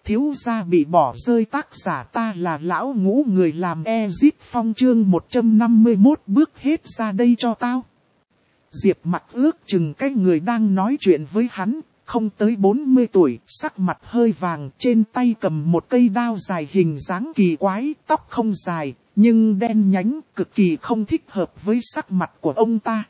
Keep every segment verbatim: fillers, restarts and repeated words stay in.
thiếu gia bị bỏ rơi, tác giả ta là lão ngũ, người làm Ezit Phong, chương một trăm năm mươi mốt bước hết ra đây cho tao. Diệp Mặc ước chừng cái người đang nói chuyện với hắn, không tới bốn mươi tuổi, sắc mặt hơi vàng, trên tay cầm một cây đao dài hình dáng kỳ quái, tóc không dài, nhưng đen nhánh, cực kỳ không thích hợp với sắc mặt của ông ta.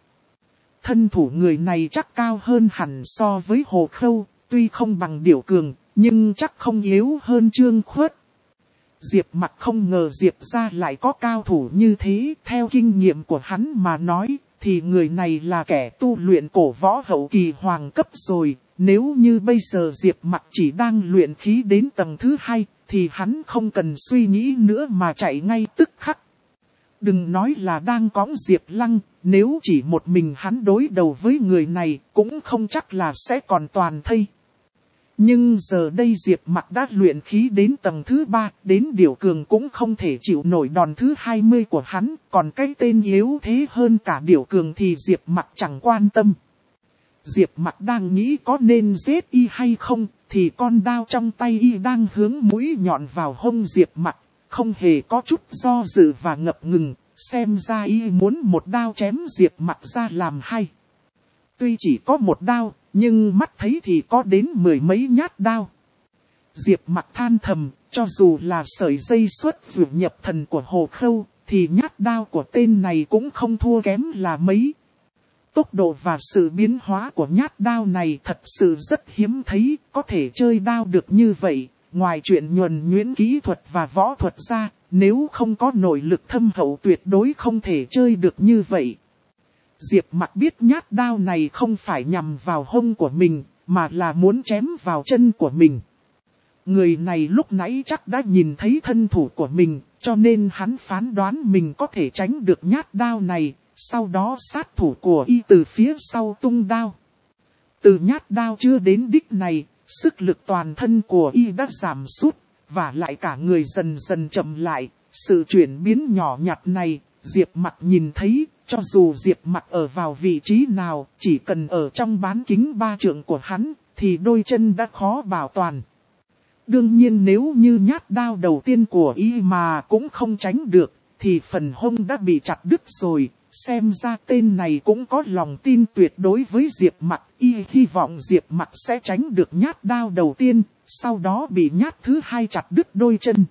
Thân thủ người này chắc cao hơn hẳn so với Hồ Khâu, tuy không bằng Điểu Cường, nhưng chắc không yếu hơn Trương Khuất. Diệp Mặc không ngờ Diệp gia lại có cao thủ như thế, theo kinh nghiệm của hắn mà nói, thì người này là kẻ tu luyện cổ võ hậu kỳ hoàng cấp rồi. Nếu như bây giờ Diệp Mặc chỉ đang luyện khí đến tầng thứ hai, thì hắn không cần suy nghĩ nữa mà chạy ngay tức khắc. Đừng nói là đang cõng Diệp Lăng, nếu chỉ một mình hắn đối đầu với người này, cũng không chắc là sẽ còn toàn thây. Nhưng giờ đây Diệp Mặc đã luyện khí đến tầng thứ ba, đến Điểu Cường cũng không thể chịu nổi đòn thứ hai mươi của hắn, còn cái tên yếu thế hơn cả Điểu Cường thì Diệp Mặc chẳng quan tâm. Diệp Mặc đang nghĩ có nên giết y hay không, thì con đao trong tay y đang hướng mũi nhọn vào hông Diệp Mặc, không hề có chút do dự và ngập ngừng, xem ra y muốn một đao chém Diệp Mặc ra làm hai. Tuy chỉ có một đao, nhưng mắt thấy thì có đến mười mấy nhát đao. Diệp Mặc than thầm, cho dù là sợi dây xuất dụ nhập thần của Hồ Khâu, thì nhát đao của tên này cũng không thua kém là mấy. Tốc độ và sự biến hóa của nhát đao này thật sự rất hiếm thấy, có thể chơi đao được như vậy. Ngoài chuyện nhuần nhuyễn kỹ thuật và võ thuật ra, nếu không có nội lực thâm hậu tuyệt đối không thể chơi được như vậy. Diệp Mặc biết nhát đao này không phải nhằm vào hông của mình, mà là muốn chém vào chân của mình. Người này lúc nãy chắc đã nhìn thấy thân thủ của mình, cho nên hắn phán đoán mình có thể tránh được nhát đao này, sau đó sát thủ của y từ phía sau tung đao. Từ nhát đao chưa đến đích này, sức lực toàn thân của y đã giảm sút, và lại cả người dần dần chậm lại. Sự chuyển biến nhỏ nhặt này, Diệp Mặc nhìn thấy, cho dù Diệp Mặc ở vào vị trí nào, chỉ cần ở trong bán kính ba trượng của hắn, thì đôi chân đã khó bảo toàn. Đương nhiên nếu như nhát đao đầu tiên của y mà cũng không tránh được, thì phần hông đã bị chặt đứt rồi. Xem ra tên này cũng có lòng tin tuyệt đối với Diệp Mặc, y hy vọng Diệp Mặc sẽ tránh được nhát đao đầu tiên, sau đó bị nhát thứ hai chặt đứt đôi chân.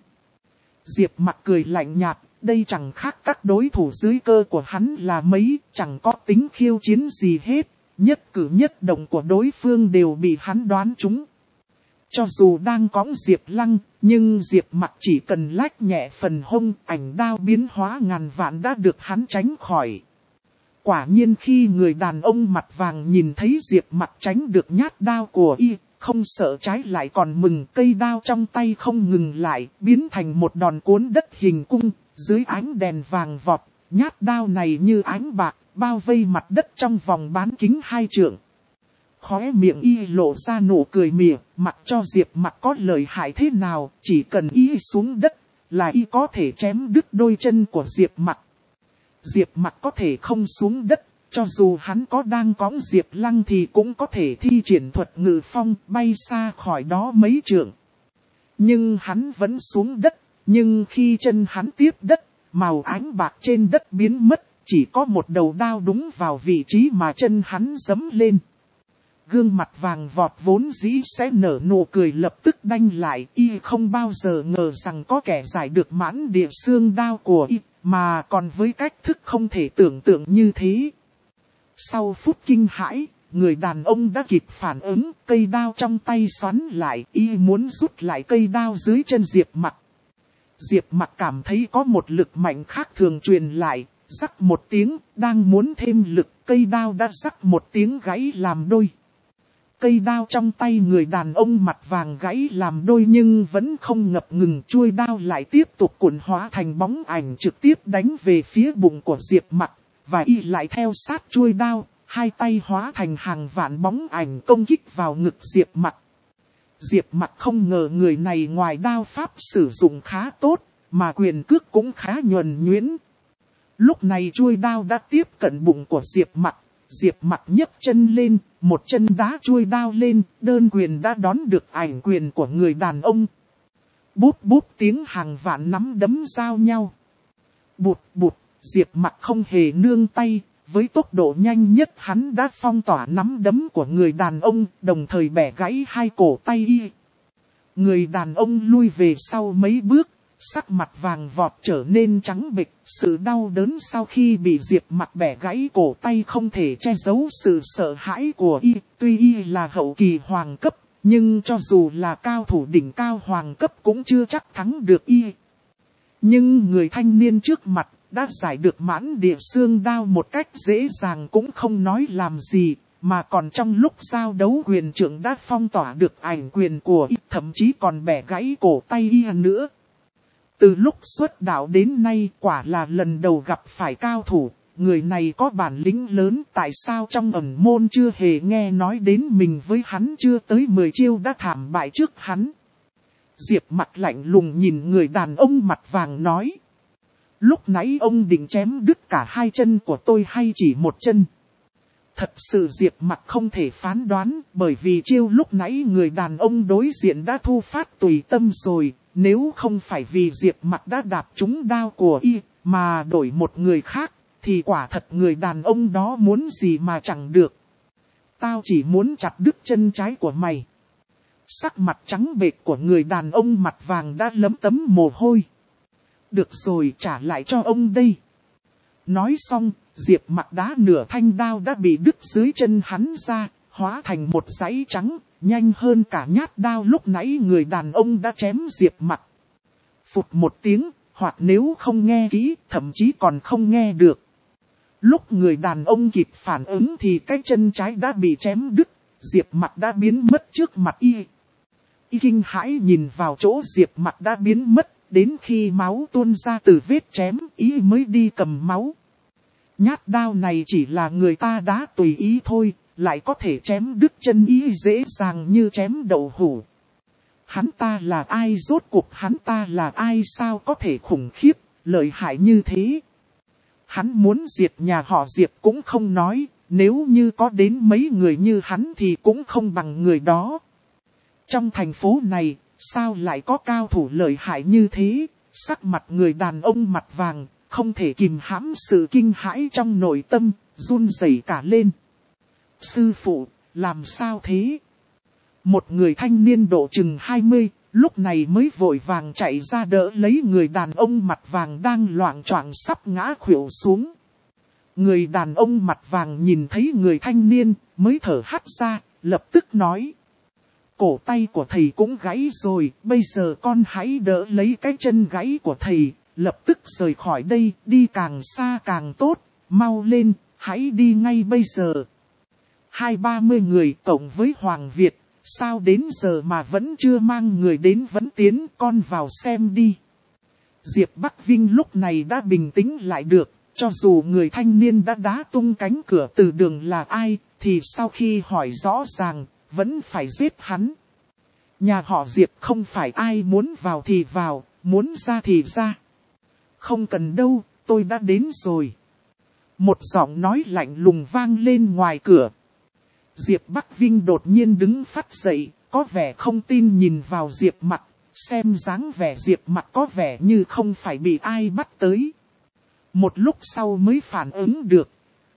Diệp Mặc cười lạnh nhạt, đây chẳng khác các đối thủ dưới cơ của hắn là mấy, chẳng có tính khiêu chiến gì hết, nhất cử nhất động của đối phương đều bị hắn đoán trúng. Cho dù đang cõng Diệp Lăng, nhưng Diệp Mặc chỉ cần lách nhẹ phần hông, ảnh đao biến hóa ngàn vạn đã được hắn tránh khỏi. Quả nhiên khi người đàn ông mặt vàng nhìn thấy Diệp Mặc tránh được nhát đao của y, không sợ trái lại còn mừng, cây đao trong tay không ngừng lại, biến thành một đòn cuốn đất hình cung, dưới ánh đèn vàng vọt, nhát đao này như ánh bạc, bao vây mặt đất trong vòng bán kính hai trượng. Khóe miệng y lộ ra nụ cười mỉa, mặc cho Diệp Mặc có lợi hại thế nào, chỉ cần y xuống đất, là y có thể chém đứt đôi chân của Diệp Mặc. Diệp Mặc có thể không xuống đất, cho dù hắn có đang cõng Diệp Lăng thì cũng có thể thi triển thuật ngự phong, bay xa khỏi đó mấy trượng. Nhưng hắn vẫn xuống đất, nhưng khi chân hắn tiếp đất, màu ánh bạc trên đất biến mất, chỉ có một đầu đao đúng vào vị trí mà chân hắn giẫm lên. Gương mặt vàng vọt vốn dĩ sẽ nở nụ cười lập tức đanh lại, y không bao giờ ngờ rằng có kẻ giải được mãn địa xương đao của y, mà còn với cách thức không thể tưởng tượng như thế. Sau phút kinh hãi, người đàn ông đã kịp phản ứng, cây đao trong tay xoắn lại, y muốn rút lại cây đao dưới chân Diệp Mặc. Diệp Mặc cảm thấy có một lực mạnh khác thường truyền lại, rắc một tiếng, đang muốn thêm lực, cây đao đã rắc một tiếng gãy làm đôi. Cây đao trong tay người đàn ông mặt vàng gãy làm đôi nhưng vẫn không ngập ngừng, chuôi đao lại tiếp tục cuộn hóa thành bóng ảnh trực tiếp đánh về phía bụng của Diệp Mặc, và y lại theo sát chuôi đao, hai tay hóa thành hàng vạn bóng ảnh công kích vào ngực Diệp Mặc. Diệp Mặc không ngờ người này ngoài đao pháp sử dụng khá tốt, mà quyền cước cũng khá nhuần nhuyễn. Lúc này chuôi đao đã tiếp cận bụng của Diệp Mặc. Diệp Mặc nhấc chân lên, một chân đá chuôi đao lên, đơn quyền đã đón được ảnh quyền của người đàn ông, bút bút tiếng hàng vạn nắm đấm giao nhau. Bụt bụt, Diệp Mặc không hề nương tay, với tốc độ nhanh nhất hắn đã phong tỏa nắm đấm của người đàn ông, đồng thời bẻ gãy hai cổ tay y. Người đàn ông lui về sau mấy bước, sắc mặt vàng vọt trở nên trắng bệch, sự đau đớn sau khi bị Diệp Mặc bẻ gãy cổ tay không thể che giấu sự sợ hãi của y, tuy y là hậu kỳ hoàng cấp, nhưng cho dù là cao thủ đỉnh cao hoàng cấp cũng chưa chắc thắng được y. Nhưng người thanh niên trước mặt đã giải được mãn địa xương đao một cách dễ dàng cũng không nói làm gì, mà còn trong lúc giao đấu quyền trưởng đã phong tỏa được ảnh quyền của y, thậm chí còn bẻ gãy cổ tay y nữa. Từ lúc xuất đạo đến nay quả là lần đầu gặp phải cao thủ, người này có bản lĩnh lớn, tại sao trong ẩn môn chưa hề nghe nói đến mình, với hắn chưa tới mười chiêu đã thảm bại trước hắn. Diệp Mặc lạnh lùng nhìn người đàn ông mặt vàng nói. Lúc nãy ông định chém đứt cả hai chân của tôi hay chỉ một chân? Thật sự Diệp Mặc không thể phán đoán, bởi vì chiêu lúc nãy người đàn ông đối diện đã thu phát tùy tâm rồi. Nếu không phải vì Diệp Mặc đã đạp trúng đao của y, mà đổi một người khác, thì quả thật người đàn ông đó muốn gì mà chẳng được. Tao chỉ muốn chặt đứt chân trái của mày. Sắc mặt trắng bệch của người đàn ông mặt vàng đã lấm tấm mồ hôi. Được rồi, trả lại cho ông đây. Nói xong, Diệp Mặc đá nửa thanh đao đã bị đứt dưới chân hắn ra, hóa thành một dãy trắng, nhanh hơn cả nhát đao lúc nãy người đàn ông đã chém Diệp Mặc. Phụt một tiếng, hoặc nếu không nghe kỹ, thậm chí còn không nghe được. Lúc người đàn ông kịp phản ứng thì cái chân trái đã bị chém đứt, Diệp Mặc đã biến mất trước mặt y. Y kinh hãi nhìn vào chỗ Diệp Mặc đã biến mất, đến khi máu tuôn ra từ vết chém, y mới đi cầm máu. Nhát đao này chỉ là người ta đá tùy ý thôi, lại có thể chém đứt chân y dễ dàng như chém đậu hũ. Hắn ta là ai, rốt cuộc hắn ta là ai, sao có thể khủng khiếp, lợi hại như thế? Hắn muốn diệt nhà họ Diệp cũng không nói, nếu như có đến mấy người như hắn thì cũng không bằng người đó. Trong thành phố này, sao lại có cao thủ lợi hại như thế? Sắc mặt người đàn ông mặt vàng, không thể kìm hãm sự kinh hãi trong nội tâm, run rẩy cả lên. Sư phụ, làm sao thế? Một người thanh niên độ chừng hai mươi, lúc này mới vội vàng chạy ra đỡ lấy người đàn ông mặt vàng đang loạng choạng sắp ngã khuỵu xuống. Người đàn ông mặt vàng nhìn thấy người thanh niên, mới thở hắt ra, lập tức nói. Cổ tay của thầy cũng gãy rồi, bây giờ con hãy đỡ lấy cái chân gãy của thầy, lập tức rời khỏi đây, đi càng xa càng tốt, mau lên, hãy đi ngay bây giờ. Hai ba mươi người cộng với Hoàng Việt, sao đến giờ mà vẫn chưa mang người đến Vấn Tiến, con vào xem đi. Diệp Bắc Vinh lúc này đã bình tĩnh lại được, cho dù người thanh niên đã đá tung cánh cửa từ đường là ai, thì sau khi hỏi rõ ràng, vẫn phải giết hắn. Nhà họ Diệp không phải ai muốn vào thì vào, muốn ra thì ra. Không cần đâu, tôi đã đến rồi. Một giọng nói lạnh lùng vang lên ngoài cửa. Diệp Bắc Vinh đột nhiên đứng phắt dậy, có vẻ không tin nhìn vào Diệp Mặc, xem dáng vẻ Diệp Mặc có vẻ như không phải bị ai bắt tới. Một lúc sau mới phản ứng được.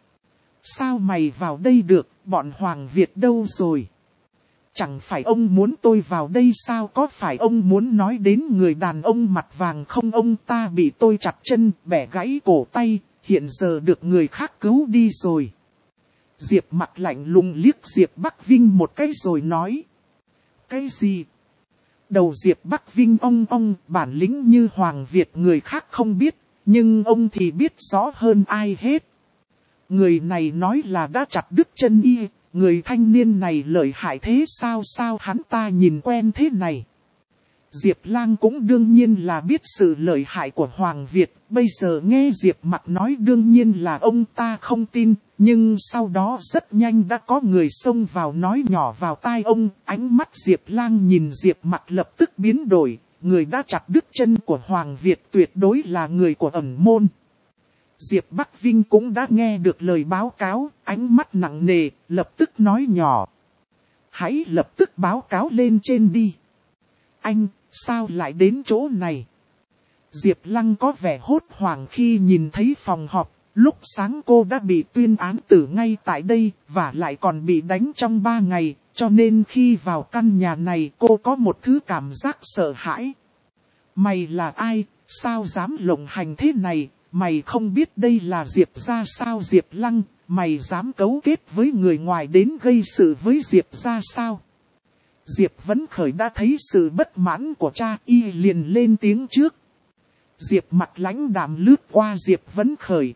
Sao mày vào đây được, bọn Hoàng Việt đâu rồi? Chẳng phải ông muốn tôi vào đây sao, có phải ông muốn nói đến người đàn ông mặt vàng không? Ông ta bị tôi chặt chân, bẻ gãy cổ tay, hiện giờ được người khác cứu đi rồi. Diệp Mặc lạnh lùng liếc Diệp Bắc Vinh một cái rồi nói. Cái gì? Đầu Diệp Bắc Vinh ong ong, bản lĩnh như Hoàng Việt người khác không biết, nhưng ông thì biết rõ hơn ai hết. Người này nói là đã chặt đứt chân y, người thanh niên này lợi hại thế sao, sao hắn ta nhìn quen thế này? Diệp Lang cũng đương nhiên là biết sự lợi hại của Hoàng Việt, bây giờ nghe Diệp Mặc nói đương nhiên là ông ta không tin, nhưng sau đó rất nhanh đã có người xông vào nói nhỏ vào tai ông, ánh mắt Diệp Lang nhìn Diệp Mặc lập tức biến đổi, người đã chặt đứt chân của Hoàng Việt tuyệt đối là người của ẩn môn. Diệp Bắc Vinh cũng đã nghe được lời báo cáo, ánh mắt nặng nề, lập tức nói nhỏ. Hãy lập tức báo cáo lên trên đi. Anh, sao lại đến chỗ này? Diệp Lăng có vẻ hốt hoảng khi nhìn thấy phòng họp. Lúc sáng cô đã bị tuyên án tử ngay tại đây, và lại còn bị đánh trong ba ngày, cho nên khi vào căn nhà này cô có một thứ cảm giác sợ hãi. Mày là ai, sao dám lộng hành thế này, mày không biết đây là Diệp gia sao? Diệp Lăng, mày dám cấu kết với người ngoài đến gây sự với Diệp gia sao? Diệp Vấn Khởi đã thấy sự bất mãn của cha, y liền lên tiếng trước. Diệp Mặc lãnh đạm lướt qua Diệp Vấn Khởi.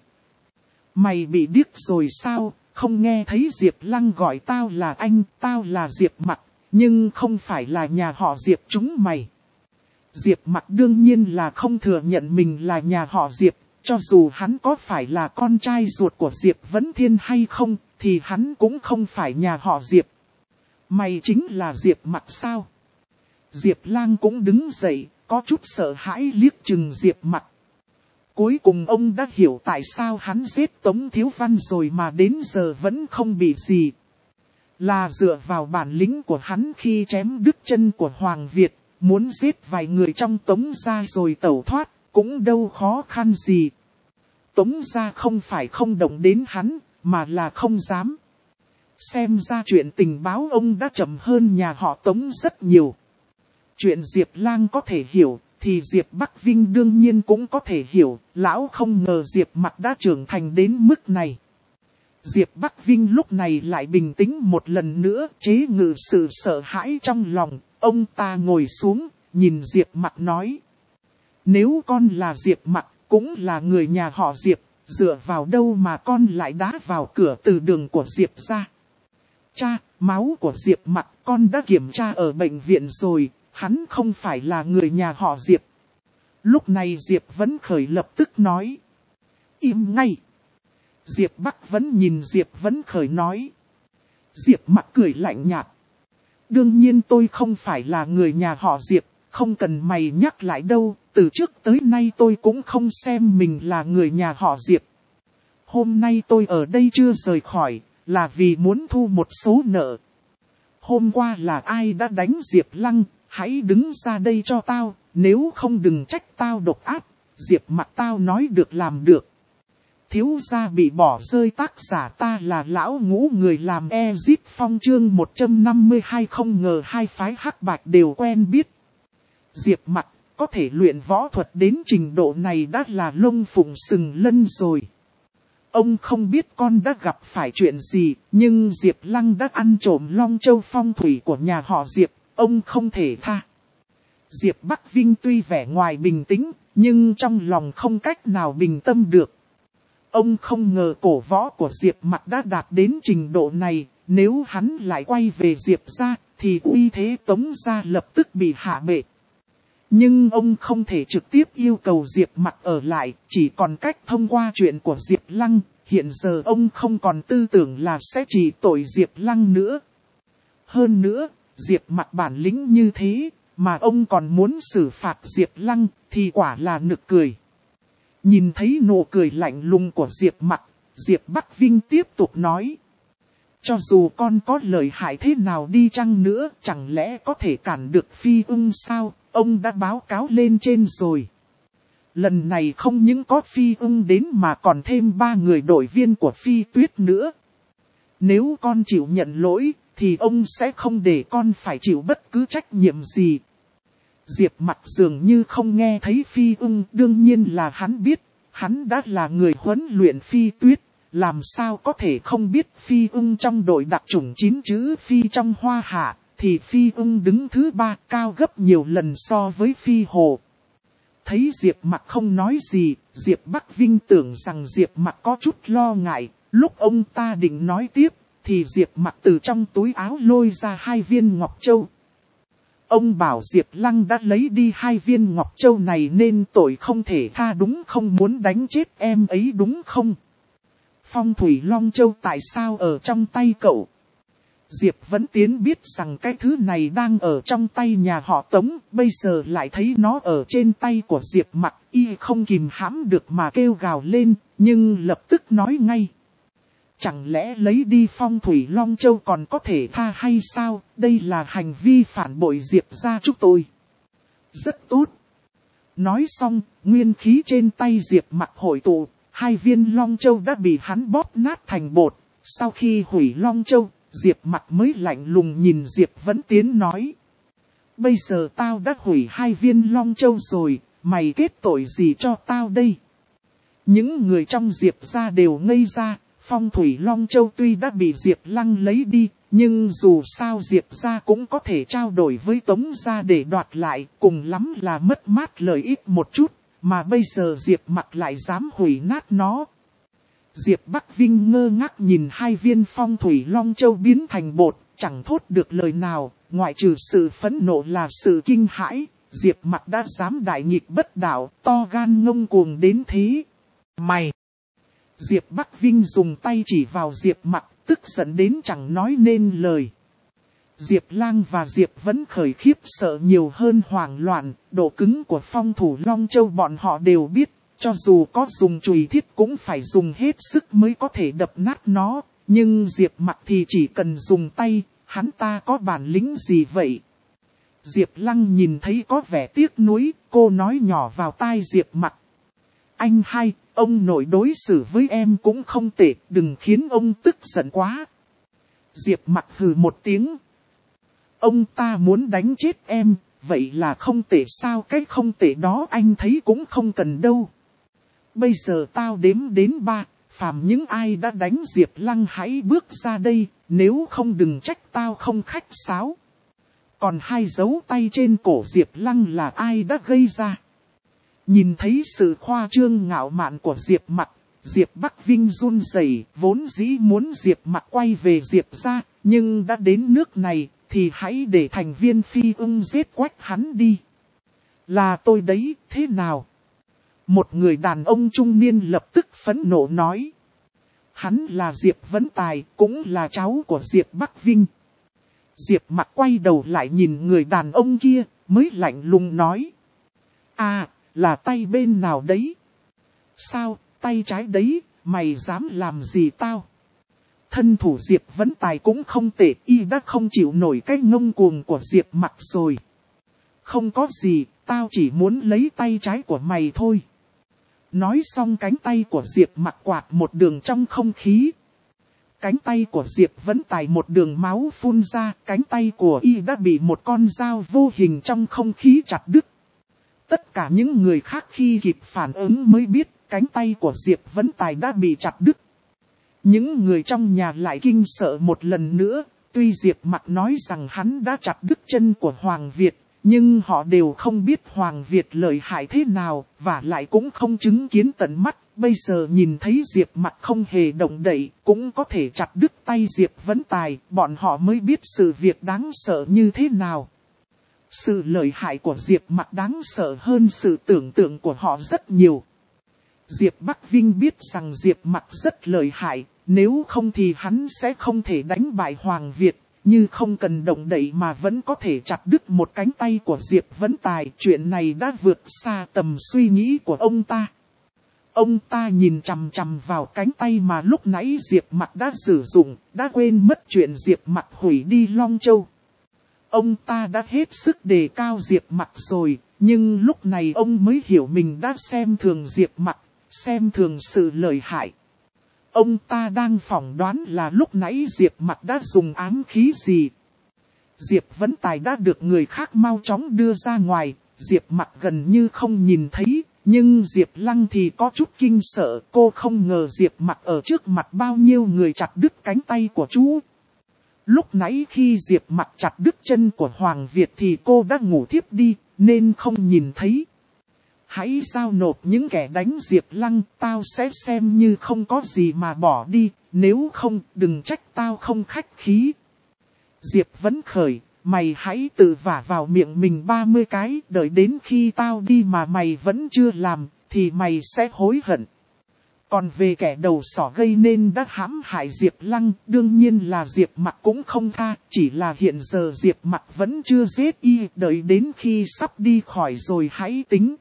Mày bị điếc rồi sao, không nghe thấy Diệp Lăng gọi tao là anh, tao là Diệp Mặc, nhưng không phải là nhà họ Diệp chúng mày. Diệp Mặc đương nhiên là không thừa nhận mình là nhà họ Diệp, cho dù hắn có phải là con trai ruột của Diệp Vấn Thiên hay không, thì hắn cũng không phải nhà họ Diệp. Mày chính là Diệp Mặc sao? Diệp Lang cũng đứng dậy, có chút sợ hãi liếc chừng Diệp Mặc. Cuối cùng ông đã hiểu tại sao hắn giết Tống Thiếu Văn rồi mà đến giờ vẫn không bị gì. Là dựa vào bản lĩnh của hắn khi chém đứt chân của Hoàng Việt, muốn giết vài người trong Tống gia rồi tẩu thoát, cũng đâu khó khăn gì. Tống gia không phải không động đến hắn, mà là không dám. Xem ra chuyện tình báo ông đã chậm hơn nhà họ Tống rất nhiều. Chuyện Diệp Lang có thể hiểu, thì Diệp Bắc Vinh đương nhiên cũng có thể hiểu, lão không ngờ Diệp Mặc đã trưởng thành đến mức này. Diệp Bắc Vinh lúc này lại bình tĩnh một lần nữa, chế ngự sự sợ hãi trong lòng, ông ta ngồi xuống, nhìn Diệp Mặc nói. Nếu con là Diệp Mặc, cũng là người nhà họ Diệp, dựa vào đâu mà con lại đá vào cửa từ đường của Diệp ra? Cha, máu của Diệp Mặc con đã kiểm tra ở bệnh viện rồi. Hắn không phải là người nhà họ Diệp. Lúc này Diệp Vấn Khởi lập tức nói. Im ngay. Diệp Bắc vẫn nhìn Diệp Vấn Khởi nói. Diệp Mặc cười lạnh nhạt. Đương nhiên tôi không phải là người nhà họ Diệp. Không cần mày nhắc lại đâu. Từ trước tới nay tôi cũng không xem mình là người nhà họ Diệp. Hôm nay tôi ở đây chưa rời khỏi. Là vì muốn thu một số nợ. Hôm qua là ai đã đánh Diệp Lăng? Hãy đứng ra đây cho tao, nếu không đừng trách tao độc ác. Diệp Mặc tao nói được làm được. Thiếu gia bị bỏ rơi tác giả ta là lão ngũ người làm Ezit Phong chương một trăm năm mươi hai không ngờ hai phái hắc bạch đều quen biết. Diệp Mặc có thể luyện võ thuật đến trình độ này đã là lông phụng sừng lân rồi. Ông không biết con đã gặp phải chuyện gì, nhưng Diệp Lăng đã ăn trộm Long Châu phong thủy của nhà họ Diệp. Ông không thể tha. Diệp Bắc Vinh tuy vẻ ngoài bình tĩnh, nhưng trong lòng không cách nào bình tâm được. Ông không ngờ cổ võ của Diệp Mặc đã đạt đến trình độ này, nếu hắn lại quay về Diệp gia, thì uy thế Tống gia lập tức bị hạ bệ. Nhưng ông không thể trực tiếp yêu cầu Diệp Mặc ở lại, chỉ còn cách thông qua chuyện của Diệp Lăng. Hiện giờ ông không còn tư tưởng là sẽ trị tội Diệp Lăng nữa. Hơn nữa, Diệp Mặc bản lĩnh như thế, mà ông còn muốn xử phạt Diệp Lăng, thì quả là nực cười. Nhìn thấy nụ cười lạnh lùng của Diệp Mặc, Diệp Bắc Vinh tiếp tục nói. Cho dù con có lợi hại thế nào đi chăng nữa, chẳng lẽ có thể cản được Phi Ưng sao, ông đã báo cáo lên trên rồi. Lần này không những có Phi Ưng đến mà còn thêm ba người đội viên của Phi Tuyết nữa. Nếu con chịu nhận lỗi, thì ông sẽ không để con phải chịu bất cứ trách nhiệm gì. Diệp Mặc dường như không nghe thấy Phi Ưng, đương nhiên là hắn biết, hắn đã là người huấn luyện Phi Tuyết, làm sao có thể không biết Phi Ưng trong đội đặc chủng chín chữ Phi trong Hoa Hạ, thì Phi Ưng đứng thứ ba cao gấp nhiều lần so với Phi Hồ. Thấy Diệp Mặc không nói gì, Diệp Bắc Vinh tưởng rằng Diệp Mặc có chút lo ngại, lúc ông ta định nói tiếp, thì Diệp Mặc từ trong túi áo lôi ra hai viên ngọc châu. Ông bảo Diệp Lăng đã lấy đi hai viên ngọc châu này nên tội không thể tha đúng không, muốn đánh chết em ấy đúng không? Phong thủy Long Châu tại sao ở trong tay cậu? Diệp Vấn Tiến biết rằng cái thứ này đang ở trong tay nhà họ Tống, bây giờ lại thấy nó ở trên tay của Diệp Mặc, y không kìm hãm được mà kêu gào lên, nhưng lập tức nói ngay. Chẳng lẽ lấy đi phong thủy Long Châu còn có thể tha hay sao, đây là hành vi phản bội Diệp gia chúng tôi. Rất tốt. Nói xong, nguyên khí trên tay Diệp Mặc hội tụ, hai viên Long Châu đã bị hắn bóp nát thành bột. Sau khi hủy Long Châu, Diệp Mặc mới lạnh lùng nhìn Diệp Vấn Tiến nói. Bây giờ tao đã hủy hai viên Long Châu rồi, mày kết tội gì cho tao đây? Những người trong Diệp gia đều ngây ra, phong thủy Long Châu tuy đã bị Diệp Lăng lấy đi, nhưng dù sao Diệp gia cũng có thể trao đổi với Tống gia để đoạt lại, cùng lắm là mất mát lợi ích một chút, mà bây giờ Diệp Mặc lại dám hủy nát nó. Diệp Bắc Vinh ngơ ngác nhìn hai viên phong thủy Long Châu biến thành bột, chẳng thốt được lời nào, ngoại trừ sự phẫn nộ là sự kinh hãi. Diệp Mặc đã dám đại nghịch bất đạo, to gan ngông cuồng đến thế. Mày! Diệp Bắc Vinh dùng tay chỉ vào Diệp Mặc, tức giận đến chẳng nói nên lời. Diệp Lang và Diệp Vấn Khởi khiếp sợ nhiều hơn hoảng loạn, độ cứng của phong thủ Long Châu bọn họ đều biết, cho dù có dùng chùy thiết cũng phải dùng hết sức mới có thể đập nát nó, nhưng Diệp Mặc thì chỉ cần dùng tay, hắn ta có bản lĩnh gì vậy? Diệp Lăng nhìn thấy có vẻ tiếc nuối, cô nói nhỏ vào tai Diệp Mặc. Anh hai, ông nội đối xử với em cũng không tệ, đừng khiến ông tức giận quá. Diệp Mặc hừ một tiếng. Ông ta muốn đánh chết em, vậy là không tệ sao? Cái không tệ đó anh thấy cũng không cần đâu. Bây giờ tao đếm đến ba, phàm những ai đã đánh Diệp Lăng hãy bước ra đây, nếu không đừng trách tao không khách sáo. Còn hai dấu tay trên cổ Diệp Lăng là ai đã gây ra? Nhìn thấy sự khoa trương ngạo mạn của Diệp Mặc, Diệp Bắc Vinh run rẩy, vốn dĩ muốn Diệp Mặc quay về Diệp gia, nhưng đã đến nước này, thì hãy để thành viên phi ưng giết quách hắn đi. Là tôi đấy, thế nào? Một người đàn ông trung niên lập tức phẫn nộ nói. Hắn là Diệp Vấn Tài, cũng là cháu của Diệp Bắc Vinh. Diệp Mặc quay đầu lại nhìn người đàn ông kia, mới lạnh lùng nói. À, là tay bên nào đấy? Sao, tay trái đấy, mày dám làm gì tao? Thân thủ Diệp Vấn Tài cũng không tệ, y đã không chịu nổi cái ngông cuồng của Diệp Mặc rồi. Không có gì, tao chỉ muốn lấy tay trái của mày thôi. Nói xong cánh tay của Diệp Mặc quạt một đường trong không khí. Cánh tay của Diệp Vấn Tài một đường máu phun ra, cánh tay của y đã bị một con dao vô hình trong không khí chặt đứt. Tất cả những người khác khi kịp phản ứng mới biết cánh tay của Diệp Vấn Tài đã bị chặt đứt. Những người trong nhà lại kinh sợ một lần nữa, tuy Diệp Mặc nói rằng hắn đã chặt đứt chân của Hoàng Việt, nhưng họ đều không biết Hoàng Việt lợi hại thế nào, và lại cũng không chứng kiến tận mắt. Bây giờ nhìn thấy Diệp Mặc không hề động đậy, cũng có thể chặt đứt tay Diệp Vấn Tài, bọn họ mới biết sự việc đáng sợ như thế nào. Sự lợi hại của Diệp Mặc đáng sợ hơn sự tưởng tượng của họ rất nhiều. Diệp Bắc Vinh biết rằng Diệp Mặc rất lợi hại, nếu không thì hắn sẽ không thể đánh bại Hoàng Việt, như không cần động đậy mà vẫn có thể chặt đứt một cánh tay của Diệp Vấn Tài. Chuyện này đã vượt xa tầm suy nghĩ của ông ta. Ông ta nhìn chằm chằm vào cánh tay mà lúc nãy Diệp Mặc đã sử dụng, đã quên mất chuyện Diệp Mặc hủy đi Long Châu. Ông ta đã hết sức đề cao Diệp Mặc rồi, nhưng lúc này ông mới hiểu mình đã xem thường Diệp Mặc, xem thường sự lợi hại. Ông ta đang phỏng đoán là lúc nãy Diệp Mặc đã dùng ám khí gì. Diệp Vấn Tài đã được người khác mau chóng đưa ra ngoài, Diệp Mặc gần như không nhìn thấy, nhưng Diệp Lăng thì có chút kinh sợ, cô không ngờ Diệp Mặc ở trước mặt bao nhiêu người chặt đứt cánh tay của chú. Lúc nãy khi Diệp Mặc chặt đứt chân của Hoàng Việt thì cô đã ngủ thiếp đi, nên không nhìn thấy. Hãy giao nộp những kẻ đánh Diệp Lăng, tao sẽ xem như không có gì mà bỏ đi, nếu không đừng trách tao không khách khí. Diệp Vấn Khởi, mày hãy tự vả vào miệng mình ba mươi cái, đợi đến khi tao đi mà mày vẫn chưa làm, thì mày sẽ hối hận. Còn về kẻ đầu sỏ gây nên đã hãm hại Diệp Lăng, đương nhiên là Diệp Mặc cũng không tha, chỉ là hiện giờ Diệp Mặc vẫn chưa giết y, đợi đến khi sắp đi khỏi rồi hãy tính.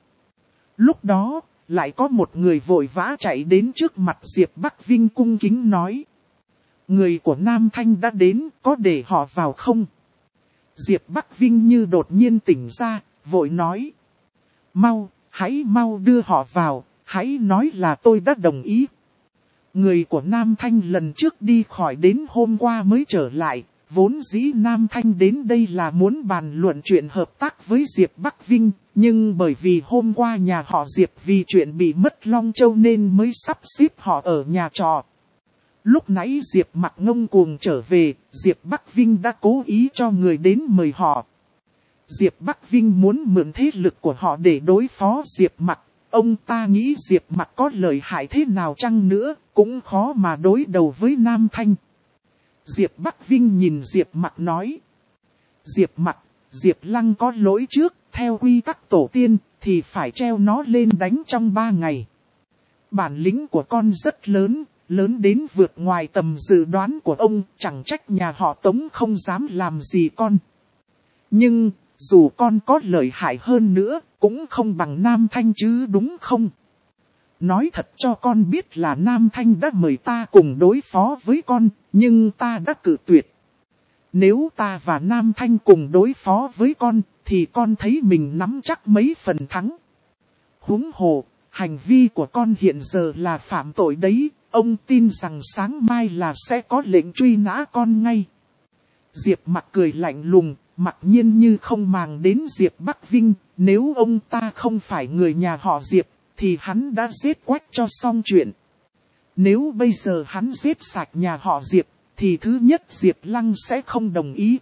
Lúc đó, lại có một người vội vã chạy đến trước mặt Diệp Bắc Vinh cung kính nói. Người của Nam Thanh đã đến, có để họ vào không? Diệp Bắc Vinh như đột nhiên tỉnh ra, vội nói. Mau, hãy mau đưa họ vào, hãy nói là tôi đã đồng ý. Người của Nam Thanh lần trước đi khỏi đến hôm qua mới trở lại, vốn dĩ Nam Thanh đến đây là muốn bàn luận chuyện hợp tác với Diệp Bắc Vinh, nhưng bởi vì hôm qua nhà họ Diệp vì chuyện bị mất Long Châu nên mới sắp xếp họ ở nhà trọ. Lúc nãy Diệp Mặc ngông cuồng trở về, Diệp Bắc Vinh đã cố ý cho người đến mời họ. Diệp Bắc Vinh muốn mượn thế lực của họ để đối phó Diệp Mặc. Ông ta nghĩ Diệp Mặc có lợi hại thế nào chăng nữa, cũng khó mà đối đầu với Nam Thanh. Diệp Bắc Vinh nhìn Diệp Mặc nói. Diệp Mặc, Diệp Lăng có lỗi trước, theo quy tắc tổ tiên, thì phải treo nó lên đánh trong ba ngày. Bản lĩnh của con rất lớn, lớn đến vượt ngoài tầm dự đoán của ông, chẳng trách nhà họ Tống không dám làm gì con. Nhưng, dù con có lợi hại hơn nữa, cũng không bằng Nam Thanh chứ đúng không? Nói thật cho con biết là Nam Thanh đã mời ta cùng đối phó với con, nhưng ta đã cự tuyệt. Nếu ta và Nam Thanh cùng đối phó với con, thì con thấy mình nắm chắc mấy phần thắng. Huống hồ, hành vi của con hiện giờ là phạm tội đấy, ông tin rằng sáng mai là sẽ có lệnh truy nã con ngay. Diệp Mặc cười lạnh lùng, mặc nhiên như không màng đến Diệp Bắc Vinh, nếu ông ta không phải người nhà họ Diệp, thì hắn đã giết Quách cho xong chuyện. Nếu bây giờ hắn giết sạch nhà họ Diệp, thì thứ nhất Diệp Lăng sẽ không đồng ý.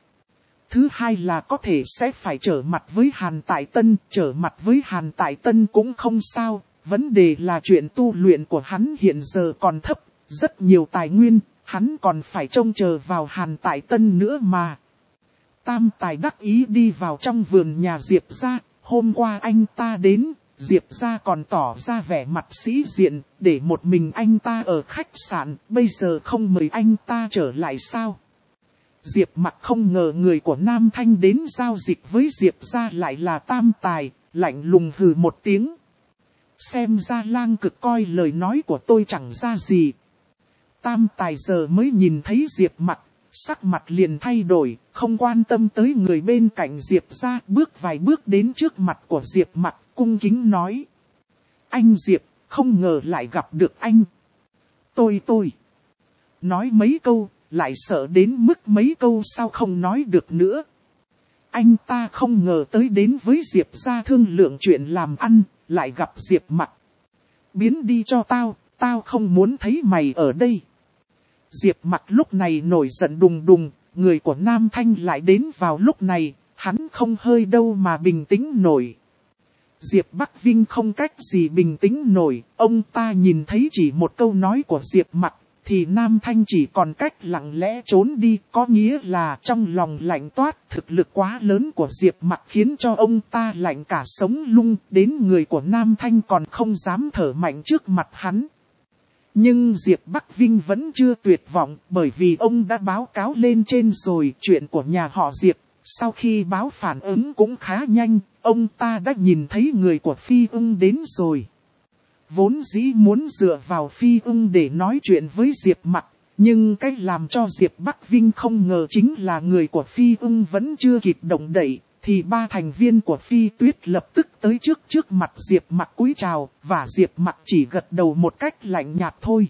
Thứ hai là có thể sẽ phải trở mặt với Hàn Tại Tân, trở mặt với Hàn Tại Tân cũng không sao, vấn đề là chuyện tu luyện của hắn hiện giờ còn thấp, rất nhiều tài nguyên, hắn còn phải trông chờ vào Hàn Tại Tân nữa mà. Tam Tài đắc ý đi vào trong vườn nhà Diệp gia, hôm qua anh ta đến, Diệp gia còn tỏ ra vẻ mặt sĩ diện, để một mình anh ta ở khách sạn, bây giờ không mời anh ta trở lại sao? Diệp Mặc không ngờ người của Nam Thanh đến giao dịch với Diệp gia lại là Tam Tài, lạnh lùng hừ một tiếng. Xem ra Lang Cực coi lời nói của tôi chẳng ra gì. Tam Tài giờ mới nhìn thấy Diệp Mặc, sắc mặt liền thay đổi, không quan tâm tới người bên cạnh Diệp gia, bước vài bước đến trước mặt của Diệp Mặc, cung kính nói. Anh Diệp, không ngờ lại gặp được anh. Tôi tôi. Nói mấy câu, lại sợ đến mức mấy câu sau không nói được nữa. Anh ta không ngờ tới đến với Diệp gia thương lượng chuyện làm ăn, lại gặp Diệp Mặc. Biến đi cho tao, tao không muốn thấy mày ở đây. Diệp Mặc lúc này nổi giận đùng đùng, người của Nam Thanh lại đến vào lúc này, hắn không hơi đâu mà bình tĩnh nổi. Diệp Bắc Vinh không cách gì bình tĩnh nổi, ông ta nhìn thấy chỉ một câu nói của Diệp Mặc, thì Nam Thanh chỉ còn cách lặng lẽ trốn đi, có nghĩa là trong lòng lạnh toát, thực lực quá lớn của Diệp Mặc khiến cho ông ta lạnh cả sống lưng, đến người của Nam Thanh còn không dám thở mạnh trước mặt hắn. Nhưng Diệp Bắc Vinh vẫn chưa tuyệt vọng, bởi vì ông đã báo cáo lên trên rồi chuyện của nhà họ Diệp. Sau khi báo phản ứng cũng khá nhanh, ông ta đã nhìn thấy người của Phi Ưng đến rồi. Vốn dĩ muốn dựa vào Phi Ưng để nói chuyện với Diệp Mặc, nhưng cái làm cho Diệp Bắc Vinh không ngờ chính là người của Phi Ưng vẫn chưa kịp động đậy, thì ba thành viên của Phi Tuyết lập tức tới trước trước mặt Diệp Mặc cúi chào, và Diệp Mặc chỉ gật đầu một cách lạnh nhạt thôi.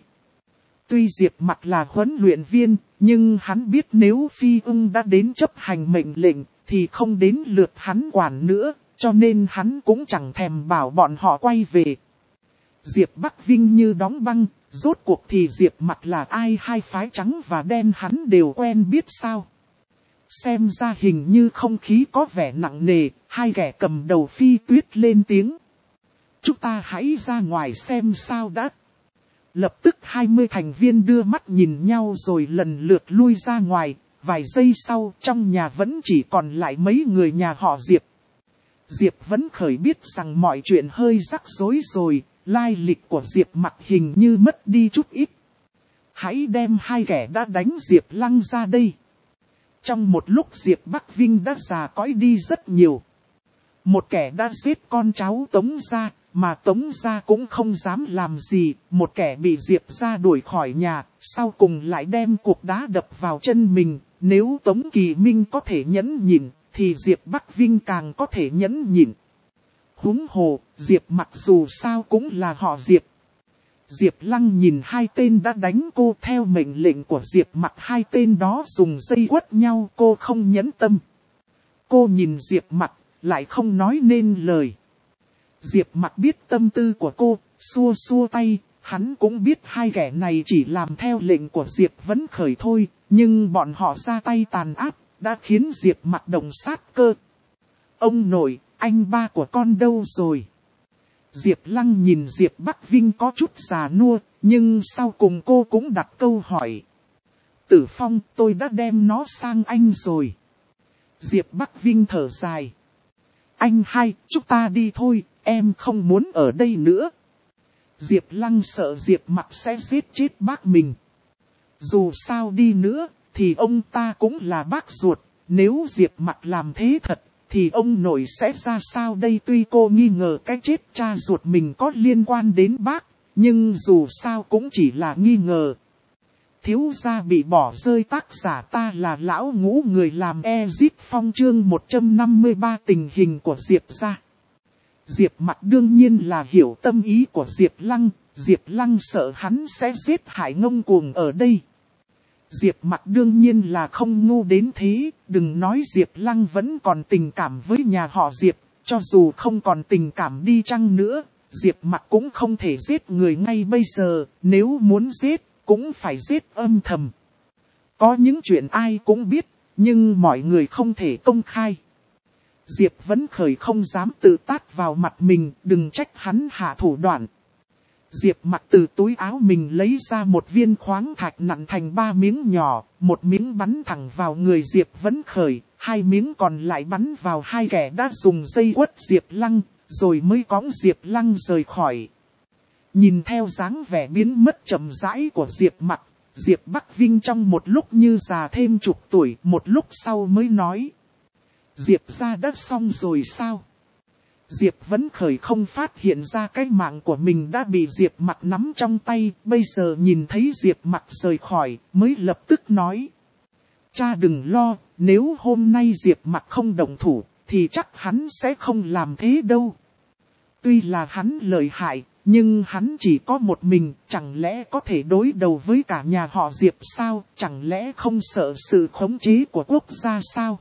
Tuy Diệp Mặc là huấn luyện viên, nhưng hắn biết nếu Phi Ưng đã đến chấp hành mệnh lệnh, thì không đến lượt hắn quản nữa, cho nên hắn cũng chẳng thèm bảo bọn họ quay về. Diệp Bắc Vinh như đóng băng, rốt cuộc thì Diệp Mặc là ai, hai phái trắng và đen hắn đều quen biết sao. Xem ra hình như không khí có vẻ nặng nề, hai kẻ cầm đầu Phi Tuyết lên tiếng. Chúng ta hãy ra ngoài xem sao đã. Lập tức hai mươi thành viên đưa mắt nhìn nhau rồi lần lượt lui ra ngoài, vài giây sau trong nhà vẫn chỉ còn lại mấy người nhà họ Diệp. Diệp vẫn khởi biết rằng mọi chuyện hơi rắc rối rồi, lai lịch của Diệp Mặc hình như mất đi chút ít. Hãy đem hai kẻ đã đánh Diệp Lăng ra đây. Trong một lúc Diệp Bắc Vinh đã già cõi đi rất nhiều. Một kẻ đã giết con cháu Tống gia, mà Tống gia cũng không dám làm gì. Một kẻ bị Diệp gia đuổi khỏi nhà, sau cùng lại đem cục đá đập vào chân mình. Nếu Tống Kỳ Minh có thể nhẫn nhịn, thì Diệp Bắc Vinh càng có thể nhẫn nhịn. Huống hồ, Diệp mặc dù sao cũng là họ Diệp. Diệp Lăng nhìn hai tên đã đánh cô theo mệnh lệnh của Diệp mặc, hai tên đó dùng dây quất nhau, cô không nhẫn tâm. Cô nhìn Diệp mặc, lại không nói nên lời. Diệp mặc biết tâm tư của cô, xua xua tay, hắn cũng biết hai kẻ này chỉ làm theo lệnh của Diệp Vấn Khởi thôi, nhưng bọn họ ra tay tàn ác, đã khiến Diệp mặc động sát cơ. Ông nội, anh ba của con đâu rồi? Diệp Lăng nhìn Diệp Bắc Vinh có chút già nua, nhưng sau cùng cô cũng đặt câu hỏi. Tử Phong, tôi đã đem nó sang anh rồi. Diệp Bắc Vinh thở dài. Anh hai, chúng ta đi thôi, em không muốn ở đây nữa. Diệp Lăng sợ Diệp mặc sẽ giết chết bác mình. Dù sao đi nữa, thì ông ta cũng là bác ruột, nếu Diệp mặc làm thế thật, thì ông nội sẽ ra sao đây? Tuy cô nghi ngờ cái chết cha ruột mình có liên quan đến bác, nhưng dù sao cũng chỉ là nghi ngờ. Thiếu gia bị bỏ rơi, tác giả ta là lão ngũ, người làm Ezit Phong, chương một trăm năm mươi ba tình hình của Diệp gia. Diệp mặc đương nhiên là hiểu tâm ý của Diệp Lăng, Diệp Lăng sợ hắn sẽ giết hại ngông cuồng ở đây. Diệp mặc đương nhiên là không ngu đến thế, đừng nói Diệp Lăng vẫn còn tình cảm với nhà họ Diệp, cho dù không còn tình cảm đi chăng nữa, Diệp mặc cũng không thể giết người ngay bây giờ, nếu muốn giết, cũng phải giết âm thầm. Có những chuyện ai cũng biết, nhưng mọi người không thể công khai. Diệp Vấn Khởi không dám tự tát vào mặt mình, đừng trách hắn hạ thủ đoạn. Diệp mặc từ túi áo mình lấy ra một viên khoáng thạch nặn thành ba miếng nhỏ, một miếng bắn thẳng vào người Diệp Vấn Khởi, hai miếng còn lại bắn vào hai kẻ đã dùng dây quất Diệp Lăng, rồi mới cõng Diệp Lăng rời khỏi. Nhìn theo dáng vẻ biến mất chậm rãi của Diệp mặc, Diệp Bắc Vinh trong một lúc như già thêm chục tuổi, một lúc sau mới nói. Diệp gia đã xong rồi sao? Diệp Vấn Khởi không phát hiện ra cái mạng của mình đã bị Diệp mặc nắm trong tay, bây giờ nhìn thấy Diệp mặc rời khỏi, mới lập tức nói. Cha đừng lo, nếu hôm nay Diệp mặc không động thủ, thì chắc hắn sẽ không làm thế đâu. Tuy là hắn lợi hại, nhưng hắn chỉ có một mình, chẳng lẽ có thể đối đầu với cả nhà họ Diệp sao, chẳng lẽ không sợ sự khống chế của quốc gia sao?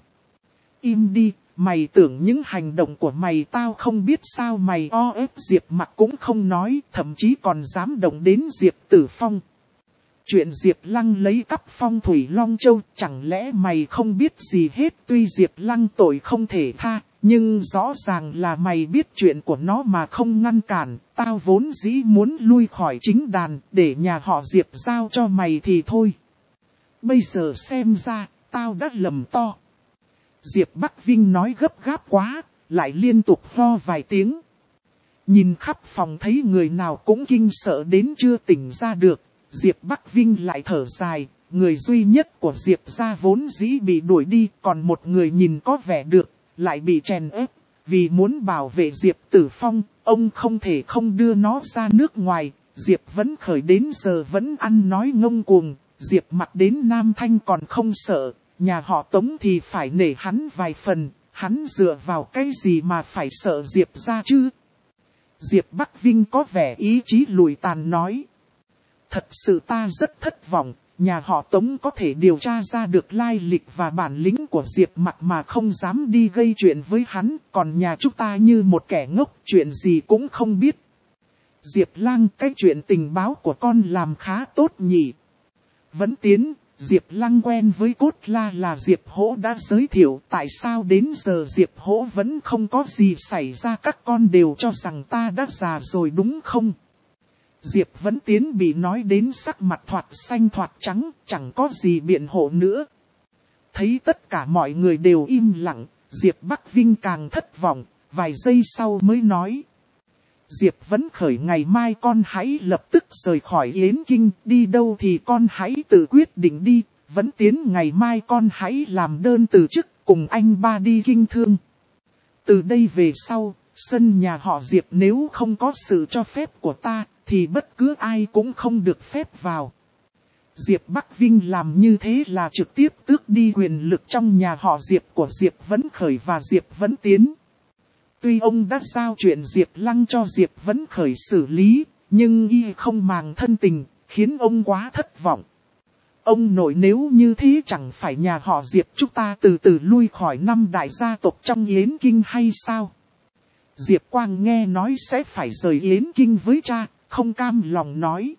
Im đi, mày tưởng những hành động của mày tao không biết sao? Mày o ép Diệp mặc cũng không nói, thậm chí còn dám động đến Diệp Tử Phong. Chuyện Diệp Lăng lấy cắp Phong Thủy Long Châu, chẳng lẽ mày không biết gì hết? Tuy Diệp Lăng tội không thể tha, nhưng rõ ràng là mày biết chuyện của nó mà không ngăn cản. Tao vốn dĩ muốn lui khỏi chính đàn, để nhà họ Diệp giao cho mày thì thôi. Bây giờ xem ra, tao đã lầm to. Diệp Bắc Vinh nói gấp gáp quá, lại liên tục ho vài tiếng. Nhìn khắp phòng thấy người nào cũng kinh sợ đến chưa tỉnh ra được, Diệp Bắc Vinh lại thở dài, người duy nhất của Diệp gia vốn dĩ bị đuổi đi, còn một người nhìn có vẻ được, lại bị chèn ép. Vì muốn bảo vệ Diệp Tử Phong, ông không thể không đưa nó ra nước ngoài. Diệp Vấn Khởi đến giờ vẫn ăn nói ngông cuồng, Diệp mặc đến Nam Thanh còn không sợ. Nhà họ Tống thì phải nể hắn vài phần, hắn dựa vào cái gì mà phải sợ Diệp gia chứ? Diệp Bắc Vinh có vẻ ý chí lùi tàn nói. Thật sự ta rất thất vọng, nhà họ Tống có thể điều tra ra được lai lịch và bản lĩnh của Diệp mặc mà không dám đi gây chuyện với hắn, còn nhà chúng ta như một kẻ ngốc, chuyện gì cũng không biết. Diệp Lang, cái chuyện tình báo của con làm khá tốt nhỉ? Vẫn Tiến, Diệp Lăng quen với Cốt La là Diệp Hỗ đã giới thiệu, tại sao đến giờ Diệp Hỗ vẫn không có gì xảy ra? Các con đều cho rằng ta đã già rồi đúng không? Diệp Vẫn Tiến bị nói đến sắc mặt thoạt xanh thoạt trắng, chẳng có gì biện hộ nữa. Thấy tất cả mọi người đều im lặng, Diệp Bắc Vinh càng thất vọng, vài giây sau mới nói. Diệp Vấn Khởi, ngày mai con hãy lập tức rời khỏi Yến Kinh, đi đâu thì con hãy tự quyết định đi. Vẫn Tiến, ngày mai con hãy làm đơn từ chức, cùng anh ba đi Kinh Thương. Từ đây về sau, sân nhà họ Diệp nếu không có sự cho phép của ta, thì bất cứ ai cũng không được phép vào. Diệp Bắc Vinh làm như thế là trực tiếp tước đi quyền lực trong nhà họ Diệp của Diệp Vân Khởi và Diệp Vân Tiến. Tuy ông đã giao chuyện Diệp Lăng cho Diệp Vân Khởi xử lý, nhưng y không màng thân tình, khiến ông quá thất vọng. Ông nội, nếu như thế chẳng phải nhà họ Diệp chúng ta từ từ lui khỏi năm đại gia tộc trong Yến Kinh hay sao? Diệp Quang nghe nói sẽ phải rời Yến Kinh với cha, không cam lòng nói.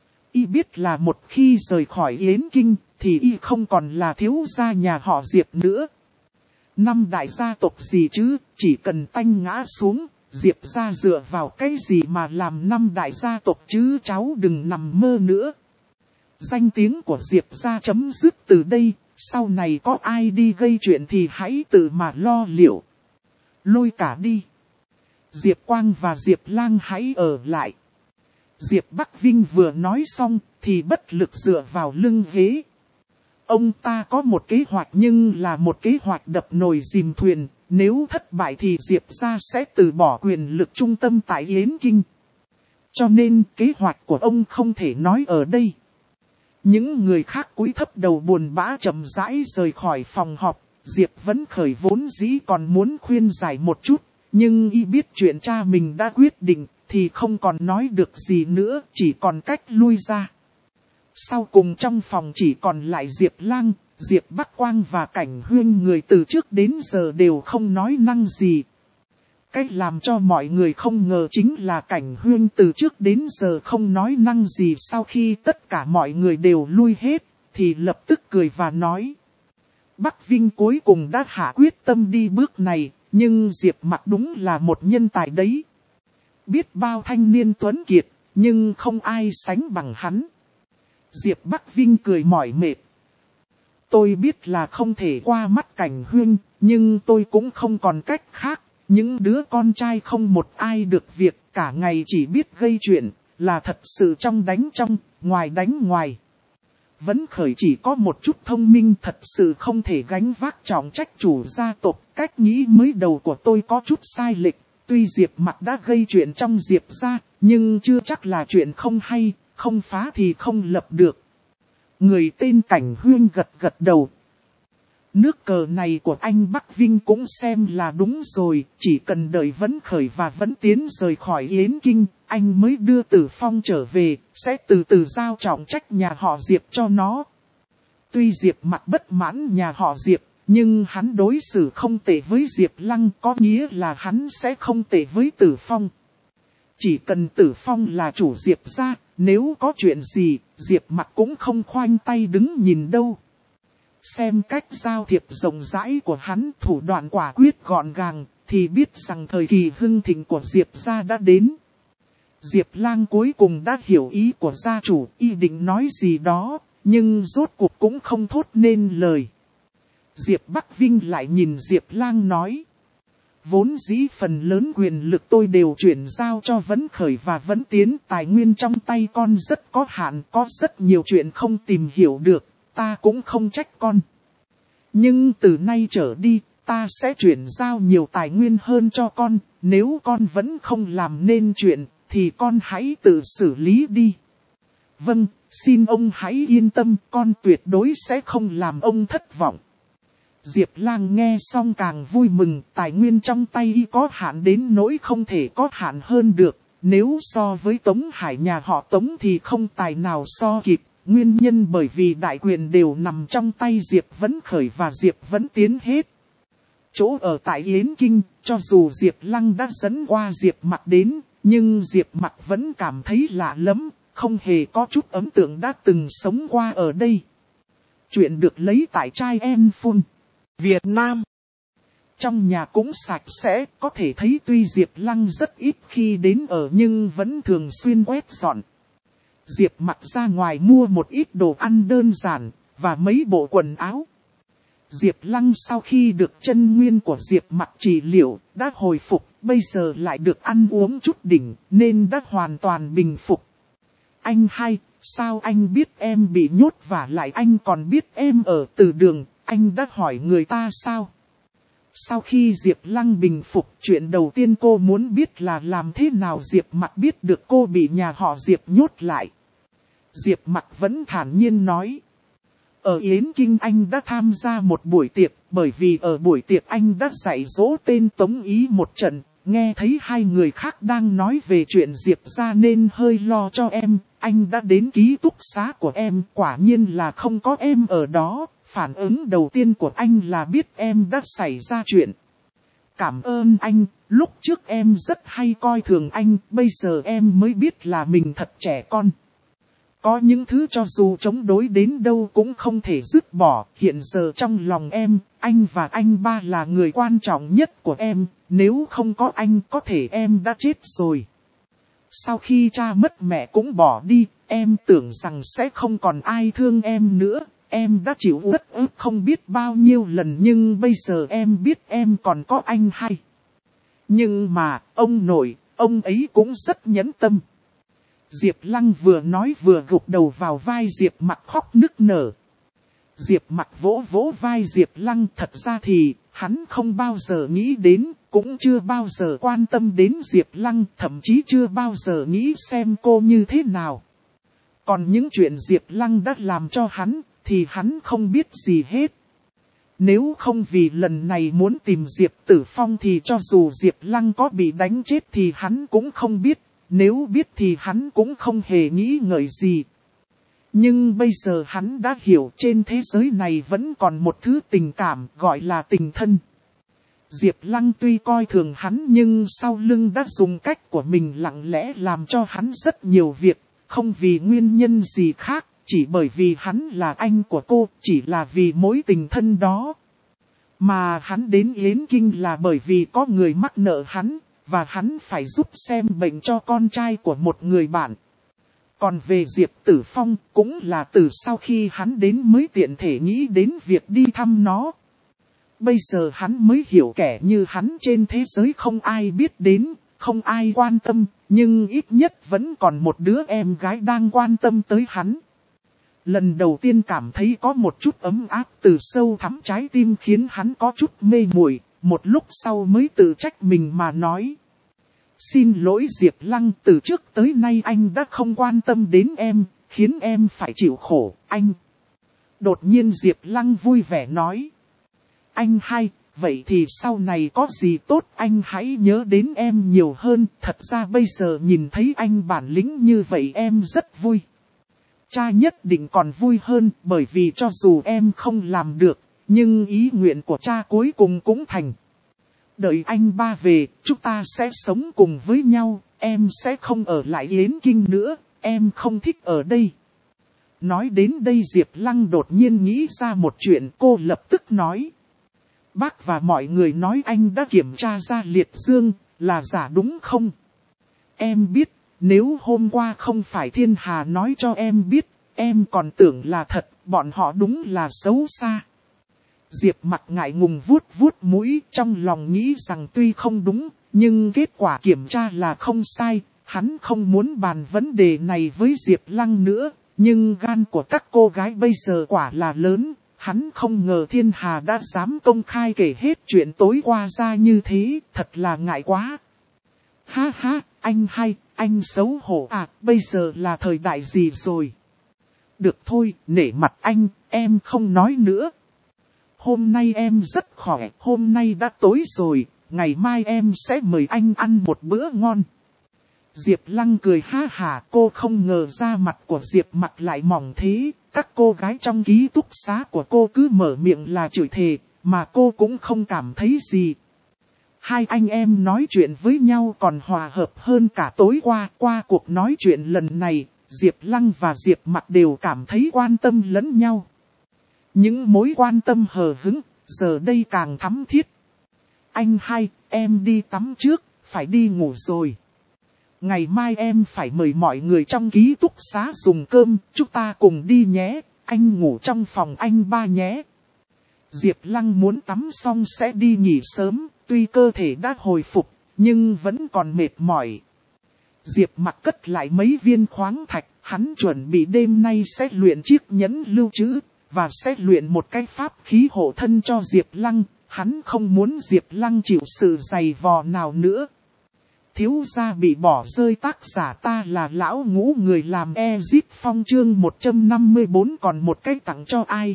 Y biết là một khi rời khỏi Yến Kinh thì y không còn là thiếu gia nhà họ Diệp nữa. Năm đại gia tộc gì chứ, chỉ cần tanh ngã xuống, Diệp gia dựa vào cái gì mà làm năm đại gia tộc chứ, cháu đừng nằm mơ nữa. Danh tiếng của Diệp gia chấm dứt từ đây, sau này có ai đi gây chuyện thì hãy tự mà lo liệu. Lôi cả đi. Diệp Quang và Diệp Lang hãy ở lại. Diệp Bắc Vinh vừa nói xong thì bất lực dựa vào lưng ghế. Ông ta có một kế hoạch nhưng là một kế hoạch đập nồi dìm thuyền. Nếu thất bại thì Diệp gia sẽ từ bỏ quyền lực trung tâm tại Yến Kinh. Cho nên kế hoạch của ông không thể nói ở đây. Những người khác cúi thấp đầu buồn bã chậm rãi rời khỏi phòng họp. Diệp Vân Khởi vốn dĩ còn muốn khuyên giải một chút. Nhưng y biết chuyện cha mình đã quyết định thì không còn nói được gì nữa, chỉ còn cách lui ra. Sau cùng trong phòng chỉ còn lại Diệp Lang, Diệp Bắc Quang và Cảnh Huyên, người từ trước đến giờ đều không nói năng gì. Cách làm cho mọi người không ngờ chính là Cảnh Huyên từ trước đến giờ không nói năng gì, sau khi tất cả mọi người đều lui hết, thì lập tức cười và nói. Bắc Vinh cuối cùng đã hạ quyết tâm đi bước này, nhưng Diệp Mặc đúng là một nhân tài đấy. Biết bao thanh niên tuấn kiệt, nhưng không ai sánh bằng hắn. Diệp Bắc Vinh cười mỏi mệt. Tôi biết là không thể qua mắt Cảnh Huyên, nhưng tôi cũng không còn cách khác. Những đứa con trai không một ai được việc, cả ngày chỉ biết gây chuyện, là thật sự trong đánh trong, ngoài đánh ngoài. Vân Khởi chỉ có một chút thông minh, thật sự không thể gánh vác trọng trách chủ gia tộc. Cách nghĩ mới đầu của tôi có chút sai lệch. Tuy Diệp Mặc đã gây chuyện trong Diệp gia, nhưng chưa chắc là chuyện không hay, không phá thì không lập được. Người tên Cảnh Huyên gật gật đầu. Nước cờ này của anh Bắc Vinh cũng xem là đúng rồi, chỉ cần đợi Vân Khởi và Vân Tiến rời khỏi Yến Kinh, anh mới đưa Tử Phong trở về, sẽ từ từ giao trọng trách nhà họ Diệp cho nó. Tuy Diệp Mặc bất mãn nhà họ Diệp, nhưng hắn đối xử không tệ với Diệp Lăng, có nghĩa là hắn sẽ không tệ với Tử Phong. Chỉ cần Tử Phong là chủ Diệp gia, nếu có chuyện gì, Diệp Mặc cũng không khoanh tay đứng nhìn đâu. Xem cách giao thiệp rộng rãi của hắn, thủ đoạn quả quyết gọn gàng, thì biết rằng thời kỳ hưng thịnh của Diệp gia đã đến. Diệp Lang cuối cùng đã hiểu ý của gia chủ, y định nói gì đó, nhưng rốt cuộc cũng không thốt nên lời. Diệp Bắc Vinh lại nhìn Diệp Lang nói. Vốn dĩ phần lớn quyền lực tôi đều chuyển giao cho Vân Khởi và Vân Tiến, tài nguyên trong tay con rất có hạn, có rất nhiều chuyện không tìm hiểu được, ta cũng không trách con. Nhưng từ nay trở đi, ta sẽ chuyển giao nhiều tài nguyên hơn cho con, nếu con vẫn không làm nên chuyện, thì con hãy tự xử lý đi. Vâng, xin ông hãy yên tâm, con tuyệt đối sẽ không làm ông thất vọng. Diệp Lang nghe xong càng vui mừng, tài nguyên trong tay y có hạn đến nỗi không thể có hạn hơn được. Nếu so với Tống Hải nhà họ Tống thì không tài nào so kịp. Nguyên nhân bởi vì đại quyền đều nằm trong tay Diệp Vân Khởi và Diệp Vân Tiến hết. Chỗ ở tại Yến Kinh, cho dù Diệp Lăng đã dẫn qua Diệp Mặc đến, nhưng Diệp Mặc vẫn cảm thấy lạ lắm, không hề có chút ấn tượng đã từng sống qua ở đây. Chuyện được lấy tại Trai Em Phun, Việt Nam. Trong nhà cũng sạch sẽ, có thể thấy tuy Diệp Lăng rất ít khi đến ở nhưng vẫn thường xuyên quét dọn. Diệp Mặc ra ngoài mua một ít đồ ăn đơn giản, và mấy bộ quần áo. Diệp Lăng sau khi được chân nguyên của Diệp Mặc trị liệu, đã hồi phục, bây giờ lại được ăn uống chút đỉnh, nên đã hoàn toàn bình phục. Anh hai, sao anh biết em bị nhốt và lại anh còn biết em ở từ đường, anh đã hỏi người ta sao? Sau khi Diệp Lăng bình phục, chuyện đầu tiên cô muốn biết là làm thế nào Diệp Mặc biết được cô bị nhà họ Diệp nhốt lại. Diệp Mặc vẫn thản nhiên nói. Ở Yến Kinh anh đã tham gia một buổi tiệc, bởi vì ở buổi tiệc anh đã dạy dỗ tên Tống Ý một trận, nghe thấy hai người khác đang nói về chuyện Diệp ra nên hơi lo cho em, anh đã đến ký túc xá của em, quả nhiên là không có em ở đó, phản ứng đầu tiên của anh là biết em đã xảy ra chuyện. Cảm ơn anh, lúc trước em rất hay coi thường anh, bây giờ em mới biết là mình thật trẻ con. Có những thứ cho dù chống đối đến đâu cũng không thể dứt bỏ, hiện giờ trong lòng em, anh và anh ba là người quan trọng nhất của em, nếu không có anh có thể em đã chết rồi. Sau khi cha mất mẹ cũng bỏ đi, em tưởng rằng sẽ không còn ai thương em nữa, em đã chịu uất ức không biết bao nhiêu lần nhưng bây giờ em biết em còn có anh hay. Nhưng mà, ông nội, ông ấy cũng rất nhẫn tâm. Diệp Lăng vừa nói vừa gục đầu vào vai Diệp Mặc khóc nức nở. Diệp Mặc vỗ vỗ vai Diệp Lăng, thật ra thì, hắn không bao giờ nghĩ đến, cũng chưa bao giờ quan tâm đến Diệp Lăng, thậm chí chưa bao giờ nghĩ xem cô như thế nào. Còn những chuyện Diệp Lăng đã làm cho hắn, thì hắn không biết gì hết. Nếu không vì lần này muốn tìm Diệp Tử Phong thì cho dù Diệp Lăng có bị đánh chết thì hắn cũng không biết. Nếu biết thì hắn cũng không hề nghĩ ngợi gì. Nhưng bây giờ hắn đã hiểu trên thế giới này vẫn còn một thứ tình cảm gọi là tình thân. Diệp Lăng tuy coi thường hắn nhưng sau lưng đã dùng cách của mình lặng lẽ làm cho hắn rất nhiều việc. Không vì nguyên nhân gì khác, chỉ bởi vì hắn là anh của cô, chỉ là vì mối tình thân đó. Mà hắn đến Yến Kinh là bởi vì có người mắc nợ hắn. Và hắn phải giúp xem bệnh cho con trai của một người bạn. Còn về Diệp Tử Phong cũng là từ sau khi hắn đến mới tiện thể nghĩ đến việc đi thăm nó. Bây giờ hắn mới hiểu kẻ như hắn trên thế giới không ai biết đến, không ai quan tâm, nhưng ít nhất vẫn còn một đứa em gái đang quan tâm tới hắn. Lần đầu tiên cảm thấy có một chút ấm áp từ sâu thẳm trái tim khiến hắn có chút mê muội. Một lúc sau mới tự trách mình mà nói. Xin lỗi Diệp Lăng, từ trước tới nay anh đã không quan tâm đến em, khiến em phải chịu khổ, anh. Đột nhiên Diệp Lăng vui vẻ nói. Anh hay, vậy thì sau này có gì tốt anh hãy nhớ đến em nhiều hơn, thật ra bây giờ nhìn thấy anh bản lĩnh như vậy em rất vui. Cha nhất định còn vui hơn bởi vì cho dù em không làm được, nhưng ý nguyện của cha cuối cùng cũng thành. Đợi anh ba về, chúng ta sẽ sống cùng với nhau, em sẽ không ở lại Yến Kinh nữa, em không thích ở đây. Nói đến đây Diệp Lăng đột nhiên nghĩ ra một chuyện, cô lập tức nói. Bác và mọi người nói anh đã kiểm tra ra liệt dương, là giả đúng không? Em biết, nếu hôm qua không phải Thiên Hà nói cho em biết, em còn tưởng là thật, bọn họ đúng là xấu xa. Diệp Mặc ngại ngùng vuốt vuốt mũi, trong lòng nghĩ rằng tuy không đúng, nhưng kết quả kiểm tra là không sai, hắn không muốn bàn vấn đề này với Diệp Lăng nữa, nhưng gan của các cô gái bây giờ quả là lớn, hắn không ngờ Thiên Hà đã dám công khai kể hết chuyện tối qua ra như thế, thật là ngại quá. Ha ha, anh hay, anh xấu hổ à, bây giờ là thời đại gì rồi? Được thôi, nể mặt anh, em không nói nữa. Hôm nay em rất khỏe, hôm nay đã tối rồi, ngày mai em sẽ mời anh ăn một bữa ngon. Diệp Lăng cười ha hả, cô không ngờ da mặt của Diệp Mặc lại mỏng thế, các cô gái trong ký túc xá của cô cứ mở miệng là chửi thề, mà cô cũng không cảm thấy gì. Hai anh em nói chuyện với nhau còn hòa hợp hơn cả tối qua, qua cuộc nói chuyện lần này, Diệp Lăng và Diệp Mặc đều cảm thấy quan tâm lẫn nhau. Những mối quan tâm hờ hững, giờ đây càng thắm thiết. Anh hai, em đi tắm trước, phải đi ngủ rồi. Ngày mai em phải mời mọi người trong ký túc xá dùng cơm, chúng ta cùng đi nhé, anh ngủ trong phòng anh ba nhé. Diệp Lăng muốn tắm xong sẽ đi nghỉ sớm, tuy cơ thể đã hồi phục, nhưng vẫn còn mệt mỏi. Diệp Mặc cất lại mấy viên khoáng thạch, hắn chuẩn bị đêm nay sẽ luyện chiếc nhẫn lưu trữ. Và sẽ luyện một cái pháp khí hộ thân cho Diệp Lăng, hắn không muốn Diệp Lăng chịu sự dày vò nào nữa. thiếu gia bị bỏ rơi, tác giả ta là lão ngũ người làm Ezip Phong chương một trăm năm mươi tư còn một cách tặng cho ai.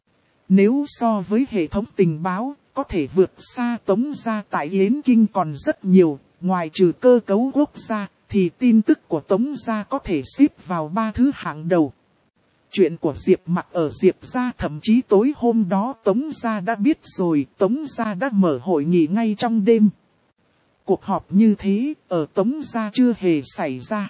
Nếu so với hệ thống tình báo, có thể vượt xa Tống gia tại Yến Kinh còn rất nhiều, ngoài trừ cơ cấu quốc gia, thì tin tức của Tống gia có thể xếp vào ba thứ hạng đầu. Chuyện của Diệp Mặc ở Diệp gia thậm chí tối hôm đó Tống gia đã biết rồi, Tống gia đã mở hội nghị ngay trong đêm. Cuộc họp như thế, ở Tống gia chưa hề xảy ra.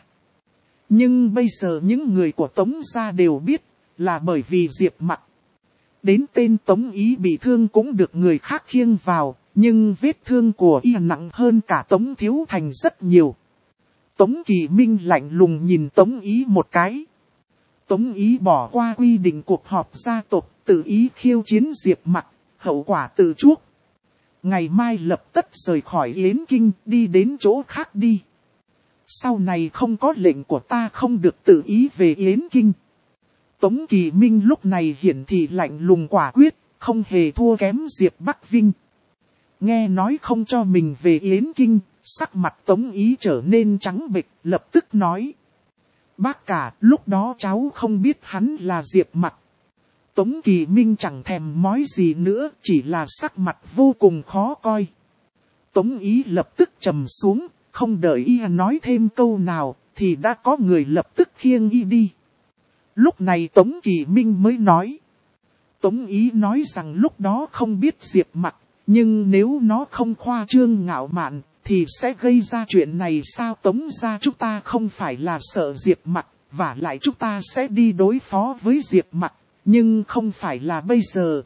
Nhưng bây giờ những người của Tống gia đều biết, là bởi vì Diệp Mặc. Đến tên Tống Ý bị thương cũng được người khác khiêng vào, nhưng vết thương của y nặng hơn cả Tống Thiếu Thành rất nhiều. Tống Kỳ Minh lạnh lùng nhìn Tống Ý một cái. Tống Ý bỏ qua quy định cuộc họp gia tộc, tự ý khiêu chiến Diệp Mặc, hậu quả tự chuốc. Ngày mai lập tức rời khỏi Yến Kinh, đi đến chỗ khác đi. Sau này không có lệnh của ta không được tự ý về Yến Kinh. Tống Kỳ Minh lúc này hiển thị lạnh lùng quả quyết, không hề thua kém Diệp Bắc Vinh. Nghe nói không cho mình về Yến Kinh, sắc mặt Tống Ý trở nên trắng bệch, lập tức nói. Bác cả, lúc đó cháu không biết hắn là Diệp Mặc. Tống Kỳ Minh chẳng thèm mói gì nữa, chỉ là sắc mặt vô cùng khó coi. Tống Ý lập tức trầm xuống, không đợi y nói thêm câu nào, thì đã có người lập tức khiêng y đi. Lúc này Tống Kỳ Minh mới nói. Tống Ý nói rằng lúc đó không biết Diệp Mặc, nhưng nếu nó không khoa trương ngạo mạn, thì sẽ gây ra chuyện này sao? Tống gia chúng ta không phải là sợ Diệp Mặc, và lại chúng ta sẽ đi đối phó với Diệp Mặc, nhưng không phải là bây giờ.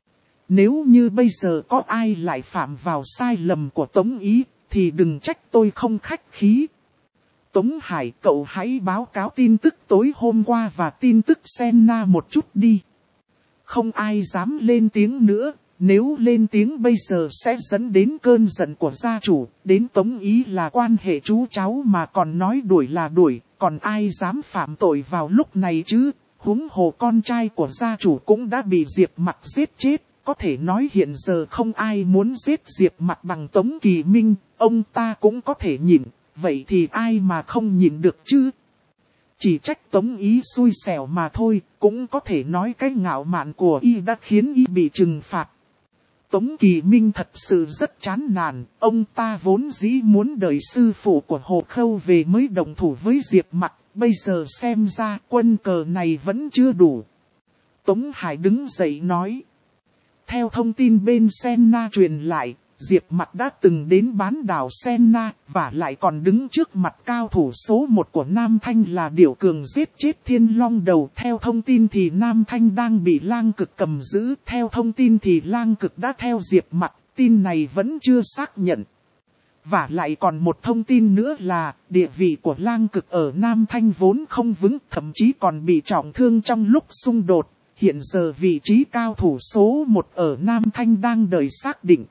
Nếu như bây giờ có ai lại phạm vào sai lầm của Tống Ý, thì đừng trách tôi không khách khí. Tống Hải, cậu hãy báo cáo tin tức tối hôm qua và tin tức Senna một chút đi. Không ai dám lên tiếng nữa, nếu lên tiếng bây giờ sẽ dẫn đến cơn giận của gia chủ, đến Tống Ý là quan hệ chú cháu mà còn nói đuổi là đuổi, còn ai dám phạm tội vào lúc này chứ? Huống hồ con trai của gia chủ cũng đã bị Diệp Mặc giết chết, có thể nói hiện giờ không ai muốn giết Diệp Mặc bằng Tống Kỳ Minh, ông ta cũng có thể nhịn, vậy thì ai mà không nhịn được chứ? Chỉ trách Tống Ý xui xẻo mà thôi, cũng có thể nói cái ngạo mạn của y đã khiến y bị trừng phạt. Tống Kỳ Minh thật sự rất chán nản, ông ta vốn dĩ muốn đợi sư phụ của Hồ Khâu về mới đồng thủ với Diệp Mặc, bây giờ xem ra quân cờ này vẫn chưa đủ. Tống Hải đứng dậy nói. Theo thông tin bên Senna truyền lại, Diệp Mặc đã từng đến bán đảo Senna, và lại còn đứng trước mặt cao thủ số một của Nam Thanh là Điểu Cường giết chết Thiên Long Đầu. Theo thông tin thì Nam Thanh đang bị Lang Cực cầm giữ, theo thông tin thì Lang Cực đã theo Diệp Mặc, tin này vẫn chưa xác nhận. Và lại còn một thông tin nữa là, địa vị của Lang Cực ở Nam Thanh vốn không vững, thậm chí còn bị trọng thương trong lúc xung đột. Hiện giờ vị trí cao thủ số một ở Nam Thanh đang đợi xác định.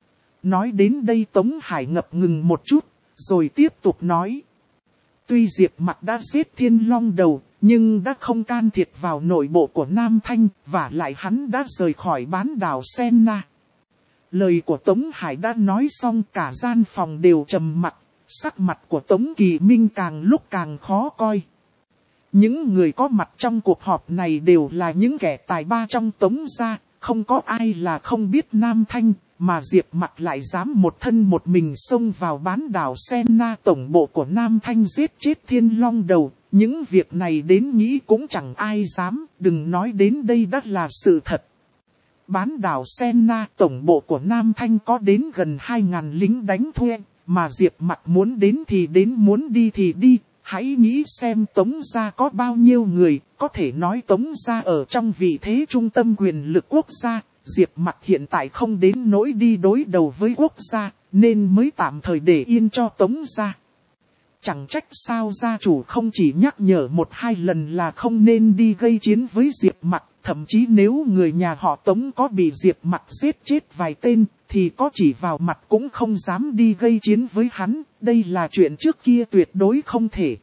Nói đến đây Tống Hải ngập ngừng một chút, rồi tiếp tục nói. Tuy Diệp Mặc đã giết Thiên Long Đầu, nhưng đã không can thiệp vào nội bộ của Nam Thanh, và lại hắn đã rời khỏi bán đảo Senna. Lời của Tống Hải đã nói xong, cả gian phòng đều trầm mặc, sắc mặt của Tống Kỳ Minh càng lúc càng khó coi. Những người có mặt trong cuộc họp này đều là những kẻ tài ba trong Tống gia, không có ai là không biết Nam Thanh, mà Diệp Mặc lại dám một thân một mình xông vào bán đảo Senna tổng bộ của Nam Thanh giết chết Thiên Long Đầu. Những việc này đến nghĩ cũng chẳng ai dám, đừng nói đến đây đã là sự thật. Bán đảo Senna tổng bộ của Nam Thanh có đến gần hai ngàn lính đánh thuê, mà Diệp Mặc muốn đến thì đến, muốn đi thì đi. Hãy nghĩ xem Tống gia có bao nhiêu người, có thể nói Tống gia ở trong vị thế trung tâm quyền lực quốc gia. Diệp Mặc hiện tại không đến nỗi đi đối đầu với quốc gia, nên mới tạm thời để yên cho Tống gia. Chẳng trách sao gia chủ không chỉ nhắc nhở một hai lần là không nên đi gây chiến với Diệp Mặc, thậm chí nếu người nhà họ Tống có bị Diệp Mặc giết chết vài tên, thì có chỉ vào mặt cũng không dám đi gây chiến với hắn, đây là chuyện trước kia tuyệt đối không thể.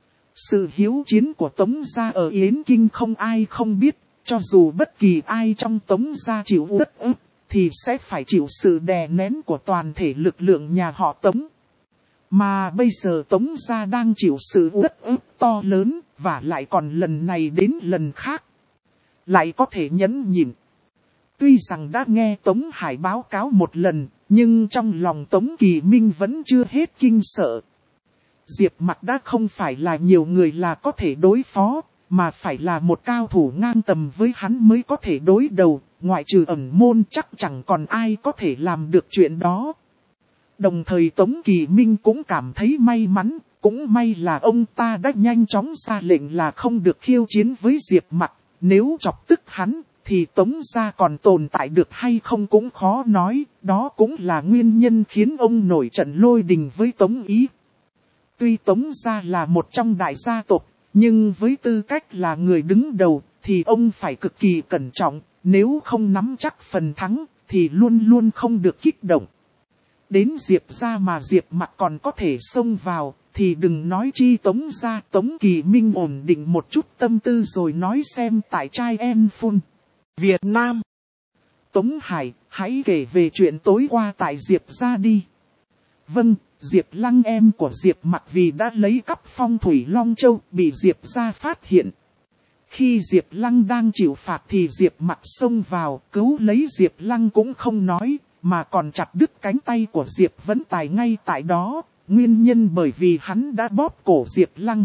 Sự hiếu chiến của Tống gia ở Yến Kinh không ai không biết, cho dù bất kỳ ai trong Tống gia chịu uất ức, thì sẽ phải chịu sự đè nén của toàn thể lực lượng nhà họ Tống. Mà bây giờ Tống gia đang chịu sự uất ức to lớn, và lại còn lần này đến lần khác. Lại có thể nhẫn nhịn. Tuy rằng đã nghe Tống Hải báo cáo một lần, nhưng trong lòng Tống Kỳ Minh vẫn chưa hết kinh sợ. Diệp Mặc đã không phải là nhiều người là có thể đối phó, mà phải là một cao thủ ngang tầm với hắn mới có thể đối đầu, ngoại trừ ẩn môn chắc chẳng còn ai có thể làm được chuyện đó. Đồng thời Tống Kỳ Minh cũng cảm thấy may mắn, cũng may là ông ta đã nhanh chóng ra lệnh là không được khiêu chiến với Diệp Mặc, nếu chọc tức hắn, thì Tống gia còn tồn tại được hay không cũng khó nói, đó cũng là nguyên nhân khiến ông nổi trận lôi đình với Tống Ý. Tuy Tống gia là một trong đại gia tộc, nhưng với tư cách là người đứng đầu, thì ông phải cực kỳ cẩn trọng, nếu không nắm chắc phần thắng, thì luôn luôn không được kích động. Đến Diệp gia mà Diệp Mặc còn có thể xông vào, thì đừng nói chi Tống gia. Tống Kỳ Minh ổn định một chút tâm tư rồi nói xem tại trai em phun Việt Nam. Tống Hải, hãy kể về chuyện tối qua tại Diệp gia đi. Vâng, Diệp Lăng em của Diệp Mặc vì đã lấy cắp phong thủy Long Châu bị Diệp gia phát hiện. Khi Diệp Lăng đang chịu phạt thì Diệp Mặc xông vào cứu lấy Diệp Lăng cũng không nói, mà còn chặt đứt cánh tay của Diệp Vấn Tài ngay tại đó, nguyên nhân bởi vì hắn đã bóp cổ Diệp Lăng.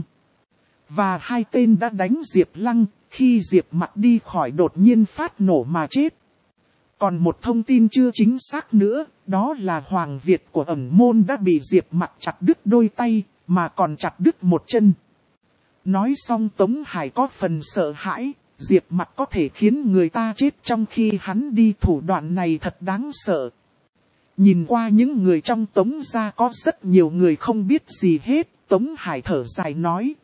Và hai tên đã đánh Diệp Lăng, khi Diệp Mặc đi khỏi đột nhiên phát nổ mà chết. Còn một thông tin chưa chính xác nữa, đó là Hoàng Việt của ẩn môn đã bị Diệp Mặc chặt đứt đôi tay, mà còn chặt đứt một chân. Nói xong Tống Hải có phần sợ hãi, Diệp Mặc có thể khiến người ta chết trong khi hắn đi, thủ đoạn này thật đáng sợ. Nhìn qua những người trong Tống gia có rất nhiều người không biết gì hết, Tống Hải thở dài nói.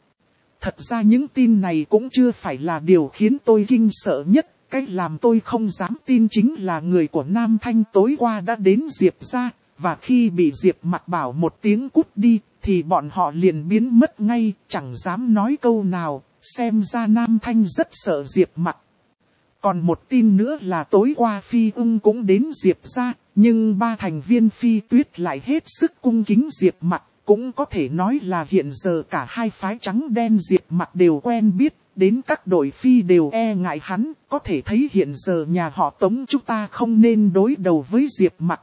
Thật ra những tin này cũng chưa phải là điều khiến tôi kinh sợ nhất. Cách làm tôi không dám tin chính là người của Nam Thanh tối qua đã đến Diệp gia, và khi bị Diệp Mặc bảo một tiếng cút đi, thì bọn họ liền biến mất ngay, chẳng dám nói câu nào, xem ra Nam Thanh rất sợ Diệp Mặc. Còn một tin nữa là tối qua Phi Ưng cũng đến Diệp gia, nhưng ba thành viên Phi Tuyết lại hết sức cung kính Diệp Mặc, cũng có thể nói là hiện giờ cả hai phái trắng đen Diệp Mặc đều quen biết. Đến các đội Phi đều e ngại hắn, có thể thấy hiện giờ nhà họ Tống chúng ta không nên đối đầu với Diệp Mặc.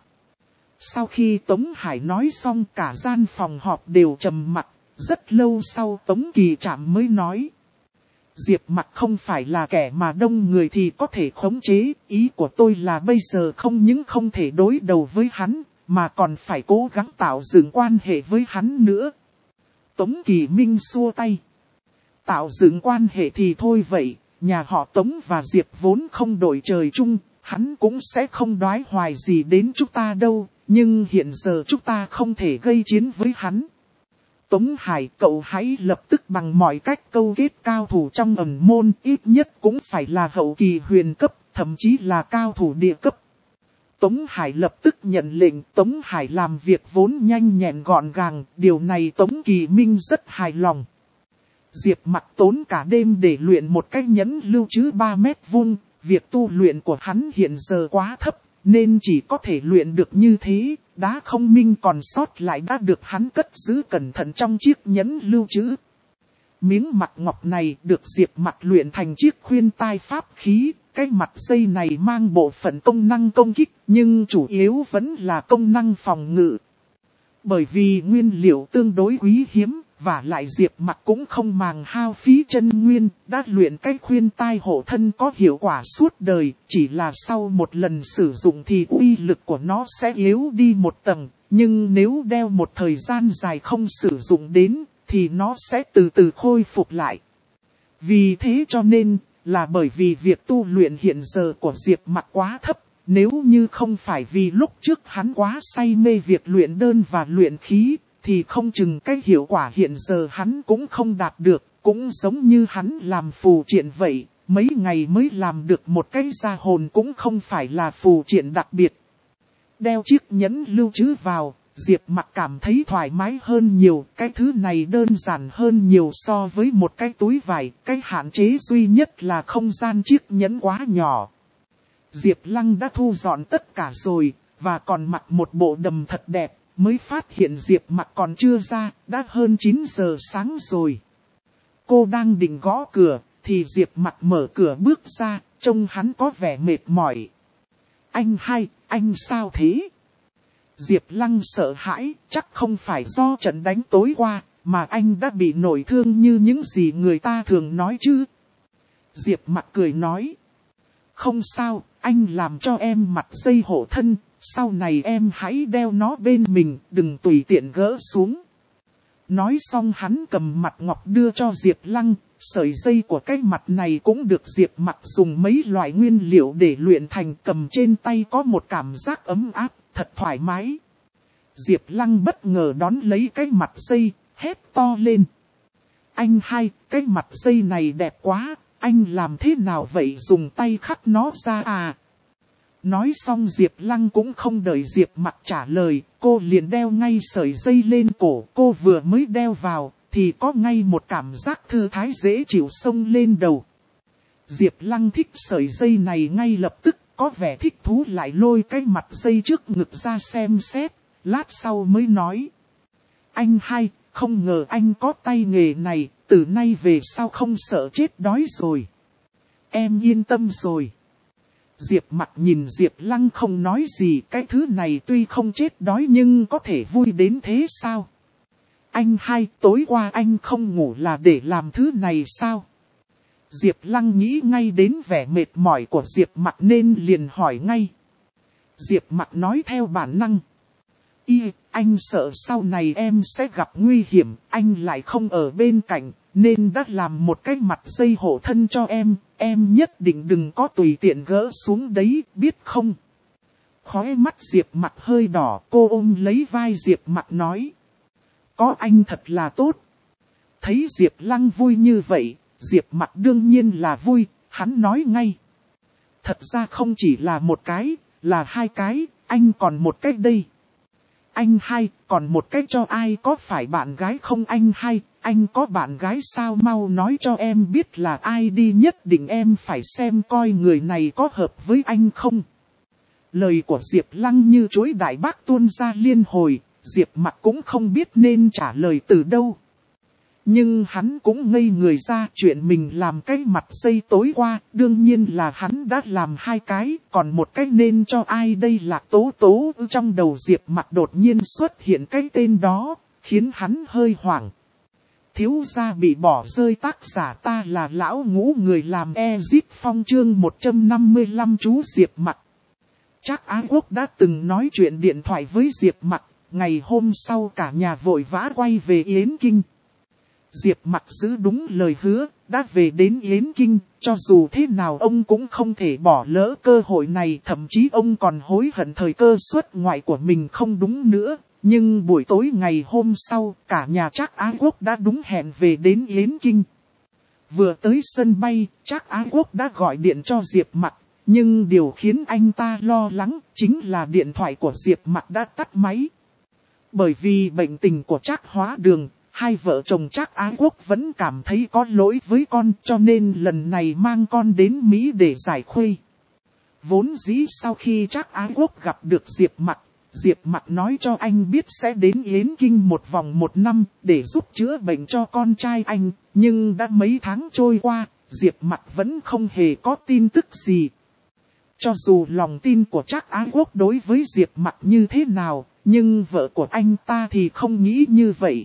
Sau khi Tống Hải nói xong cả gian phòng họp đều trầm mặc, rất lâu sau Tống Kỳ Trạm mới nói. Diệp Mặc không phải là kẻ mà đông người thì có thể khống chế, ý của tôi là bây giờ không những không thể đối đầu với hắn, mà còn phải cố gắng tạo dựng quan hệ với hắn nữa. Tống Kỳ Minh xua tay. Tạo dựng quan hệ thì thôi vậy, nhà họ Tống và Diệp vốn không đổi trời chung, hắn cũng sẽ không đoái hoài gì đến chúng ta đâu, nhưng hiện giờ chúng ta không thể gây chiến với hắn. Tống Hải, cậu hãy lập tức bằng mọi cách câu kết cao thủ trong ẩn môn, ít nhất cũng phải là hậu kỳ huyền cấp, thậm chí là cao thủ địa cấp. Tống Hải lập tức nhận lệnh. Tống Hải làm việc vốn nhanh nhẹn gọn gàng, điều này Tống Kỳ Minh rất hài lòng. Diệp Mặc tốn cả đêm để luyện một cái nhẫn lưu trữ ba mét vuông, việc tu luyện của hắn hiện giờ quá thấp, nên chỉ có thể luyện được như thế, đá không minh còn sót lại đã được hắn cất giữ cẩn thận trong chiếc nhẫn lưu trữ. Miếng mặt ngọc này được Diệp Mặc luyện thành chiếc khuyên tai pháp khí, cái mặt dây này mang bộ phận công năng công kích, nhưng chủ yếu vẫn là công năng phòng ngự. Bởi vì nguyên liệu tương đối quý hiếm, và lại Diệp Mặc cũng không màng hao phí chân nguyên, đã luyện cái khuyên tai hộ thân có hiệu quả suốt đời, chỉ là sau một lần sử dụng thì uy lực của nó sẽ yếu đi một tầng, nhưng nếu đeo một thời gian dài không sử dụng đến, thì nó sẽ từ từ khôi phục lại. Vì thế cho nên, là bởi vì việc tu luyện hiện giờ của Diệp Mặc quá thấp, nếu như không phải vì lúc trước hắn quá say mê việc luyện đơn và luyện khí, thì không chừng cái hiệu quả hiện giờ hắn cũng không đạt được, cũng giống như hắn làm phù triện vậy, mấy ngày mới làm được một cái gia hồn cũng không phải là phù triện đặc biệt. Đeo chiếc nhẫn lưu trữ vào, Diệp Mặc cảm thấy thoải mái hơn nhiều, cái thứ này đơn giản hơn nhiều so với một cái túi vải, cái hạn chế duy nhất là không gian chiếc nhẫn quá nhỏ. Diệp Lăng đã thu dọn tất cả rồi, và còn mặc một bộ đầm thật đẹp. mới phát hiện Diệp Mặc còn chưa ra, đã hơn chín giờ sáng rồi. Cô đang định gõ cửa, thì Diệp Mặc mở cửa bước ra, trông hắn có vẻ mệt mỏi. Anh hai, anh sao thế? Diệp Lăng sợ hãi, chắc không phải do trận đánh tối qua, mà anh đã bị nổi thương như những gì người ta thường nói chứ. Diệp Mặc cười nói. Không sao, anh làm cho em mặc dây hộ thân, sau này em hãy đeo nó bên mình, đừng tùy tiện gỡ xuống. Nói xong hắn cầm mặt ngọc đưa cho Diệp Lăng, sợi dây của cái mặt này cũng được Diệp Mặc dùng mấy loại nguyên liệu để luyện thành, cầm trên tay có một cảm giác ấm áp, thật thoải mái. Diệp Lăng bất ngờ đón lấy cái mặt dây, hét to lên. Anh hai, cái mặt dây này đẹp quá, anh làm thế nào vậy, dùng tay khắc nó ra à? Nói xong Diệp Lăng cũng không đợi Diệp Mặc trả lời, cô liền đeo ngay sợi dây lên cổ. Cô vừa mới đeo vào, thì có ngay một cảm giác thư thái dễ chịu xông lên đầu. Diệp Lăng thích sợi dây này ngay lập tức, có vẻ thích thú, lại lôi cái mặt dây trước ngực ra xem xét, lát sau mới nói. Anh hai, không ngờ anh có tay nghề này, từ nay về sau không sợ chết đói rồi. Em yên tâm rồi. Diệp Mặc nhìn Diệp Lăng không nói gì, cái thứ này tuy không chết đói nhưng có thể vui đến thế sao? Anh hai, tối qua anh không ngủ là để làm thứ này sao? Diệp Lăng nghĩ ngay đến vẻ mệt mỏi của Diệp Mặc nên liền hỏi ngay. Diệp Mặc nói theo bản năng. Y, anh sợ sau này em sẽ gặp nguy hiểm, anh lại không ở bên cạnh, nên đã làm một cái mặt dây hộ thân cho em, em nhất định đừng có tùy tiện gỡ xuống đấy, biết không? Khóe mắt Diệp Mặc hơi đỏ, cô ôm lấy vai Diệp Mặc nói. Có anh thật là tốt. Thấy Diệp Lăng vui như vậy, Diệp Mặc đương nhiên là vui, hắn nói ngay. Thật ra không chỉ là một cái, là hai cái, anh còn một cái đây. Anh hai, còn một cái cho ai, có phải bạn gái không anh hai? Anh có bạn gái sao, mau nói cho em biết là ai đi, nhất định em phải xem coi người này có hợp với anh không. Lời của Diệp Lăng như chuối đại bác tuôn ra liên hồi, Diệp Mặc cũng không biết nên trả lời từ đâu. Nhưng hắn cũng ngây người ra, chuyện mình làm cái mặt dây tối qua, đương nhiên là hắn đã làm hai cái, còn một cái nên cho ai đây, Lạc Tố Tố. Trong đầu Diệp Mặc đột nhiên xuất hiện cái tên đó, khiến hắn hơi hoảng. Thiếu gia bị bỏ rơi, tác giả ta là lão ngũ, người làm Ezit Phong, chương một trăm năm mươi lăm chú Diệp Mặc. Trác Ái Quốc đã từng nói chuyện điện thoại với Diệp Mặc, ngày hôm sau cả nhà vội vã quay về Yến Kinh. Diệp Mặc giữ đúng lời hứa, đã về đến Yến Kinh, cho dù thế nào ông cũng không thể bỏ lỡ cơ hội này, thậm chí ông còn hối hận thời cơ xuất ngoại của mình không đúng nữa. Nhưng buổi tối ngày hôm sau, cả nhà Trác Ái Quốc đã đúng hẹn về đến Yến Kinh. Vừa tới sân bay, Trác Ái Quốc đã gọi điện cho Diệp Mặc, nhưng điều khiến anh ta lo lắng chính là điện thoại của Diệp Mặc đã tắt máy. Bởi vì bệnh tình của Trác Hóa Đường, hai vợ chồng Trác Ái Quốc vẫn cảm thấy có lỗi với con, cho nên lần này mang con đến Mỹ để giải khuây. Vốn dĩ sau khi Trác Ái Quốc gặp được Diệp Mặc, Diệp Mặc nói cho anh biết sẽ đến Yến Kinh một vòng một năm để giúp chữa bệnh cho con trai anh, nhưng đã mấy tháng trôi qua, Diệp Mặc vẫn không hề có tin tức gì. Cho dù lòng tin của Trác Ái Quốc đối với Diệp Mặc như thế nào, nhưng vợ của anh ta thì không nghĩ như vậy.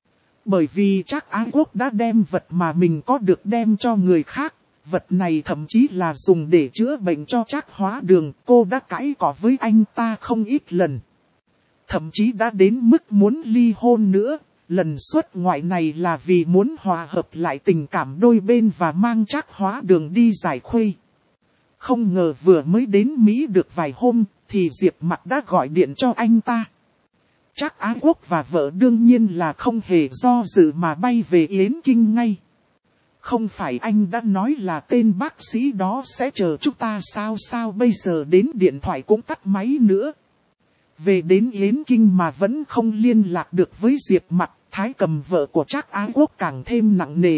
Bởi vì Trác Ái Quốc đã đem vật mà mình có được đem cho người khác, vật này thậm chí là dùng để chữa bệnh cho Trác Hóa Đường. Cô đã cãi cọ với anh ta không ít lần, thậm chí đã đến mức muốn ly hôn nữa. Lần xuất ngoại này là vì muốn hòa hợp lại tình cảm đôi bên và mang Trác Hóa Đường đi giải khuây. Không ngờ vừa mới đến Mỹ được vài hôm, thì Diệp Mặc đã gọi điện cho anh ta. Trác Ái Quốc và vợ đương nhiên là không hề do dự mà bay về Yến Kinh ngay. Không phải anh đã nói là tên bác sĩ đó sẽ chờ chúng ta sao sao bây giờ đến điện thoại cũng tắt máy nữa. Về đến Yến Kinh mà vẫn không liên lạc được với Diệp Mặc, Thái Cầm vợ của Trác Ái Quốc càng thêm nặng nề.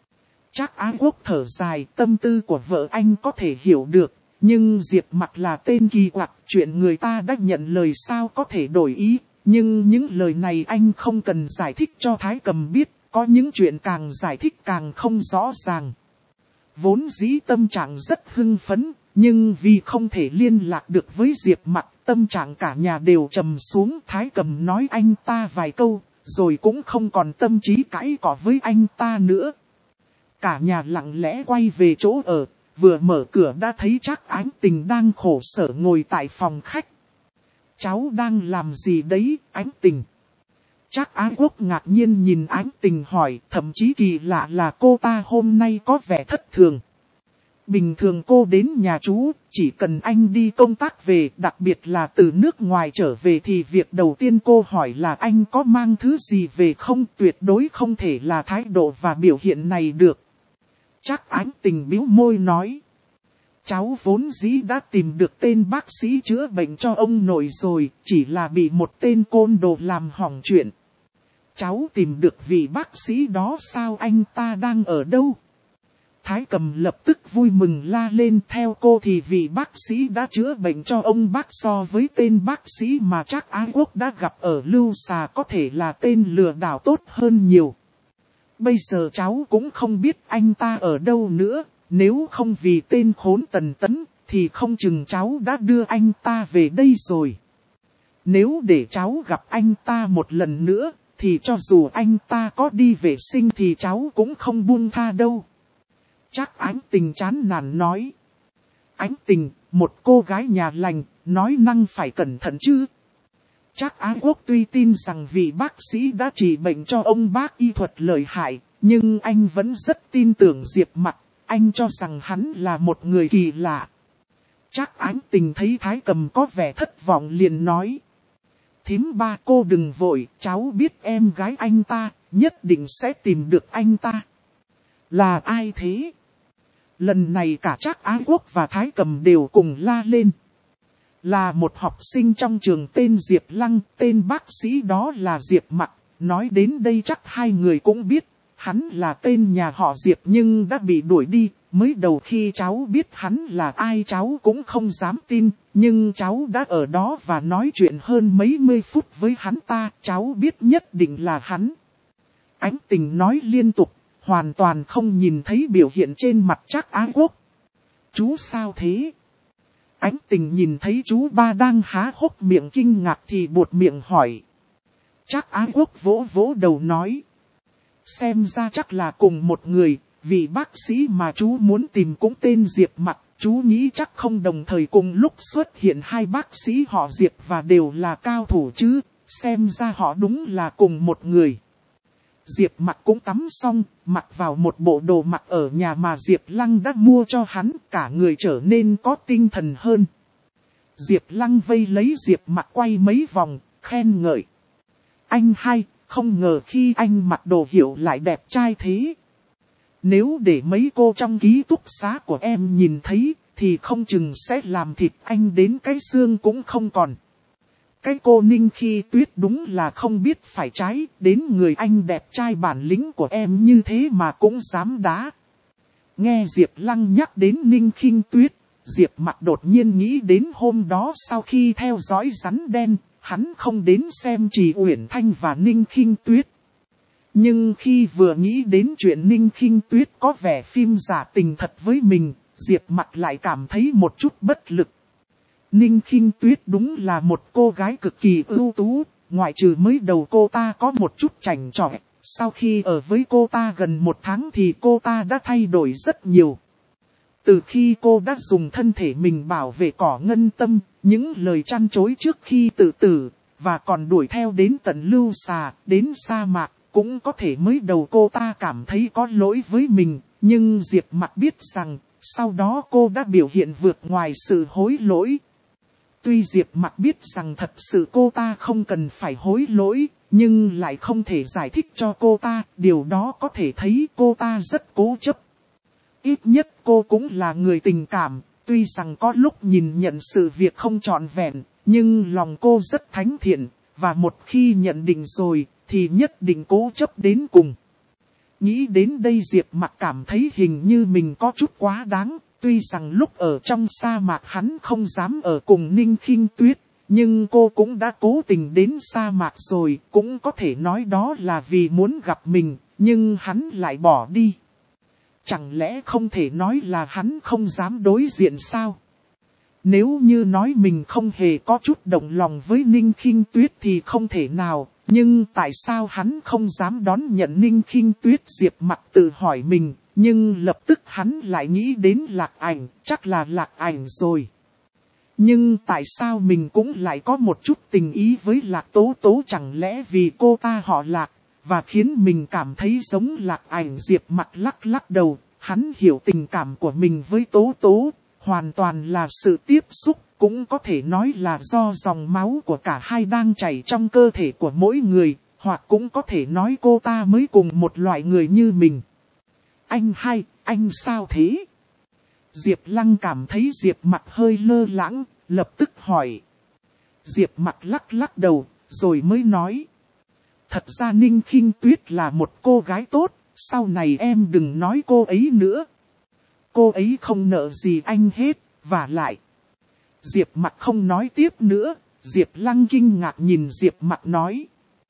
Trác Ái Quốc thở dài, tâm tư của vợ anh có thể hiểu được, nhưng Diệp Mặc là tên kỳ quặc, chuyện người ta đã nhận lời sao có thể đổi ý. Nhưng những lời này anh không cần giải thích cho Thái Cầm biết, có những chuyện càng giải thích càng không rõ ràng. Vốn dĩ tâm trạng rất hưng phấn, nhưng vì không thể liên lạc được với Diệp Mặc, tâm trạng cả nhà đều trầm xuống. Thái Cầm nói anh ta vài câu, rồi cũng không còn tâm trí cãi cọ với anh ta nữa. Cả nhà lặng lẽ quay về chỗ ở, vừa mở cửa đã thấy Trác Ánh Tình đang khổ sở ngồi tại phòng khách. Cháu đang làm gì đấy, Ánh Tình? Trác Ái Quốc ngạc nhiên nhìn Ánh Tình hỏi, thậm chí kỳ lạ là cô ta hôm nay có vẻ thất thường. Bình thường cô đến nhà chú, chỉ cần anh đi công tác về, đặc biệt là từ nước ngoài trở về thì việc đầu tiên cô hỏi là anh có mang thứ gì về không, tuyệt đối không thể là thái độ và biểu hiện này được. Trác Ánh Tình bĩu môi nói. Cháu vốn dĩ đã tìm được tên bác sĩ chữa bệnh cho ông nội rồi, chỉ là bị một tên côn đồ làm hỏng chuyện. Cháu tìm được vị bác sĩ đó sao, anh ta đang ở đâu? Thái Cầm lập tức vui mừng la lên, theo cô thì vị bác sĩ đã chữa bệnh cho ông bác so với tên bác sĩ mà Trác Ái Quốc đã gặp ở Lưu Xà có thể là tên lừa đảo tốt hơn nhiều. Bây giờ cháu cũng không biết anh ta ở đâu nữa, nếu không vì tên khốn Tần Tấn thì không chừng cháu đã đưa anh ta về đây rồi. Nếu để cháu gặp anh ta một lần nữa, thì cho dù anh ta có đi vệ sinh thì cháu cũng không buông tha đâu. Trác Ánh Tình chán nản nói. Ánh Tình, một cô gái nhà lành, nói năng phải cẩn thận chứ. Trác Ái Quốc tuy tin rằng vị bác sĩ đã trị bệnh cho ông bác y thuật lợi hại, nhưng anh vẫn rất tin tưởng Diệp Mặc, anh cho rằng hắn là một người kỳ lạ. Trác Ánh Tình thấy Thái Cầm có vẻ thất vọng liền nói. Thím ba, cô đừng vội, cháu biết em gái anh ta, nhất định sẽ tìm được anh ta. Là ai thế? Lần này cả Trác Ái Quốc và Thái Cầm đều cùng la lên. Là một học sinh trong trường tên Diệp Lăng, tên bác sĩ đó là Diệp Mặc. Nói đến đây chắc hai người cũng biết, hắn là tên nhà họ Diệp nhưng đã bị đuổi đi. Mới đầu khi cháu biết hắn là ai cháu cũng không dám tin, nhưng cháu đã ở đó và nói chuyện hơn mấy mươi phút với hắn ta, cháu biết nhất định là hắn. Ánh Tình nói liên tục, hoàn toàn không nhìn thấy biểu hiện trên mặt Trác Ái Quốc. Chú sao thế? Ánh Tình nhìn thấy chú ba đang há hốc miệng kinh ngạc thì buột miệng hỏi. Trác Ái Quốc vỗ vỗ đầu nói. Xem ra chắc là cùng một người, vị bác sĩ mà chú muốn tìm cũng tên Diệp Mặc. Chú nghĩ chắc không đồng thời cùng lúc xuất hiện hai bác sĩ họ Diệp và đều là cao thủ chứ, xem ra họ đúng là cùng một người. Diệp Mặc cũng tắm xong, mặc vào một bộ đồ mặc ở nhà mà Diệp Lăng đã mua cho hắn, cả người trở nên có tinh thần hơn. Diệp Lăng vây lấy Diệp Mặc quay mấy vòng, khen ngợi. Anh hay, không ngờ khi anh mặc đồ hiệu lại đẹp trai thế. Nếu để mấy cô trong ký túc xá của em nhìn thấy, thì không chừng sẽ làm thịt anh đến cái xương cũng không còn. Cái cô Ninh Khi Tuyết đúng là không biết phải trái, đến người anh đẹp trai bản lĩnh của em như thế mà cũng dám đá. Nghe Diệp Lăng nhắc đến Ninh Khinh Tuyết, Diệp Mặc đột nhiên nghĩ đến hôm đó sau khi theo dõi rắn đen, hắn không đến xem Trì Uyển Thanh và Ninh Khinh Tuyết. Nhưng khi vừa nghĩ đến chuyện Ninh Khinh Tuyết có vẻ phim giả tình thật với mình, Diệp Mặc lại cảm thấy một chút bất lực. Ninh Khinh Tuyết đúng là một cô gái cực kỳ ưu tú, ngoại trừ mới đầu cô ta có một chút chảnh chọe, sau khi ở với cô ta gần một tháng thì cô ta đã thay đổi rất nhiều. Từ khi cô đã dùng thân thể mình bảo vệ cỏ ngân tâm, những lời chăn chối trước khi tự tử, và còn đuổi theo đến tận Lưu Xà, đến sa mạc, cũng có thể mới đầu cô ta cảm thấy có lỗi với mình, nhưng Diệp Mặc biết rằng, sau đó cô đã biểu hiện vượt ngoài sự hối lỗi. Tuy Diệp Mặc biết rằng thật sự cô ta không cần phải hối lỗi, nhưng lại không thể giải thích cho cô ta, điều đó có thể thấy cô ta rất cố chấp. Ít nhất cô cũng là người tình cảm, tuy rằng có lúc nhìn nhận sự việc không trọn vẹn, nhưng lòng cô rất thánh thiện, và một khi nhận định rồi, thì nhất định cố chấp đến cùng. Nghĩ đến đây Diệp Mặc cảm thấy hình như mình có chút quá đáng, tuy rằng lúc ở trong sa mạc hắn không dám ở cùng Ninh Khinh Tuyết, Nhưng cô cũng đã cố tình đến sa mạc rồi, cũng có thể nói đó là vì muốn gặp mình, nhưng hắn lại bỏ đi. Chẳng lẽ không thể nói là hắn không dám đối diện sao? Nếu như nói mình không hề có chút động lòng với Ninh Khinh Tuyết thì không thể nào, nhưng tại sao hắn không dám đón nhận Ninh Khinh Tuyết? Diệp Mặc tự hỏi mình, nhưng lập tức hắn lại nghĩ đến Lạc Ảnh, chắc là Lạc Ảnh rồi. Nhưng tại sao mình cũng lại có một chút tình ý với Lạc Tố Tố, chẳng lẽ vì cô ta họ Lạc, và khiến mình cảm thấy giống Lạc Ảnh? Diệp Mặc lắc lắc đầu, hắn hiểu tình cảm của mình với Tố Tố, hoàn toàn là sự tiếp xúc, cũng có thể nói là do dòng máu của cả hai đang chảy trong cơ thể của mỗi người, hoặc cũng có thể nói cô ta mới cùng một loại người như mình. Anh hai, anh sao thế? Diệp Lăng cảm thấy Diệp Mặc hơi lơ lãng, lập tức hỏi. Diệp Mặc lắc lắc đầu, rồi mới nói. Thật ra Ninh Khinh Tuyết là một cô gái tốt, sau này em đừng nói cô ấy nữa. Cô ấy không nợ gì anh hết, và lại. Diệp Mặc không nói tiếp nữa, Diệp Lăng kinh ngạc nhìn Diệp Mặc nói.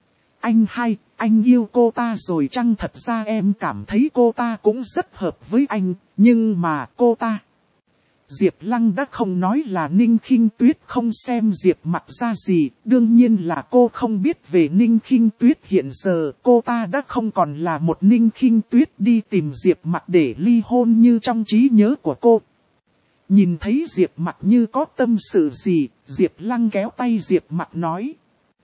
Anh hai, anh yêu cô ta rồi chăng? Thật ra em cảm thấy cô ta cũng rất hợp với anh, nhưng mà cô ta... Diệp Lăng đã không nói là Ninh Khinh Tuyết không xem Diệp Mặc ra gì, đương nhiên là cô không biết về Ninh Khinh Tuyết. Hiện giờ cô ta đã không còn là một Ninh Khinh Tuyết đi tìm Diệp Mặc để ly hôn như trong trí nhớ của cô. Nhìn thấy Diệp Mặc như có tâm sự gì, Diệp Lăng kéo tay Diệp Mặc nói.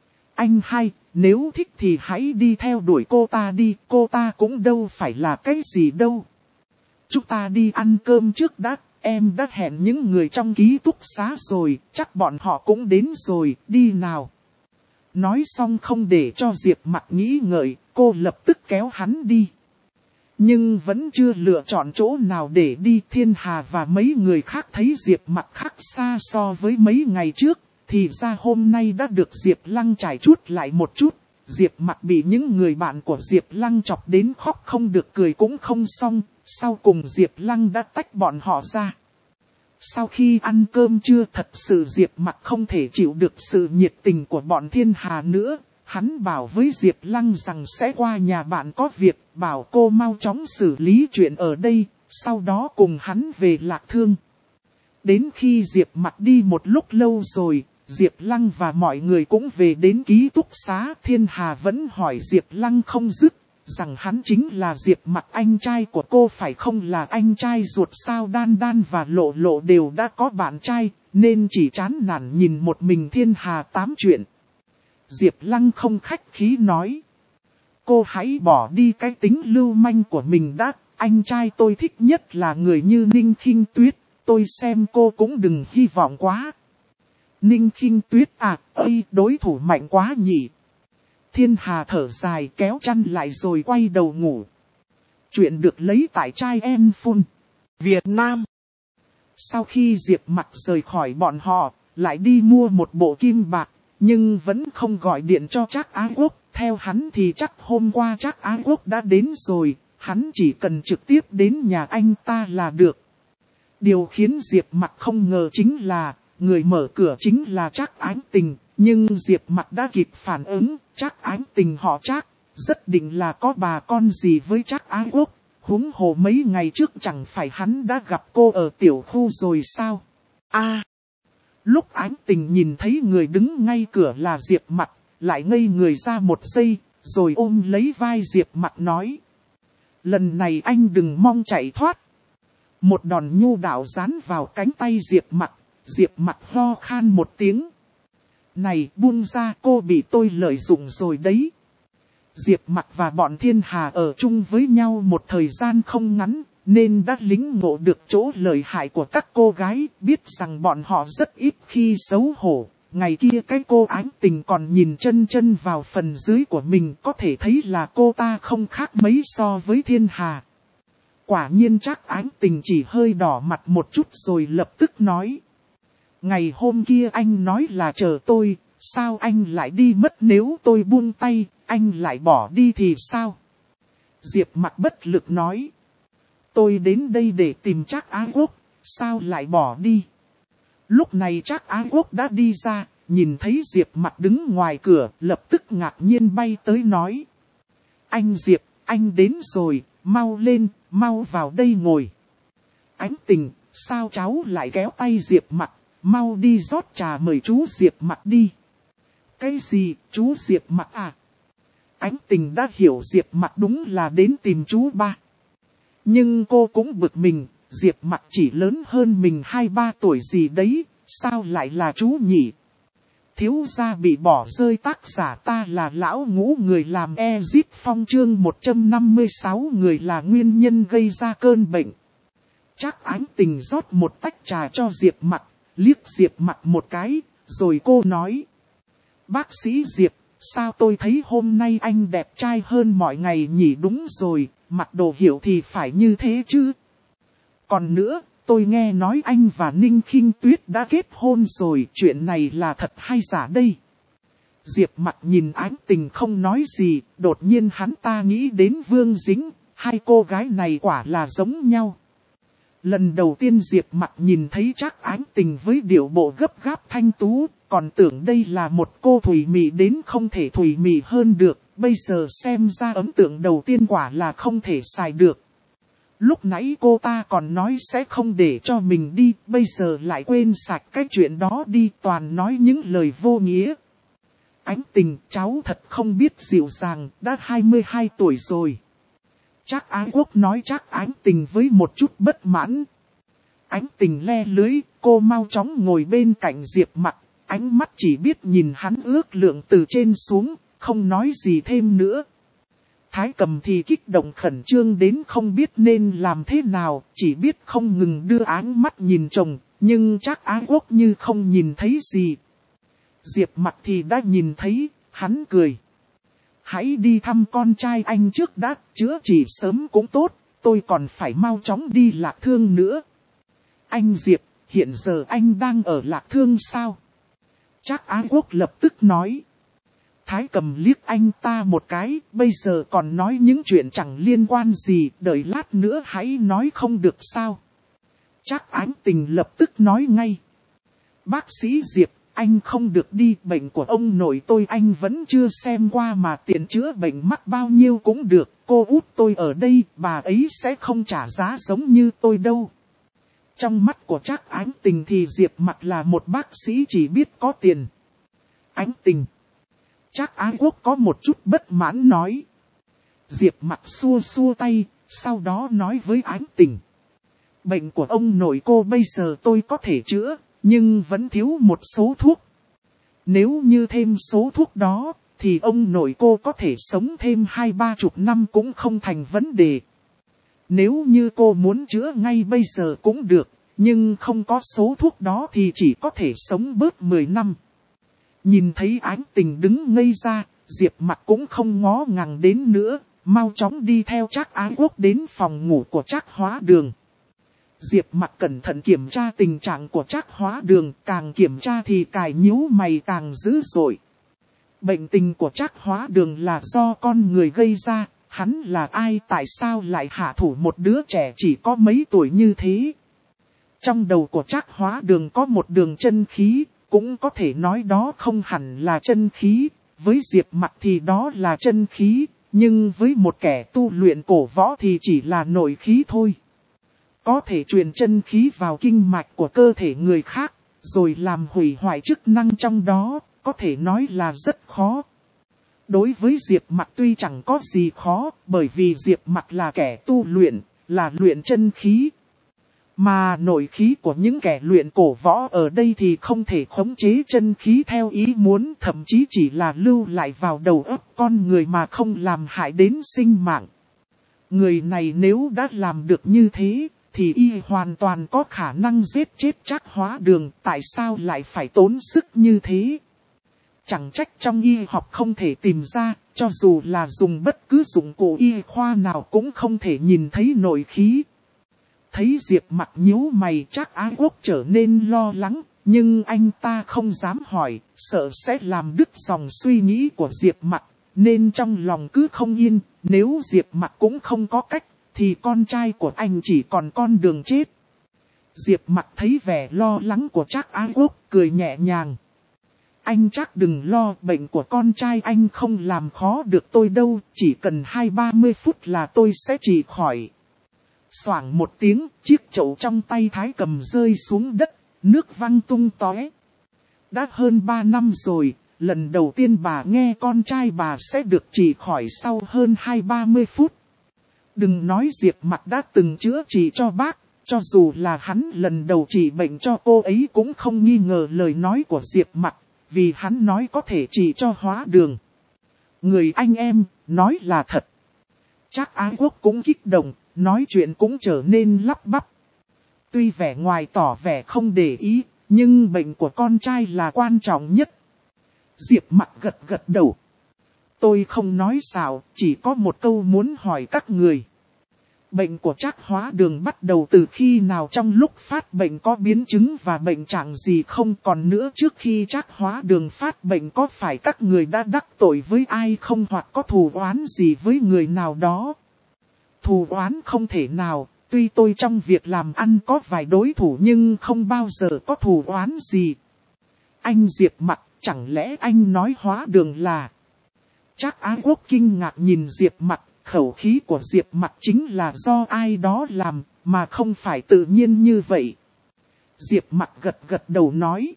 Anh hai, nếu thích thì hãy đi theo đuổi cô ta đi, cô ta cũng đâu phải là cái gì đâu. Chúng ta đi ăn cơm trước đã. Em đã hẹn những người trong ký túc xá rồi, chắc bọn họ cũng đến rồi, đi nào. Nói xong không để cho Diệp Mặc nghĩ ngợi, cô lập tức kéo hắn đi. Nhưng vẫn chưa lựa chọn chỗ nào để đi. Thiên Hà và mấy người khác thấy Diệp Mặc khác xa so với mấy ngày trước, thì ra hôm nay đã được Diệp Lăng trải chuốt lại một chút. Diệp Mặc bị những người bạn của Diệp Lăng chọc đến khóc không được cười cũng không xong. Sau cùng Diệp Lăng đã tách bọn họ ra. Sau khi ăn cơm trưa, thật sự Diệp Mặc không thể chịu được sự nhiệt tình của bọn Thiên Hà nữa. Hắn bảo với Diệp Lăng rằng sẽ qua nhà bạn có việc, bảo cô mau chóng xử lý chuyện ở đây, sau đó cùng hắn về Lạc Thương. Đến khi Diệp Mặc đi một lúc lâu rồi, Diệp Lăng và mọi người cũng về đến ký túc xá. Thiên Hà vẫn hỏi Diệp Lăng không dứt, rằng hắn chính là Diệp Mặc, anh trai của cô phải không? Là anh trai ruột sao? Đan Đan và Lộ Lộ đều đã có bạn trai, nên chỉ chán nản nhìn một mình Thiên Hà tám chuyện. Diệp Lăng không khách khí nói. Cô hãy bỏ đi cái tính lưu manh của mình đã, anh trai tôi thích nhất là người như Ninh Khinh Tuyết, tôi xem cô cũng đừng hy vọng quá. Ninh Khinh Tuyết à, ơi đối thủ mạnh quá nhỉ. Thiên Hà thở dài kéo chăn lại rồi quay đầu ngủ. Chuyện được lấy tại Trai Em Phun, Việt Nam. Sau khi Diệp Mặc rời khỏi bọn họ, lại đi mua một bộ kim bạc, nhưng vẫn không gọi điện cho Trác Ái Quốc. Theo hắn thì chắc hôm qua Trác Ái Quốc đã đến rồi, hắn chỉ cần trực tiếp đến nhà anh ta là được. Điều khiến Diệp Mặc không ngờ chính là, người mở cửa chính là Trác Ánh Tình. Nhưng Diệp Mặc đã kịp phản ứng, Trác Ánh Tình họ Trác, rất định là có bà con gì với Trác Ái Quốc. Huống hồ mấy ngày trước chẳng phải hắn đã gặp cô ở tiểu khu rồi sao? A, à, lúc Ánh Tình nhìn thấy người đứng ngay cửa là Diệp Mặc, lại ngây người ra một giây, rồi ôm lấy vai Diệp Mặc nói. Lần này anh đừng mong chạy thoát. Một đòn nhu đạo dán vào cánh tay Diệp Mặc, Diệp Mặc ho khan một tiếng. Này buông ra, cô bị tôi lợi dụng rồi đấy. Diệp Mặc và bọn Thiên Hà ở chung với nhau một thời gian không ngắn, nên đã lĩnh ngộ được chỗ lợi hại của các cô gái, biết rằng bọn họ rất ít khi xấu hổ. Ngày kia cái cô Ánh Tình còn nhìn chân chân vào phần dưới của mình, có thể thấy là cô ta không khác mấy so với Thiên Hà. Quả nhiên Trác Ánh Tình chỉ hơi đỏ mặt một chút rồi lập tức nói. Ngày hôm kia anh nói là chờ tôi, sao anh lại đi mất? Nếu tôi buông tay, anh lại bỏ đi thì sao? Diệp Mặc bất lực nói. Tôi đến đây để tìm Trác Ái Quốc, sao lại bỏ đi? Lúc này Trác Ái Quốc đã đi ra, nhìn thấy Diệp Mặc đứng ngoài cửa, lập tức ngạc nhiên bay tới nói. Anh Diệp, anh đến rồi, mau lên, mau vào đây ngồi. Ánh Tình, sao cháu lại kéo tay Diệp Mặc, mau đi rót trà mời chú Diệp Mặc đi. Cái gì, chú Diệp Mặc à? Ánh Tình đã hiểu Diệp Mặc đúng là đến tìm chú ba. Nhưng cô cũng bực mình, Diệp Mặc chỉ lớn hơn mình hai ba tuổi gì đấy, sao lại là chú nhỉ? Thiếu gia bị bỏ rơi, tác giả ta là lão ngũ, người làm Ezit Phong, chương một trăm năm mươi sáu, người là nguyên nhân gây ra cơn bệnh. Chắc Ánh Tình rót một tách trà cho Diệp Mặc, liếc Diệp Mặc một cái, rồi cô nói. Bác sĩ Diệp, sao tôi thấy hôm nay anh đẹp trai hơn mọi ngày nhỉ? Đúng rồi, mặc đồ hiểu thì phải như thế chứ. Còn nữa, tôi nghe nói anh và Ninh Khinh Tuyết đã kết hôn rồi, chuyện này là thật hay giả đây? Diệp Mặc nhìn Ánh Tình không nói gì, đột nhiên hắn ta nghĩ đến Vương Dĩnh, hai cô gái này quả là giống nhau. Lần đầu tiên Diệp Mặc nhìn thấy Trác Ánh Tình với điệu bộ gấp gáp thanh tú, còn tưởng đây là một cô thủy mị đến không thể thủy mị hơn được, bây giờ xem ra ấn tượng đầu tiên quả là không thể xài được. Lúc nãy cô ta còn nói sẽ không để cho mình đi, bây giờ lại quên sạch cái chuyện đó đi, toàn nói những lời vô nghĩa. Ánh Tình, cháu thật không biết dịu dàng, đã hai mươi hai tuổi rồi. Trác Ái Quốc nói Trác Ánh Tình với một chút bất mãn. Ánh Tình le lưới, cô mau chóng ngồi bên cạnh Diệp Mặc, ánh mắt chỉ biết nhìn hắn ước lượng từ trên xuống, không nói gì thêm nữa. Thái Cầm thì kích động khẩn trương đến không biết nên làm thế nào, chỉ biết không ngừng đưa áng mắt nhìn chồng, nhưng Trác Ái Quốc như không nhìn thấy gì. Diệp Mặc thì đã nhìn thấy, hắn cười. Hãy đi thăm con trai anh trước đã, chữa trị sớm cũng tốt, tôi còn phải mau chóng đi Lạc Thương nữa. Anh Diệp, hiện giờ anh đang ở Lạc Thương sao? Trác Ái Quốc lập tức nói. Thái Cầm liếc anh ta một cái, bây giờ còn nói những chuyện chẳng liên quan gì, đợi lát nữa hãy nói không được sao? Trác Ánh Tình lập tức nói ngay. Bác sĩ Diệp, anh không được đi, bệnh của ông nội tôi anh vẫn chưa xem qua mà tiền chữa bệnh mắc bao nhiêu cũng được, cô út tôi ở đây, bà ấy sẽ không trả giá giống như tôi đâu. Trong mắt của Trác Ánh Tình thì Diệp Mặc là một bác sĩ chỉ biết có tiền. Ánh Tình. Trác Ái Quốc có một chút bất mãn nói. Diệp Mặc xua xua tay, sau đó nói với Ánh Tình. Bệnh của ông nội cô bây giờ tôi có thể chữa, nhưng vẫn thiếu một số thuốc. Nếu như thêm số thuốc đó, thì ông nội cô có thể sống thêm hai ba chục năm cũng không thành vấn đề. Nếu như cô muốn chữa ngay bây giờ cũng được, nhưng không có số thuốc đó thì chỉ có thể sống bớt mười năm. Nhìn thấy Ánh Tình đứng ngây ra, Diệp Mặc cũng không ngó ngàng đến nữa, mau chóng đi theo Trác Ái Quốc đến phòng ngủ của Trác Hóa Đường. Diệp Mặc cẩn thận kiểm tra tình trạng của Trác Hóa Đường, càng kiểm tra thì cài nhíu mày càng dữ dội. Bệnh tình của Trác Hóa Đường là do con người gây ra, hắn là ai, tại sao lại hạ thủ một đứa trẻ chỉ có mấy tuổi như thế? Trong đầu của Trác Hóa Đường có một đường chân khí, cũng có thể nói đó không hẳn là chân khí, với Diệp Mặc thì đó là chân khí, nhưng với một kẻ tu luyện cổ võ thì chỉ là nội khí thôi. Có thể truyền chân khí vào kinh mạch của cơ thể người khác, rồi làm hủy hoại chức năng trong đó, có thể nói là rất khó. Đối với Diệp Mặc tuy chẳng có gì khó, bởi vì Diệp Mặc là kẻ tu luyện, là luyện chân khí. Mà nội khí của những kẻ luyện cổ võ ở đây thì không thể khống chế chân khí theo ý muốn, thậm chí chỉ là lưu lại vào đầu óc con người mà không làm hại đến sinh mạng. Người này nếu đã làm được như thế, thì y hoàn toàn có khả năng giết chết Trác Hóa Đường, tại sao lại phải tốn sức như thế? Chẳng trách trong y học không thể tìm ra, cho dù là dùng bất cứ dụng cụ y khoa nào cũng không thể nhìn thấy nội khí. Thấy Diệp Mặc nhíu mày, Trác Ái Quốc trở nên lo lắng, nhưng anh ta không dám hỏi, sợ sẽ làm đứt dòng suy nghĩ của Diệp Mặc, nên trong lòng cứ không yên, nếu Diệp Mặc cũng không có cách, thì con trai của anh chỉ còn con đường chết. Diệp Mặc thấy vẻ lo lắng của Trác Ái Quốc, cười nhẹ nhàng. Anh chắc đừng lo, bệnh của con trai anh không làm khó được tôi đâu, chỉ cần hai ba mươi phút là tôi sẽ trị khỏi. Xoảng một tiếng, chiếc chậu trong tay Thái Cầm rơi xuống đất, nước văng tung tóe. Đã hơn ba năm rồi, lần đầu tiên bà nghe con trai bà sẽ được trị khỏi sau hơn hai ba mươi phút. Đừng nói Diệp Mặc đã từng chữa trị cho bác, cho dù là hắn lần đầu trị bệnh cho cô ấy cũng không nghi ngờ lời nói của Diệp Mặc, vì hắn nói có thể trị cho Hóa Đường. Người anh em, nói là thật. Trác Ái Quốc cũng kích động, nói chuyện cũng trở nên lắp bắp. Tuy vẻ ngoài tỏ vẻ không để ý, nhưng bệnh của con trai là quan trọng nhất. Diệp Mặc gật gật đầu. Tôi không nói xạo, chỉ có một câu muốn hỏi các người. Bệnh của Trác Hóa Đường bắt đầu từ khi nào, trong lúc phát bệnh có biến chứng và bệnh trạng gì không? Còn nữa, trước khi Trác Hóa Đường phát bệnh có phải các người đã đắc tội với ai không, hoặc có thù oán gì với người nào đó? Thù oán không thể nào, tuy tôi trong việc làm ăn có vài đối thủ nhưng không bao giờ có thù oán gì. Anh Diệp Mặc, chẳng lẽ anh nói Hóa Đường là... Trác Ái Quốc kinh ngạc nhìn Diệp Mặc, khẩu khí của Diệp Mặc chính là do ai đó làm, mà không phải tự nhiên như vậy. Diệp Mặc gật gật đầu nói.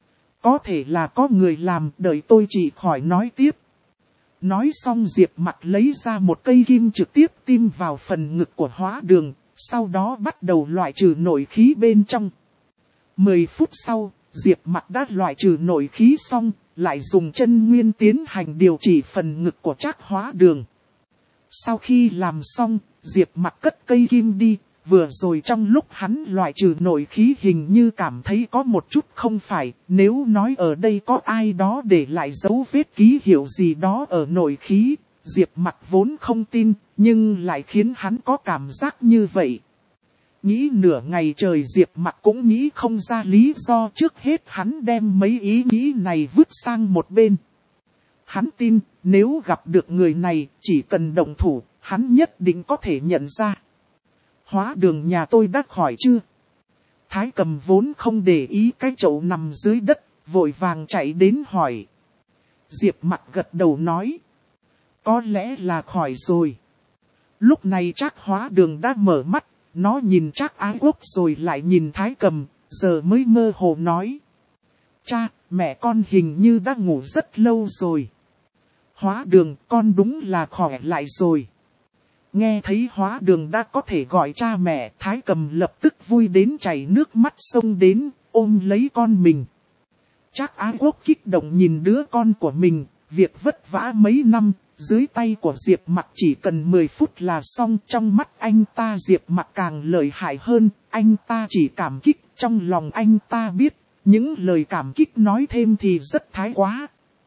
Có thể là có người làm, đợi tôi chỉ khỏi nói tiếp. Nói xong Diệp Mặc lấy ra một cây kim trực tiếp tiêm vào phần ngực của Hóa Đường, sau đó bắt đầu loại trừ nội khí bên trong. Mười phút sau, Diệp Mặc đã loại trừ nội khí xong, lại dùng chân nguyên tiến hành điều trị phần ngực của Trác Hóa Đường. Sau khi làm xong, Diệp Mặc cất cây kim đi, vừa rồi trong lúc hắn loại trừ nội khí hình như cảm thấy có một chút không phải, nếu nói ở đây có ai đó để lại dấu vết ký hiệu gì đó ở nội khí, Diệp Mặc vốn không tin, nhưng lại khiến hắn có cảm giác như vậy. Nghĩ nửa ngày trời Diệp Mặc cũng nghĩ không ra lý do, trước hết hắn đem mấy ý nghĩ này vứt sang một bên. Hắn tin, nếu gặp được người này, chỉ cần động thủ, hắn nhất định có thể nhận ra. Hóa Đường nhà tôi đã khỏi chưa? Thái Cầm vốn không để ý cái chậu nằm dưới đất, vội vàng chạy đến hỏi. Diệp Mặc gật đầu nói. Có lẽ là khỏi rồi. Lúc này Trác Hóa Đường đã mở mắt, nó nhìn Trác Ái Quốc rồi lại nhìn Thái Cầm, giờ mới mơ hồ nói. Cha, mẹ con hình như đã ngủ rất lâu rồi. Hóa Đường, con đúng là khỏe lại rồi. Nghe thấy Hóa Đường đã có thể gọi cha mẹ, Thái Cầm lập tức vui đến chảy nước mắt xông đến, ôm lấy con mình. Trác Ái Quốc kích động nhìn đứa con của mình, việc vất vả mấy năm, dưới tay của Diệp Mặc chỉ cần mười phút là xong. Trong mắt anh ta Diệp Mặc càng lợi hại hơn, anh ta chỉ cảm kích, trong lòng anh ta biết, những lời cảm kích nói thêm thì rất thái quá.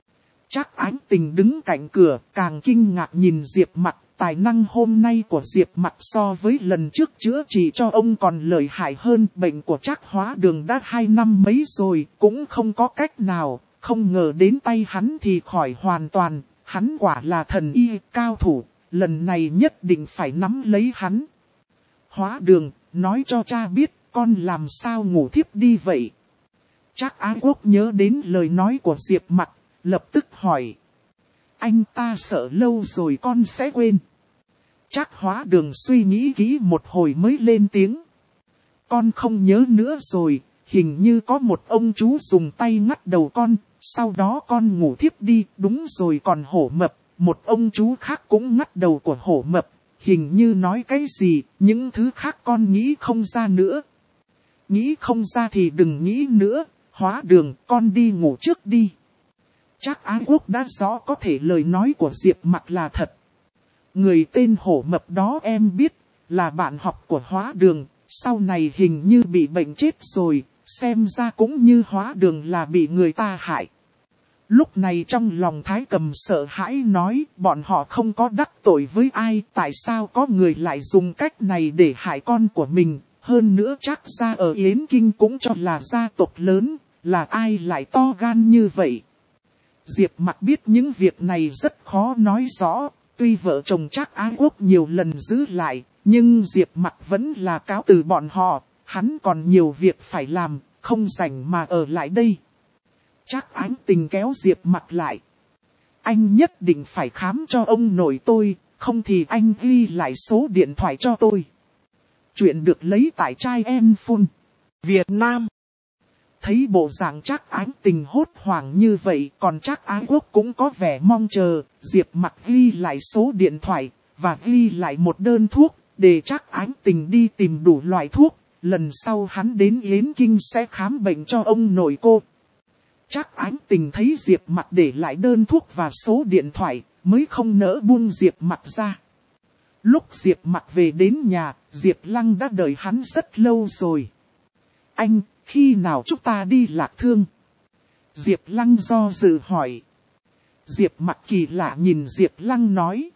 Trác Ánh Tình đứng cạnh cửa, càng kinh ngạc nhìn Diệp Mặc, tài năng hôm nay của Diệp Mặc so với lần trước chữa trị cho ông còn lợi hại hơn. Bệnh của Trác Hóa Đường đã hai năm mấy rồi, cũng không có cách nào, không ngờ đến tay hắn thì khỏi hoàn toàn, hắn quả là thần y cao thủ, lần này nhất định phải nắm lấy hắn. Hóa Đường, nói cho cha biết, con làm sao ngủ thiếp đi vậy? Trác Ái Quốc nhớ đến lời nói của Diệp Mặc, lập tức hỏi. Anh ta sợ lâu rồi con sẽ quên. Trác Hóa Đường suy nghĩ kỹ một hồi mới lên tiếng. Con không nhớ nữa rồi, hình như có một ông chú dùng tay ngắt đầu con, sau đó con ngủ thiếp đi. Đúng rồi, còn Hổ Mập, một ông chú khác cũng ngắt đầu của Hổ Mập, hình như nói cái gì, những thứ khác con nghĩ không ra nữa. Nghĩ không ra thì đừng nghĩ nữa, Hóa Đường, con đi ngủ trước đi. Trác Ái Quốc đã rõ có thể lời nói của Diệp Mặc là thật. Người tên Hổ Mập đó em biết, là bạn học của Hóa Đường, sau này hình như bị bệnh chết rồi, xem ra cũng như Hóa Đường là bị người ta hại. Lúc này trong lòng Thái Cầm sợ hãi nói, bọn họ không có đắc tội với ai, tại sao có người lại dùng cách này để hại con của mình, hơn nữa chắc ra ở Yến Kinh cũng cho là gia tộc lớn, là ai lại to gan như vậy. Diệp Mặc biết những việc này rất khó nói rõ, tuy vợ chồng Trác Ái Quốc nhiều lần giữ lại, nhưng Diệp Mặc vẫn là cáo từ bọn họ, hắn còn nhiều việc phải làm, không rảnh mà ở lại đây. Trác Ánh Tình kéo Diệp Mặc lại. Anh nhất định phải khám cho ông nội tôi, không thì anh ghi lại số điện thoại cho tôi. Chuyện được lấy tại Trai En Phun, Việt Nam. Thấy bộ dạng Trác Ánh Tình hốt hoảng như vậy, còn Trác Ái Quốc cũng có vẻ mong chờ. Diệp Mặc ghi lại số điện thoại, và ghi lại một đơn thuốc, để Trác Ánh Tình đi tìm đủ loại thuốc. Lần sau hắn đến Yến Kinh sẽ khám bệnh cho ông nội cô. Trác Ánh Tình thấy Diệp Mặc để lại đơn thuốc và số điện thoại, mới không nỡ buông Diệp Mặc ra. Lúc Diệp Mặc về đến nhà, Diệp Lăng đã đợi hắn rất lâu rồi. Anh, khi nào chúng ta đi Lạc Thương? Diệp Lăng do dự hỏi. Diệp Mặc kỳ lạ nhìn Diệp Lăng nói.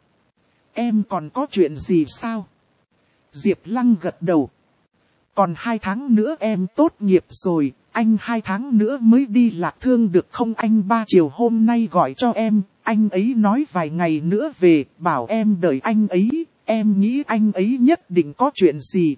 Em còn có chuyện gì sao? Diệp Lăng gật đầu. Còn hai tháng nữa em tốt nghiệp rồi, anh hai tháng nữa mới đi Lạc Thương được không? Anh ba chiều hôm nay gọi cho em, anh ấy nói vài ngày nữa về, bảo em đợi anh ấy, em nghĩ anh ấy nhất định có chuyện gì.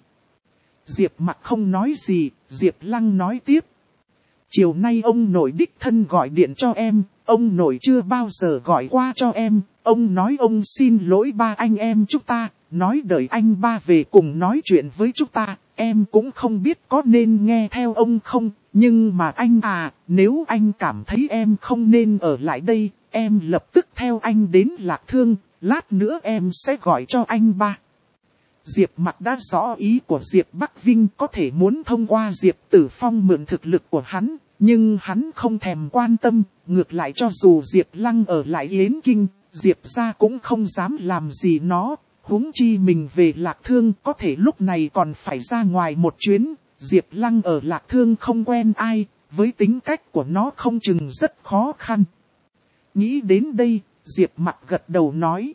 Diệp Mặc không nói gì, Diệp Lăng nói tiếp. Chiều nay ông nội đích thân gọi điện cho em, ông nội chưa bao giờ gọi qua cho em, ông nói ông xin lỗi ba anh em chúng ta, nói đợi anh ba về cùng nói chuyện với chúng ta, em cũng không biết có nên nghe theo ông không, nhưng mà anh à, nếu anh cảm thấy em không nên ở lại đây, em lập tức theo anh đến Lạc Thương, lát nữa em sẽ gọi cho anh ba. Diệp Mặc đã rõ ý của Diệp Bắc Vinh, có thể muốn thông qua Diệp Tử Phong mượn thực lực của hắn, nhưng hắn không thèm quan tâm, ngược lại cho dù Diệp Lăng ở lại Yến Kinh, Diệp gia cũng không dám làm gì nó, huống chi mình về Lạc Thương có thể lúc này còn phải ra ngoài một chuyến, Diệp Lăng ở Lạc Thương không quen ai, với tính cách của nó không chừng rất khó khăn. Nghĩ đến đây, Diệp Mặc gật đầu nói.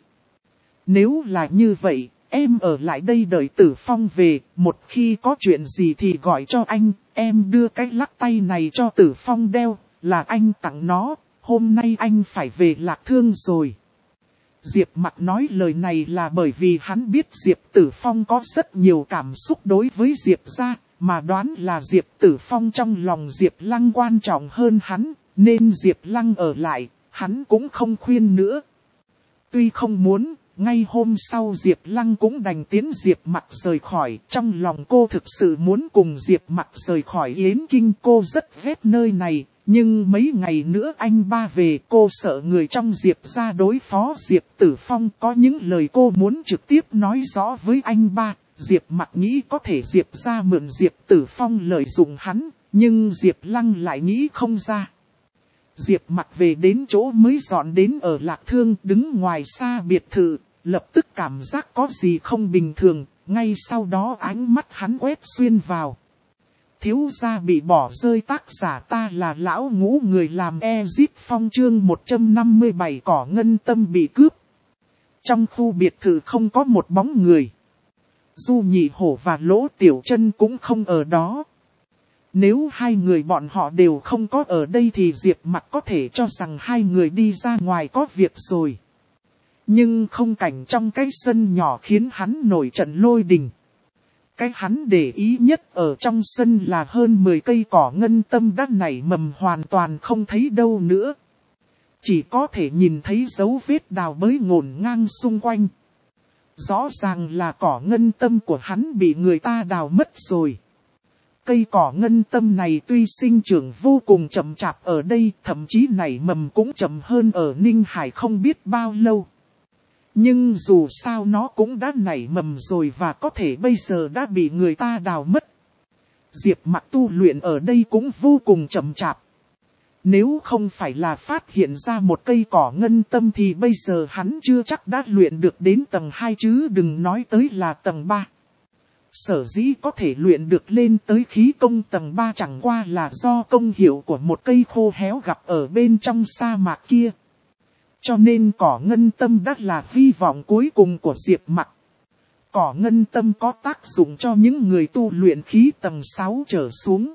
Nếu là như vậy, em ở lại đây đợi Tử Phong về, một khi có chuyện gì thì gọi cho anh, em đưa cái lắc tay này cho Tử Phong đeo, là anh tặng nó, hôm nay anh phải về Lạc Thương rồi. Diệp Mặc nói lời này là bởi vì hắn biết Diệp Tử Phong có rất nhiều cảm xúc đối với Diệp gia, mà đoán là Diệp Tử Phong trong lòng Diệp Lăng quan trọng hơn hắn, nên Diệp Lăng ở lại, hắn cũng không khuyên nữa. Tuy không muốn, ngay hôm sau Diệp Lăng cũng đành tiến Diệp Mặc rời khỏi, trong lòng cô thực sự muốn cùng Diệp Mặc rời khỏi Yến Kinh, cô rất ghét nơi này. Nhưng mấy ngày nữa anh ba về, cô sợ người trong Diệp gia đối phó Diệp Tử Phong, có những lời cô muốn trực tiếp nói rõ với anh ba. Diệp Mặc nghĩ có thể Diệp gia mượn Diệp Tử Phong lợi dụng hắn, nhưng Diệp Lăng lại nghĩ không ra. Diệp Mặc về đến chỗ mới dọn đến ở Lạc Thương, đứng ngoài xa biệt thự, lập tức cảm giác có gì không bình thường, ngay sau đó ánh mắt hắn quét xuyên vào. Thiếu gia bị bỏ rơi, tác giả ta là lão ngũ, người làm Ezit Phong, chương một trăm năm mươi bảy cỏ ngân tâm bị cướp. Trong khu biệt thự không có một bóng người. Du Nhị Hổ và Lỗ Tiểu Chân cũng không ở đó. Nếu hai người bọn họ đều không có ở đây thì Diệp Mặc có thể cho rằng hai người đi ra ngoài có việc rồi. Nhưng không cảnh trong cái sân nhỏ khiến hắn nổi trận lôi đình. Cái hắn để ý nhất ở trong sân là hơn mười cây cỏ ngân tâm đã nảy mầm hoàn toàn không thấy đâu nữa. Chỉ có thể nhìn thấy dấu vết đào bới ngổn ngang xung quanh. Rõ ràng là cỏ ngân tâm của hắn bị người ta đào mất rồi. Cây cỏ ngân tâm này tuy sinh trưởng vô cùng chậm chạp ở đây, thậm chí nảy mầm cũng chậm hơn ở Ninh Hải không biết bao lâu. Nhưng dù sao nó cũng đã nảy mầm rồi và có thể bây giờ đã bị người ta đào mất. Diệp Mặc tu luyện ở đây cũng vô cùng chậm chạp. Nếu không phải là phát hiện ra một cây cỏ ngân tâm thì bây giờ hắn chưa chắc đã luyện được đến tầng hai chứ đừng nói tới là tầng ba. Sở dĩ có thể luyện được lên tới khí công tầng ba chẳng qua là do công hiệu của một cây khô héo gặp ở bên trong sa mạc kia. Cho nên cỏ ngân tâm đã là hy vọng cuối cùng của Diệp Mặc. Cỏ ngân tâm có tác dụng cho những người tu luyện khí tầng sáu trở xuống.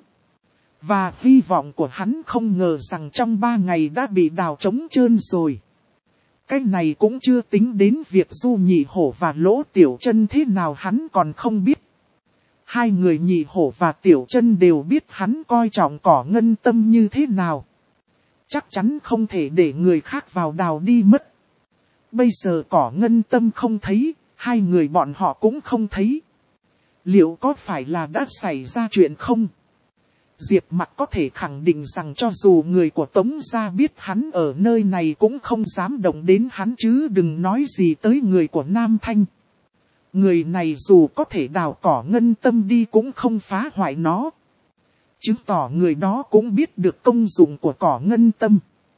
Và hy vọng của hắn không ngờ rằng trong ba ngày đã bị đào trống trơn rồi. Cái này cũng chưa tính đến việc Du Nhị Hổ và Lỗ Tiểu Chân thế nào hắn còn không biết. Hai người Nhị Hổ và Tiểu Chân đều biết hắn coi trọng cỏ ngân tâm như thế nào. Chắc chắn không thể để người khác vào đào đi mất. Bây giờ Cỏ Ngân Tâm không thấy, hai người bọn họ cũng không thấy. Liệu có phải là đã xảy ra chuyện không? Diệp Mặc có thể khẳng định rằng cho dù người của Tống gia biết hắn ở nơi này cũng không dám động đến hắn chứ đừng nói gì tới người của Nam Thanh. Người này dù có thể đào Cỏ Ngân Tâm đi cũng không phá hoại nó. Chứng tỏ người đó cũng biết được công dụng của Cỏ Ngân Tâm.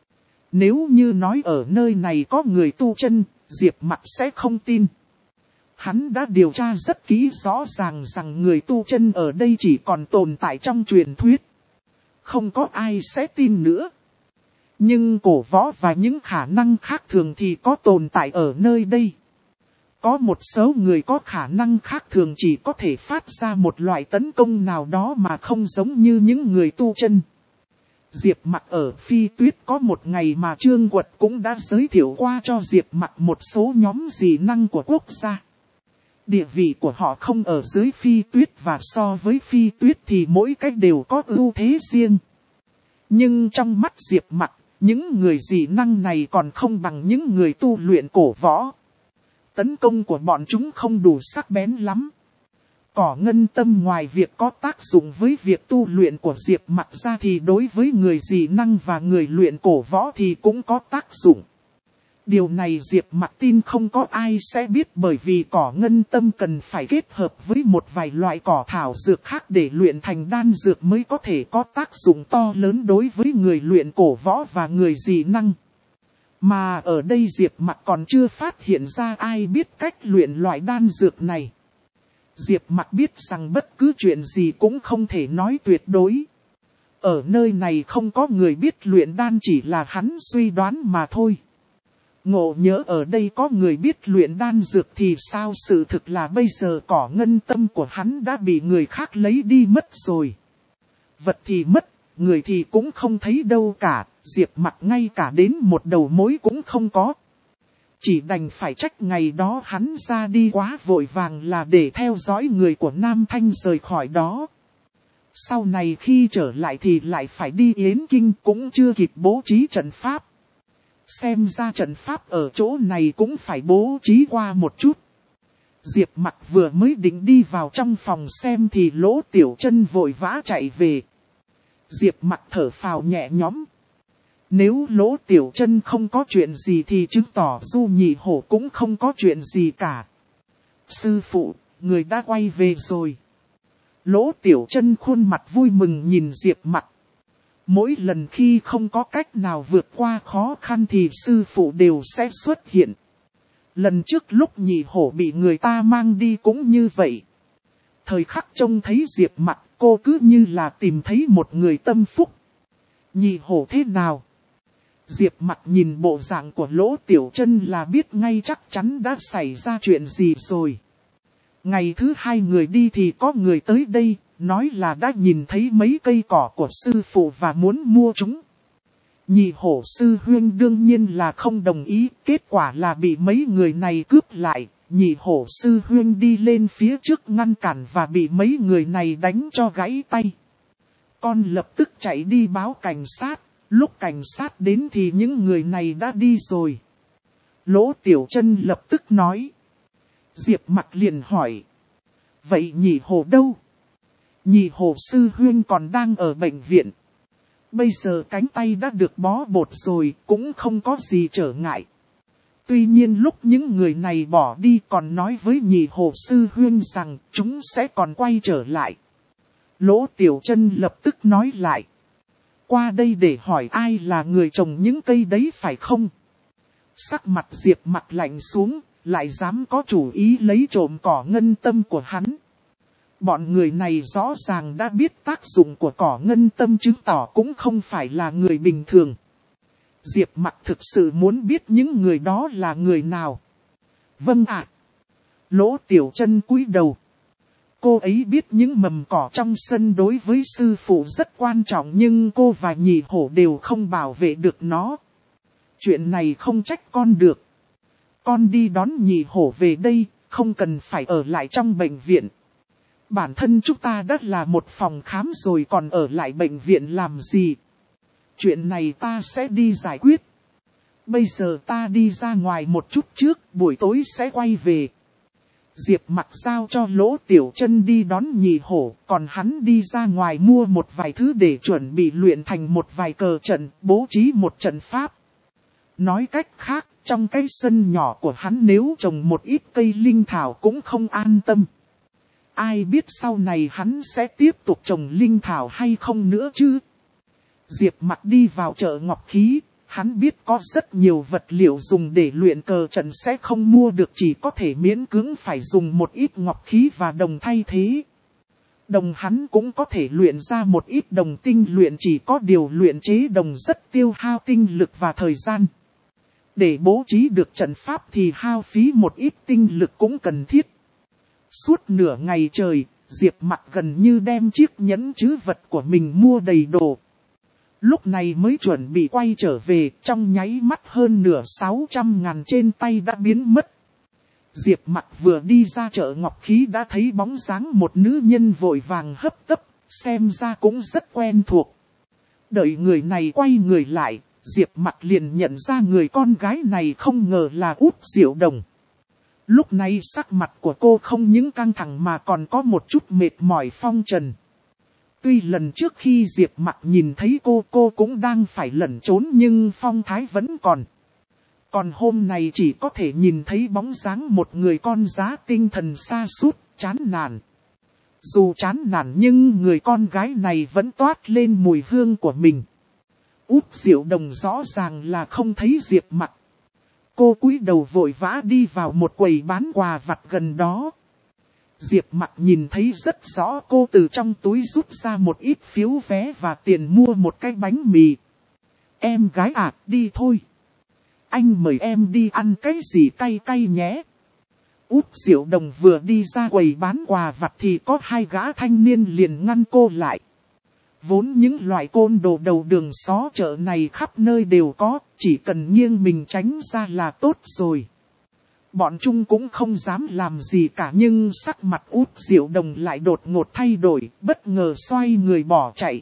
Nếu như nói ở nơi này có người tu chân, Diệp Mặc sẽ không tin. Hắn đã điều tra rất kỹ rõ ràng rằng người tu chân ở đây chỉ còn tồn tại trong truyền thuyết. Không có ai sẽ tin nữa. Nhưng cổ võ và những khả năng khác thường thì có tồn tại ở nơi đây. Có một số người có khả năng khác thường chỉ có thể phát ra một loại tấn công nào đó mà không giống như những người tu chân. Diệp Mặc ở Phi Tuyết có một ngày mà Trương Quật cũng đã giới thiệu qua cho Diệp Mặc một số nhóm dị năng của quốc gia. Địa vị của họ không ở dưới Phi Tuyết và so với Phi Tuyết thì mỗi cách đều có ưu thế riêng. Nhưng trong mắt Diệp Mặc, những người dị năng này còn không bằng những người tu luyện cổ võ. Tấn công của bọn chúng không đủ sắc bén lắm. Cỏ Ngân Tâm ngoài việc có tác dụng với việc tu luyện của Diệp Mặc ra thì đối với người dị năng và người luyện cổ võ thì cũng có tác dụng. Điều này Diệp Mặc tin không có ai sẽ biết bởi vì Cỏ Ngân Tâm cần phải kết hợp với một vài loại cỏ thảo dược khác để luyện thành đan dược mới có thể có tác dụng to lớn đối với người luyện cổ võ và người dị năng. Mà ở đây Diệp Mặc còn chưa phát hiện ra ai biết cách luyện loại đan dược này. Diệp Mặc biết rằng bất cứ chuyện gì cũng không thể nói tuyệt đối. Ở nơi này không có người biết luyện đan chỉ là hắn suy đoán mà thôi. Ngộ nhỡ ở đây có người biết luyện đan dược thì sao sự thực là bây giờ Cỏ Ngân Tâm của hắn đã bị người khác lấy đi mất rồi. Vật thì mất, người thì cũng không thấy đâu cả, Diệp Mặc ngay cả đến một đầu mối cũng không có. Chỉ đành phải trách ngày đó hắn ra đi quá vội vàng là để theo dõi người của Nam Thanh rời khỏi đó. Sau này khi trở lại thì lại phải đi Yến Kinh cũng chưa kịp bố trí trận pháp. Xem ra trận pháp ở chỗ này cũng phải bố trí qua một chút. Diệp Mặc vừa mới định đi vào trong phòng xem thì Lỗ Tiểu Chân vội vã chạy về. Diệp Mặc thở phào nhẹ nhõm. Nếu Lỗ Tiểu Chân không có chuyện gì thì chứng tỏ Du Nhị Hổ cũng không có chuyện gì cả. Sư phụ, người đã quay về rồi. Lỗ Tiểu Chân khuôn mặt vui mừng nhìn Diệp Mặc. Mỗi lần khi không có cách nào vượt qua khó khăn thì sư phụ đều sẽ xuất hiện. Lần trước lúc Nhị Hổ bị người ta mang đi cũng như vậy. Thời khắc trông thấy Diệp Mặc, cô cứ như là tìm thấy một người tâm phúc. Nhị Hổ thế nào? Diệp Mặc nhìn bộ dạng của Lỗ Tiểu Chân là biết ngay chắc chắn đã xảy ra chuyện gì rồi. Ngày thứ hai người đi thì có người tới đây, nói là đã nhìn thấy mấy cây cỏ của sư phụ và muốn mua chúng. Nhị Hổ sư huynh đương nhiên là không đồng ý, kết quả là bị mấy người này cướp lại. Nhị Hổ sư huynh đi lên phía trước ngăn cản và bị mấy người này đánh cho gãy tay. Con lập tức chạy đi báo cảnh sát, lúc cảnh sát đến thì những người này đã đi rồi. Lỗ Tiểu Chân lập tức nói. Diệp Mặc liền hỏi. Vậy Nhị Hổ đâu? Nhị Hổ sư huynh còn đang ở bệnh viện. Bây giờ cánh tay đã được bó bột rồi, cũng không có gì trở ngại. Tuy nhiên lúc những người này bỏ đi còn nói với Nhị Hổ sư huynh rằng chúng sẽ còn quay trở lại. Lỗ Tiểu Chân lập tức nói lại. Qua đây để hỏi ai là người trồng những cây đấy phải không? Sắc mặt Diệp Mặc lạnh xuống, lại dám có chủ ý lấy trộm Cỏ Ngân Tâm của hắn. Bọn người này rõ ràng đã biết tác dụng của Cỏ Ngân Tâm chứng tỏ cũng không phải là người bình thường. Diệp Mặc thực sự muốn biết những người đó là người nào. Vâng ạ. Lỗ Tiểu Chân cúi đầu. Cô ấy biết những mầm cỏ trong sân đối với sư phụ rất quan trọng nhưng cô và Nhị Hổ đều không bảo vệ được nó. Chuyện này không trách con được. Con đi đón Nhị Hổ về đây, không cần phải ở lại trong bệnh viện. Bản thân chúng ta đã là một phòng khám rồi còn ở lại bệnh viện làm gì? Chuyện này ta sẽ đi giải quyết. Bây giờ ta đi ra ngoài một chút trước, buổi tối sẽ quay về. Diệp Mặc giao cho Lỗ Tiểu Chân đi đón nhị hổ, còn hắn đi ra ngoài mua một vài thứ để chuẩn bị luyện thành một vài cờ trận, bố trí một trận pháp. Nói cách khác, trong cái sân nhỏ của hắn nếu trồng một ít cây linh thảo cũng không an tâm. Ai biết sau này hắn sẽ tiếp tục trồng linh thảo hay không nữa chứ? Diệp Mặc đi vào chợ ngọc khí, hắn biết có rất nhiều vật liệu dùng để luyện cờ trận sẽ không mua được, chỉ có thể miễn cưỡng phải dùng một ít ngọc khí và đồng thay thế. Đồng hắn cũng có thể luyện ra một ít đồng tinh luyện, chỉ có điều luyện chế đồng rất tiêu hao tinh lực và thời gian. Để bố trí được trận pháp thì hao phí một ít tinh lực cũng cần thiết. Suốt nửa ngày trời, Diệp Mặc gần như đem chiếc nhẫn trữ vật của mình mua đầy đồ. Lúc này mới chuẩn bị quay trở về, trong nháy mắt hơn nửa sáu trăm ngàn trên tay đã biến mất. Diệp Mặc vừa đi ra chợ ngọc khí đã thấy bóng dáng một nữ nhân vội vàng hấp tấp, xem ra cũng rất quen thuộc. Đợi người này quay người lại, Diệp Mặc liền nhận ra người con gái này không ngờ là Út Diệu Đồng. Lúc này sắc mặt của cô không những căng thẳng mà còn có một chút mệt mỏi phong trần. Tuy lần trước khi Diệp Mặc nhìn thấy cô, cô cũng đang phải lẩn trốn nhưng phong thái vẫn còn. Còn hôm nay chỉ có thể nhìn thấy bóng dáng một người con giá tinh thần sa sút, chán nản. Dù chán nản nhưng người con gái này vẫn toát lên mùi hương của mình. Út Diệu Đồng rõ ràng là không thấy Diệp Mặc. Cô cúi đầu vội vã đi vào một quầy bán quà vặt gần đó. Diệp Mặc nhìn thấy rất rõ, cô từ trong túi rút ra một ít phiếu vé và tiền mua một cái bánh mì. Em gái à, đi thôi. Anh mời em đi ăn cái gì cay cay nhé. Út Diệu Đồng vừa đi ra quầy bán quà vặt thì có hai gã thanh niên liền ngăn cô lại. Vốn những loại côn đồ đầu đường xó chợ này khắp nơi đều có, chỉ cần nghiêng mình tránh ra là tốt rồi. Bọn chúng cũng không dám làm gì cả nhưng sắc mặt Út Diệu Đồng lại đột ngột thay đổi, bất ngờ xoay người bỏ chạy.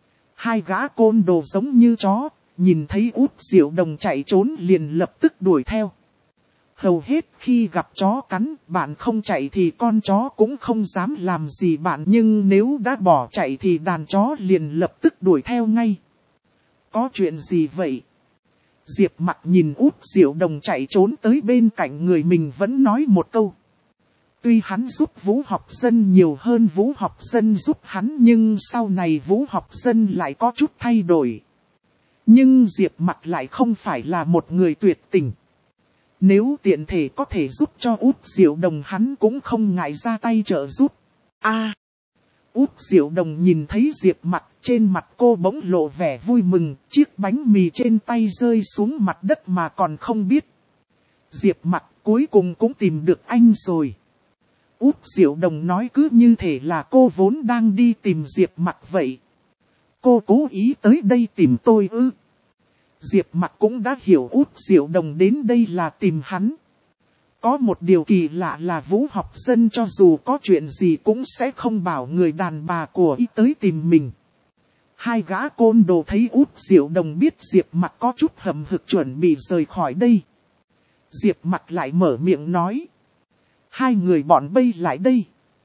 Hai gã côn đồ giống như chó, nhìn thấy Út Diệu Đồng chạy trốn liền lập tức đuổi theo. Hầu hết khi gặp chó cắn, bạn không chạy thì con chó cũng không dám làm gì bạn, nhưng nếu đã bỏ chạy thì đàn chó liền lập tức đuổi theo ngay. Có chuyện gì vậy? Diệp Mặc nhìn Út Diệu Đồng chạy trốn tới bên cạnh người mình vẫn nói một câu. Tuy hắn giúp Vũ Học Dân nhiều hơn Vũ Học Dân giúp hắn nhưng sau này Vũ Học Dân lại có chút thay đổi. Nhưng Diệp Mặc lại không phải là một người tuyệt tình. Nếu tiện thể có thể giúp cho Út Diệu Đồng hắn cũng không ngại ra tay trợ giúp. A, à, Út Diệu Đồng nhìn thấy Diệp Mặc, trên mặt cô bỗng lộ vẻ vui mừng, chiếc bánh mì trên tay rơi xuống mặt đất mà còn không biết. Diệp Mặc cuối cùng cũng tìm được anh rồi. Út Diệu Đồng nói cứ như thể là cô vốn đang đi tìm Diệp Mặc vậy. Cô cố ý tới đây tìm tôi ư? Diệp Mặc cũng đã hiểu Út Diệu Đồng đến đây là tìm hắn. Có một điều kỳ lạ là Vũ Học Dân cho dù có chuyện gì cũng sẽ không bảo người đàn bà của y tới tìm mình. Hai gã côn đồ thấy Út Diệu Đồng biết Diệp Mặc có chút hậm hực chuẩn bị rời khỏi đây. Diệp Mặc lại mở miệng nói. Hai người bọn bây lại đây.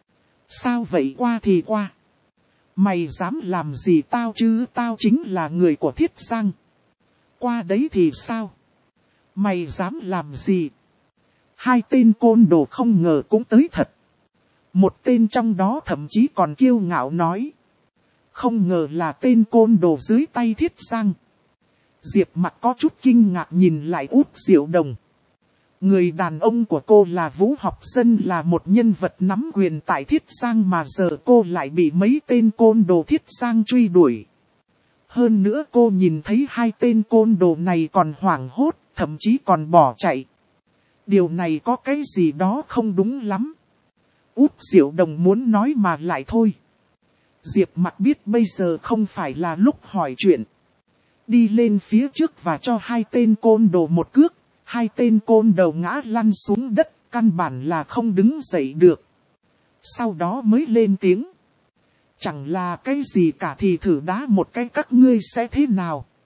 Sao vậy? Qua thì qua. Mày dám làm gì tao chứ? Tao chính là người của Thiết Giang. Qua đấy thì sao? Mày dám làm gì? Hai tên côn đồ không ngờ cũng tới thật. Một tên trong đó thậm chí còn kiêu ngạo nói. Không ngờ là tên côn đồ dưới tay Thiết Giang. Diệp Mặc có chút kinh ngạc nhìn lại Út Diệu Đồng. Người đàn ông của cô là Vũ Học Dân, là một nhân vật nắm quyền tại Thiết Giang mà giờ cô lại bị mấy tên côn đồ Thiết Giang truy đuổi. Hơn nữa cô nhìn thấy hai tên côn đồ này còn hoảng hốt, thậm chí còn bỏ chạy. Điều này có cái gì đó không đúng lắm. Út Diệu Đồng muốn nói mà lại thôi. Diệp Mặc biết bây giờ không phải là lúc hỏi chuyện. Đi lên phía trước và cho hai tên côn đồ một cước. Hai tên côn đồ ngã lăn xuống đất, căn bản là không đứng dậy được. Sau đó mới lên tiếng. Chẳng là cái gì cả thì thử đá một cái các ngươi sẽ thế nào.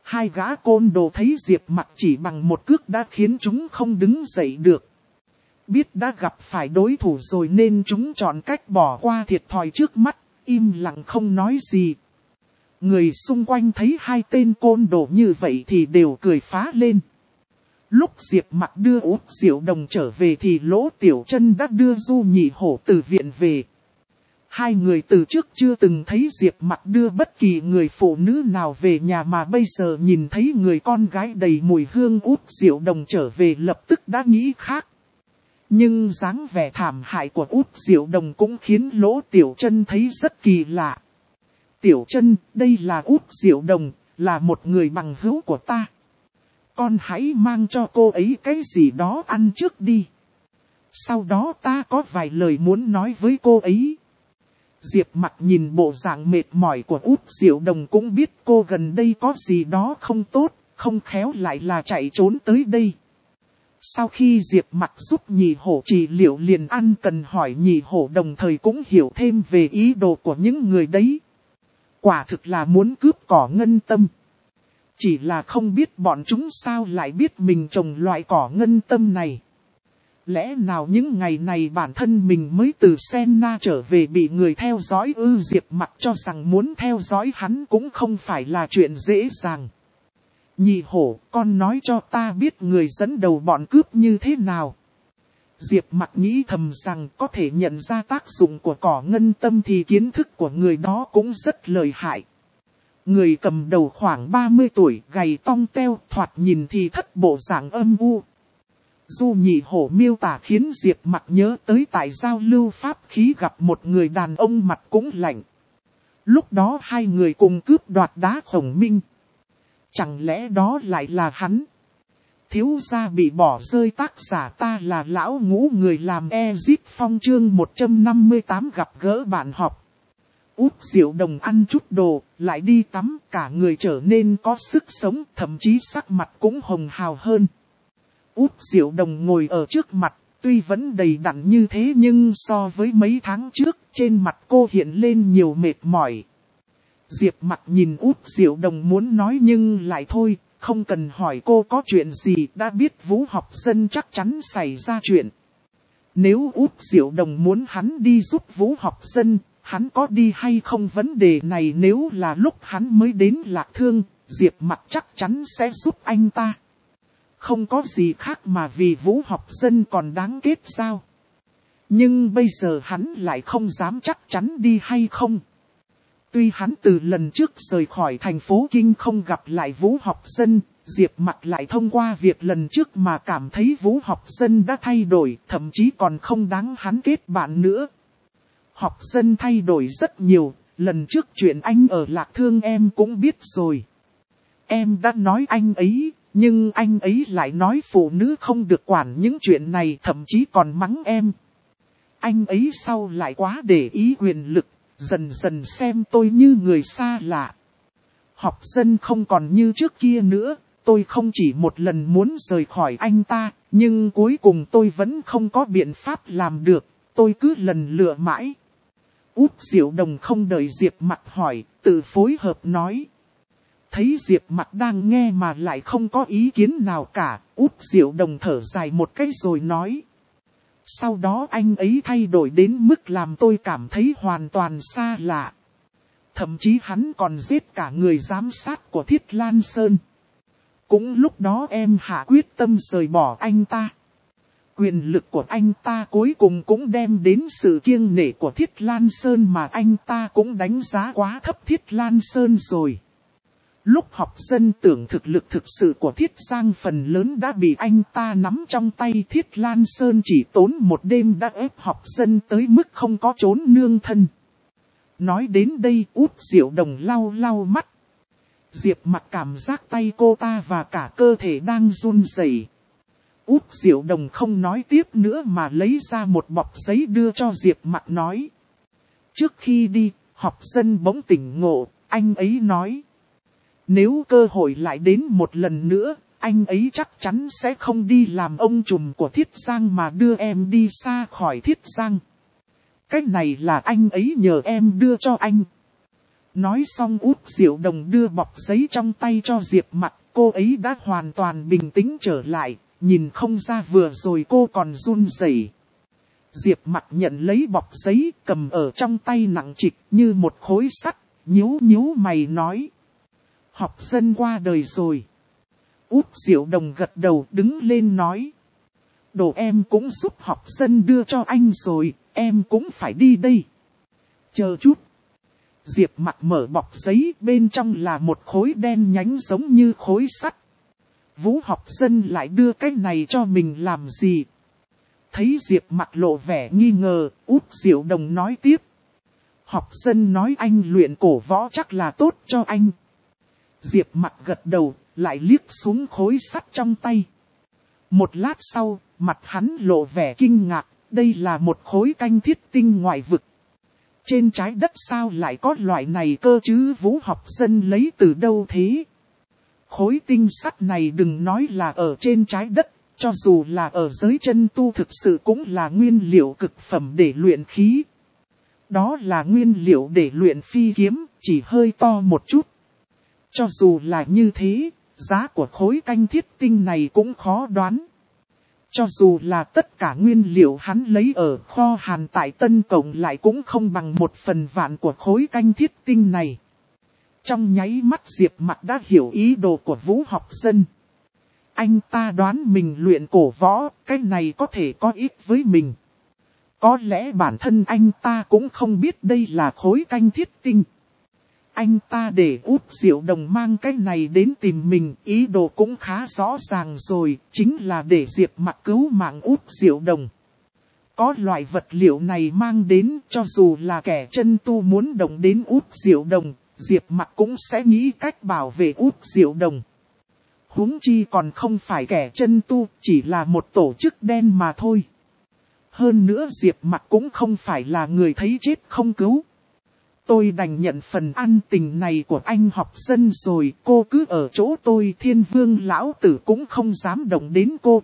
Hai gã côn đồ thấy Diệp Mặc chỉ bằng một cước đã khiến chúng không đứng dậy được. Biết đã gặp phải đối thủ rồi nên chúng chọn cách bỏ qua thiệt thòi trước mắt, im lặng không nói gì. Người xung quanh thấy hai tên côn đồ như vậy thì đều cười phá lên. Lúc Diệp Mặc đưa Út Diệu Đồng trở về thì Lỗ Tiểu Chân đã đưa Du Nhị Hổ từ viện về. Hai người từ trước chưa từng thấy Diệp Mặc đưa bất kỳ người phụ nữ nào về nhà mà bây giờ nhìn thấy người con gái đầy mùi hương Út Diệu Đồng trở về lập tức đã nghĩ khác. Nhưng dáng vẻ thảm hại của Út Diệu Đồng cũng khiến Lỗ Tiểu Chân thấy rất kỳ lạ. Tiểu Chân, đây là Út Diệu Đồng, là một người bằng hữu của ta. Con hãy mang cho cô ấy cái gì đó ăn trước đi. Sau đó ta có vài lời muốn nói với cô ấy. Diệp Mặc nhìn bộ dạng mệt mỏi của Út Diệu Đồng cũng biết cô gần đây có gì đó không tốt, không khéo lại là chạy trốn tới đây. Sau khi Diệp Mặc giúp Nhị Hổ trị liệu liền ăn cần hỏi Nhị Hổ đồng thời cũng hiểu thêm về ý đồ của những người đấy. Quả thực là muốn cướp cỏ ngân tâm. Chỉ là không biết bọn chúng sao lại biết mình trồng loại cỏ ngân tâm này. Lẽ nào những ngày này bản thân mình mới từ Senna trở về bị người theo dõi ư? Diệp Mặc cho rằng muốn theo dõi hắn cũng không phải là chuyện dễ dàng. Nhị Hổ, con nói cho ta biết người dẫn đầu bọn cướp như thế nào. Diệp Mặc nghĩ thầm rằng có thể nhận ra tác dụng của cỏ ngân tâm thì kiến thức của người đó cũng rất lợi hại. Người cầm đầu khoảng ba mươi tuổi, gầy tong teo, thoạt nhìn thì thất bộ dạng âm u. Du Nhị Hổ miêu tả khiến Diệp Mặc nhớ tới tại giao lưu pháp khí gặp một người đàn ông mặt cũng lạnh. Lúc đó hai người cùng cướp đoạt đá Khổng Minh. Chẳng lẽ đó lại là hắn? Thiếu gia bị bỏ rơi, tác giả ta là lão ngũ người làm Ezit Phong chương một trăm năm mươi tám gặp gỡ bạn học. Út Diệu Đồng ăn chút đồ, lại đi tắm, cả người trở nên có sức sống, thậm chí sắc mặt cũng hồng hào hơn. Út Diệu Đồng ngồi ở trước mặt, tuy vẫn đầy đặn như thế nhưng so với mấy tháng trước, trên mặt cô hiện lên nhiều mệt mỏi. Diệp Mặc nhìn Út Diệu Đồng muốn nói nhưng lại thôi, không cần hỏi cô có chuyện gì, đã biết Vũ Học Dân chắc chắn xảy ra chuyện. Nếu Út Diệu Đồng muốn hắn đi giúp Vũ Học Dân, hắn có đi hay không vấn đề này nếu là lúc hắn mới đến Lạc Thương, Diệp Mặc chắc chắn sẽ giúp anh ta. Không có gì khác mà vì Vũ Học Dân còn đáng kết sao. Nhưng bây giờ hắn lại không dám chắc chắn đi hay không. Tuy hắn từ lần trước rời khỏi thành phố Kinh không gặp lại Vũ Học Dân, Diệp Mặc lại thông qua việc lần trước mà cảm thấy Vũ Học Dân đã thay đổi, thậm chí còn không đáng hắn kết bạn nữa. Học Dân thay đổi rất nhiều, lần trước chuyện anh ở Lạc Thương em cũng biết rồi. Em đã nói anh ấy, nhưng anh ấy lại nói phụ nữ không được quản những chuyện này, thậm chí còn mắng em. Anh ấy sau lại quá để ý quyền lực, dần dần xem tôi như người xa lạ. Học Dân không còn như trước kia nữa, tôi không chỉ một lần muốn rời khỏi anh ta, nhưng cuối cùng tôi vẫn không có biện pháp làm được, tôi cứ lần lựa mãi. Út Diệu Đồng không đợi Diệp Mặc hỏi, tự phối hợp nói. Thấy Diệp Mặc đang nghe mà lại không có ý kiến nào cả, Út Diệu Đồng thở dài một cái rồi nói. Sau đó anh ấy thay đổi đến mức làm tôi cảm thấy hoàn toàn xa lạ. Thậm chí hắn còn giết cả người giám sát của Thiết Lan Sơn. Cũng lúc đó em hạ quyết tâm rời bỏ anh ta. Quyền lực của anh ta cuối cùng cũng đem đến sự kiêng nể của Thiết Lan Sơn mà anh ta cũng đánh giá quá thấp Thiết Lan Sơn rồi. Lúc Học Dân tưởng thực lực thực sự của Thiết Giang phần lớn đã bị anh ta nắm trong tay, Thiết Lan Sơn chỉ tốn một đêm đã ép Học Dân tới mức không có trốn nương thân. Nói đến đây Út Diệu Đồng lau lau mắt. Diệp Mặc cảm giác tay cô ta và cả cơ thể đang run rẩy. Út Diệu Đồng không nói tiếp nữa mà lấy ra một bọc giấy đưa cho Diệp Mặc nói. Trước khi đi, Học Dân bỗng tỉnh ngộ, anh ấy nói. Nếu cơ hội lại đến một lần nữa, anh ấy chắc chắn sẽ không đi làm ông trùm của Thiết Giang mà đưa em đi xa khỏi Thiết Giang. Cái này là anh ấy nhờ em đưa cho anh. Nói xong Út Diệu Đồng đưa bọc giấy trong tay cho Diệp Mặc, cô ấy đã hoàn toàn bình tĩnh trở lại, nhìn không ra vừa rồi cô còn run rẩy. Diệp Mặc nhận lấy bọc giấy cầm ở trong tay nặng trịch như một khối sắt, nhíu nhíu mày nói. Học dân qua đời rồi. Út Diệu Đồng gật đầu đứng lên nói. Đồ em cũng giúp học dân đưa cho anh rồi, em cũng phải đi đây. Chờ chút. Diệp Mặc mở bọc giấy, bên trong là một khối đen nhánh giống như khối sắt. Vũ học dân lại đưa cái này cho mình làm gì? Thấy Diệp Mặc lộ vẻ nghi ngờ, Út Diệu Đồng nói tiếp. Học dân nói anh luyện cổ võ chắc là tốt cho anh. Diệp Mặc gật đầu, lại liếc xuống khối sắt trong tay. Một lát sau, mặt hắn lộ vẻ kinh ngạc, đây là một khối canh thiết tinh ngoại vực. Trên trái đất sao lại có loại này cơ chứ? Vũ học dân lấy từ đâu thế? Khối tinh sắt này đừng nói là ở trên trái đất, cho dù là ở giới chân tu thực sự cũng là nguyên liệu cực phẩm để luyện khí. Đó là nguyên liệu để luyện phi kiếm, chỉ hơi to một chút. Cho dù là như thế, giá của khối canh thiết tinh này cũng khó đoán. Cho dù là tất cả nguyên liệu hắn lấy ở kho hàn tại Tân Cộng lại cũng không bằng một phần vạn của khối canh thiết tinh này. Trong nháy mắt Diệp Mặc đã hiểu ý đồ của Vũ học dân. Anh ta đoán mình luyện cổ võ, cái này có thể có ích với mình. Có lẽ bản thân anh ta cũng không biết đây là khối canh thiết tinh. Anh ta để Út Diệu Đồng mang cái này đến tìm mình, ý đồ cũng khá rõ ràng rồi, chính là để Diệp Mặc cứu mạng Út Diệu Đồng. Có loại vật liệu này mang đến, cho dù là kẻ chân tu muốn động đến Út Diệu Đồng, Diệp Mặc cũng sẽ nghĩ cách bảo vệ Út Diệu Đồng. Huống chi còn không phải kẻ chân tu, chỉ là một tổ chức đen mà thôi. Hơn nữa Diệp Mặc cũng không phải là người thấy chết không cứu. Tôi đành nhận phần ăn tình này của anh học dân rồi, cô cứ ở chỗ tôi, Thiên Vương lão tử cũng không dám động đến cô.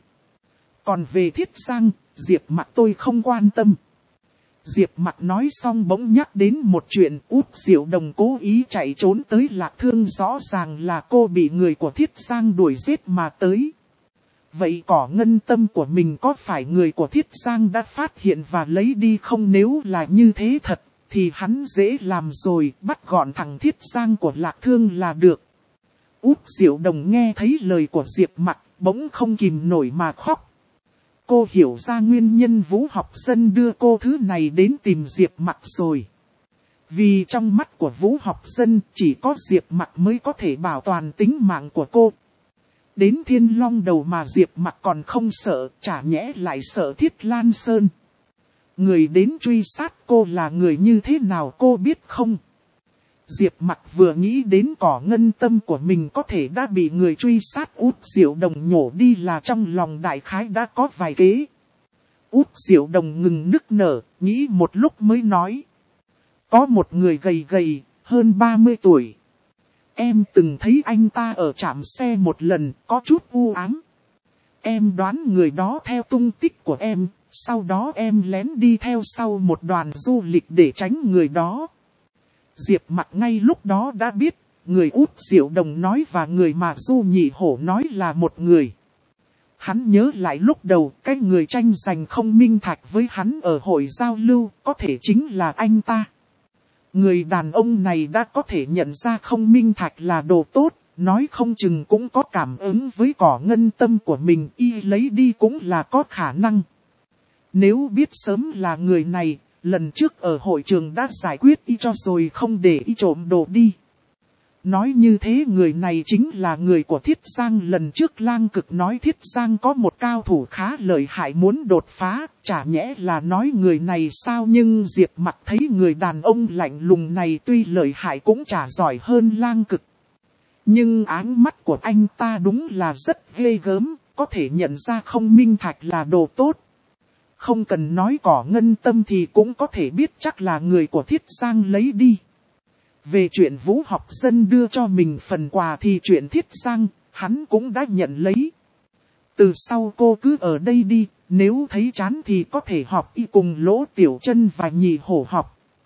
Còn về Thiết Giang, Diệp Mặc tôi không quan tâm. Diệp Mặc nói xong bỗng nhắc đến một chuyện, Út Diệu Đồng cố ý chạy trốn tới Lạc Thương, rõ ràng là cô bị người của Thiết Giang đuổi giết mà tới. Vậy cỏ ngân tâm của mình có phải người của Thiết Giang đã phát hiện và lấy đi không? Nếu là như thế thật, thì hắn dễ làm rồi, bắt gọn thằng Thiết Giang của Lạc Thương là được. Út Diệu Đồng nghe thấy lời của Diệp Mặc, bỗng không kìm nổi mà khóc. Cô hiểu ra nguyên nhân Vũ học dân đưa cô thứ này đến tìm Diệp Mặc rồi. Vì trong mắt của Vũ học dân chỉ có Diệp Mặc mới có thể bảo toàn tính mạng của cô. Đến Thiên Long Đầu mà Diệp Mặc còn không sợ, chả nhẽ lại sợ Thiết Lan Sơn. Người đến truy sát cô là người như thế nào cô biết không? Diệp Mặc vừa nghĩ đến cỏ ngân tâm của mình có thể đã bị người truy sát, Út Diệu Đồng nhổ đi là trong lòng đại khái đã có vài kế. Út Diệu Đồng ngừng nức nở, nghĩ một lúc mới nói. Có một người gầy gầy, hơn ba mươi tuổi. Em từng thấy anh ta ở trạm xe một lần, có chút u ám. Em đoán người đó theo tung tích của em, sau đó em lén đi theo sau một đoàn du lịch để tránh người đó. Diệp Mặc ngay lúc đó đã biết, người Út Diệu Đồng nói và người mà Du Nhị Hổ nói là một người. Hắn nhớ lại lúc đầu, cái người tranh giành không minh thạch với hắn ở hội giao lưu, có thể chính là anh ta. Người đàn ông này đã có thể nhận ra không minh thạch là đồ tốt, nói không chừng cũng có cảm ứng với cỏ ngân tâm của mình, y lấy đi cũng là có khả năng. Nếu biết sớm là người này, lần trước ở hội trường đã giải quyết y cho rồi không để y trộm đồ đi. Nói như thế người này chính là người của Thiết Giang, lần trước Lang Cực nói Thiết Giang có một cao thủ khá lợi hại muốn đột phá, chả nhẽ là nói người này sao? Nhưng Diệp Mặc thấy người đàn ông lạnh lùng này tuy lợi hại cũng chả giỏi hơn Lang Cực. Nhưng áng mắt của anh ta đúng là rất ghê gớm, có thể nhận ra không minh thạch là đồ tốt. Không cần nói cỏ ngân tâm thì cũng có thể biết chắc là người của Thiết Giang lấy đi. Về chuyện Vũ học dân đưa cho mình phần quà thì chuyện Thiết Giang, hắn cũng đã nhận lấy. Từ sau cô cứ ở đây đi, nếu thấy chán thì có thể họp y cùng Lỗ Tiểu Chân và Nhị Hổ họp.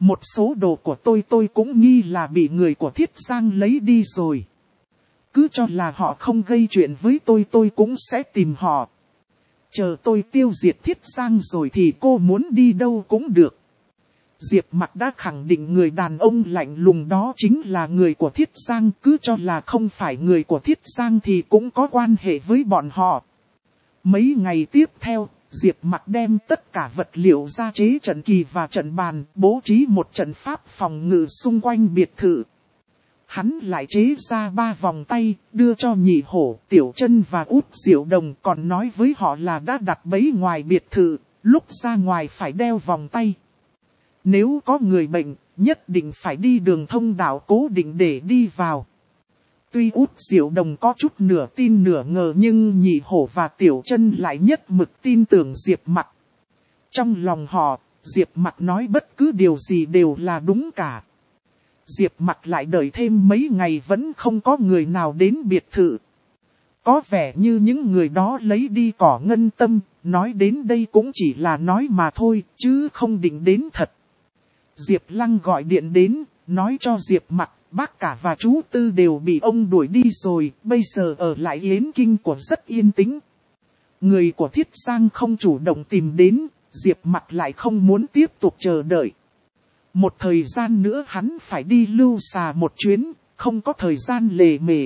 Một số đồ của tôi tôi cũng nghi là bị người của Thiết Giang lấy đi rồi. Cứ cho là họ không gây chuyện với tôi tôi cũng sẽ tìm họ. Chờ tôi tiêu diệt Thiết Giang rồi thì cô muốn đi đâu cũng được. Diệp Mặc đã khẳng định người đàn ông lạnh lùng đó chính là người của Thiết Giang. Cứ cho là không phải người của Thiết Giang thì cũng có quan hệ với bọn họ. Mấy ngày tiếp theo, Diệp Mặc đem tất cả vật liệu ra chế trận kỳ và trận bàn, bố trí một trận pháp phòng ngự xung quanh biệt thự. Hắn lại chế ra ba vòng tay, đưa cho Nhị Hổ, Tiểu Chân và Út Diệu Đồng, còn nói với họ là đã đặt bẫy ngoài biệt thự, lúc ra ngoài phải đeo vòng tay. Nếu có người bệnh, nhất định phải đi đường thông đạo cố định để đi vào. Tuy Út Diệu Đồng có chút nửa tin nửa ngờ nhưng Nhị Hổ và Tiểu Chân lại nhất mực tin tưởng Diệp Mặc. Trong lòng họ, Diệp Mặc nói bất cứ điều gì đều là đúng cả. Diệp Mặc lại đợi thêm mấy ngày vẫn không có người nào đến biệt thự. Có vẻ như những người đó lấy đi cỏ ngân tâm, nói đến đây cũng chỉ là nói mà thôi, chứ không định đến thật. Diệp Lăng gọi điện đến, nói cho Diệp Mặc, bác cả và chú Tư đều bị ông đuổi đi rồi, bây giờ ở lại Yến Kinh của rất yên tĩnh. Người của Thiết Giang không chủ động tìm đến, Diệp Mặc lại không muốn tiếp tục chờ đợi. Một thời gian nữa hắn phải đi lưu xà một chuyến, không có thời gian lề mề.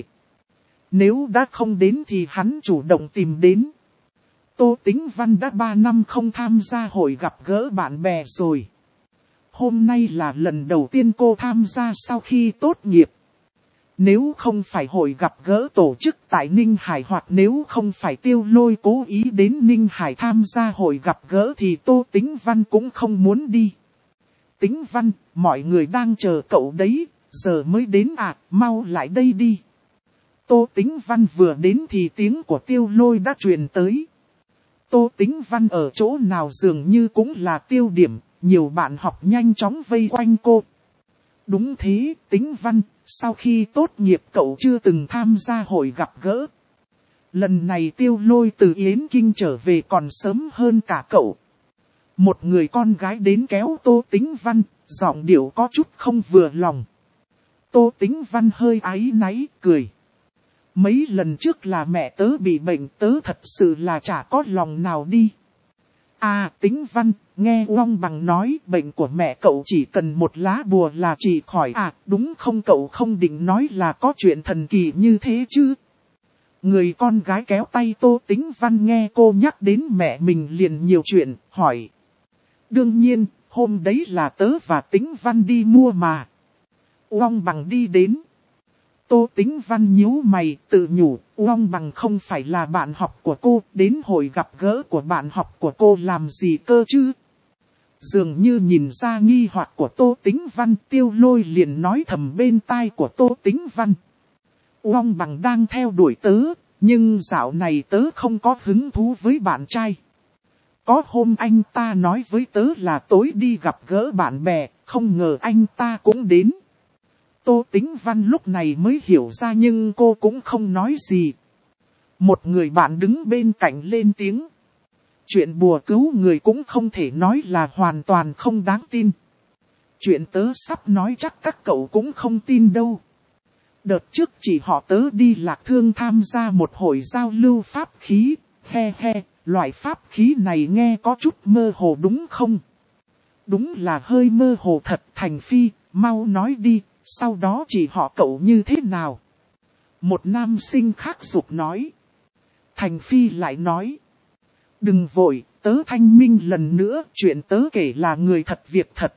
Nếu đã không đến thì hắn chủ động tìm đến. Tô Tĩnh Văn đã ba năm không tham gia hội gặp gỡ bạn bè rồi. Hôm nay là lần đầu tiên cô tham gia sau khi tốt nghiệp. Nếu không phải hội gặp gỡ tổ chức tại Ninh Hải hoặc nếu không phải Tiêu Lôi cố ý đến Ninh Hải tham gia hội gặp gỡ thì Tô Tĩnh Văn cũng không muốn đi. Tĩnh Văn, mọi người đang chờ cậu đấy, giờ mới đến à, mau lại đây đi. Tô Tĩnh Văn vừa đến thì tiếng của Tiêu Lôi đã truyền tới. Tô Tĩnh Văn ở chỗ nào dường như cũng là tiêu điểm, nhiều bạn học nhanh chóng vây quanh cô. Đúng thế, Tĩnh Văn, sau khi tốt nghiệp cậu chưa từng tham gia hội gặp gỡ. Lần này Tiêu Lôi từ Yến Kinh trở về còn sớm hơn cả cậu. Một người con gái đến kéo Tô Tĩnh Văn, giọng điệu có chút không vừa lòng. Tô Tĩnh Văn hơi áy náy, cười. Mấy lần trước là mẹ tớ bị bệnh, tớ thật sự là chả có lòng nào đi. À, Tĩnh Văn, nghe Uông Bằng nói bệnh của mẹ cậu chỉ cần một lá bùa là trị khỏi à, đúng không cậu không định nói là có chuyện thần kỳ như thế chứ? Người con gái kéo tay Tô Tĩnh Văn nghe cô nhắc đến mẹ mình liền nhiều chuyện, hỏi. Đương nhiên, hôm đấy là tớ và Tĩnh Văn đi mua mà. Uông Bằng đi đến. Tô Tĩnh Văn nhíu mày, tự nhủ, Uông Bằng không phải là bạn học của cô, đến hội gặp gỡ của bạn học của cô làm gì cơ chứ? Dường như nhìn ra nghi hoặc của Tô Tĩnh Văn, Tiêu Lôi liền nói thầm bên tai của Tô Tĩnh Văn. Uông Bằng đang theo đuổi tớ, nhưng dạo này tớ không có hứng thú với bạn trai. Có hôm anh ta nói với tớ là tối đi gặp gỡ bạn bè, không ngờ anh ta cũng đến. Tô Tĩnh Văn lúc này mới hiểu ra nhưng cô cũng không nói gì. Một người bạn đứng bên cạnh lên tiếng. Chuyện bùa cứu người cũng không thể nói là hoàn toàn không đáng tin. Chuyện tớ sắp nói chắc các cậu cũng không tin đâu. Đợt trước chỉ họ tớ đi Lạc Thương tham gia một hội giao lưu pháp khí, he he, loại pháp khí này nghe có chút mơ hồ đúng không? Đúng là hơi mơ hồ thật. Thành Phi, mau nói đi, sau đó chỉ họ cậu như thế nào? Một nam sinh khác giục nói. Thành Phi lại nói. Đừng vội, tớ thanh minh lần nữa, chuyện tớ kể là người thật việc thật.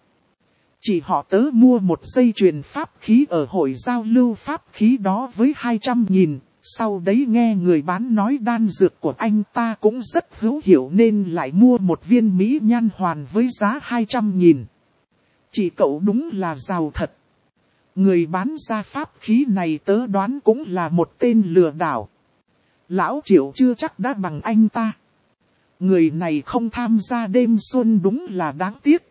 Chỉ họ tớ mua một dây chuyền pháp khí ở hội giao lưu pháp khí đó với hai trăm nghìn, sau đấy nghe người bán nói đan dược của anh ta cũng rất hữu hiệu nên lại mua một viên mỹ nhan hoàn với giá hai trăm nghìn. Chỉ cậu đúng là giàu thật. Người bán ra pháp khí này tớ đoán cũng là một tên lừa đảo. Lão Triệu chưa chắc đã bằng anh ta. Người này không tham gia đêm xuân đúng là đáng tiếc.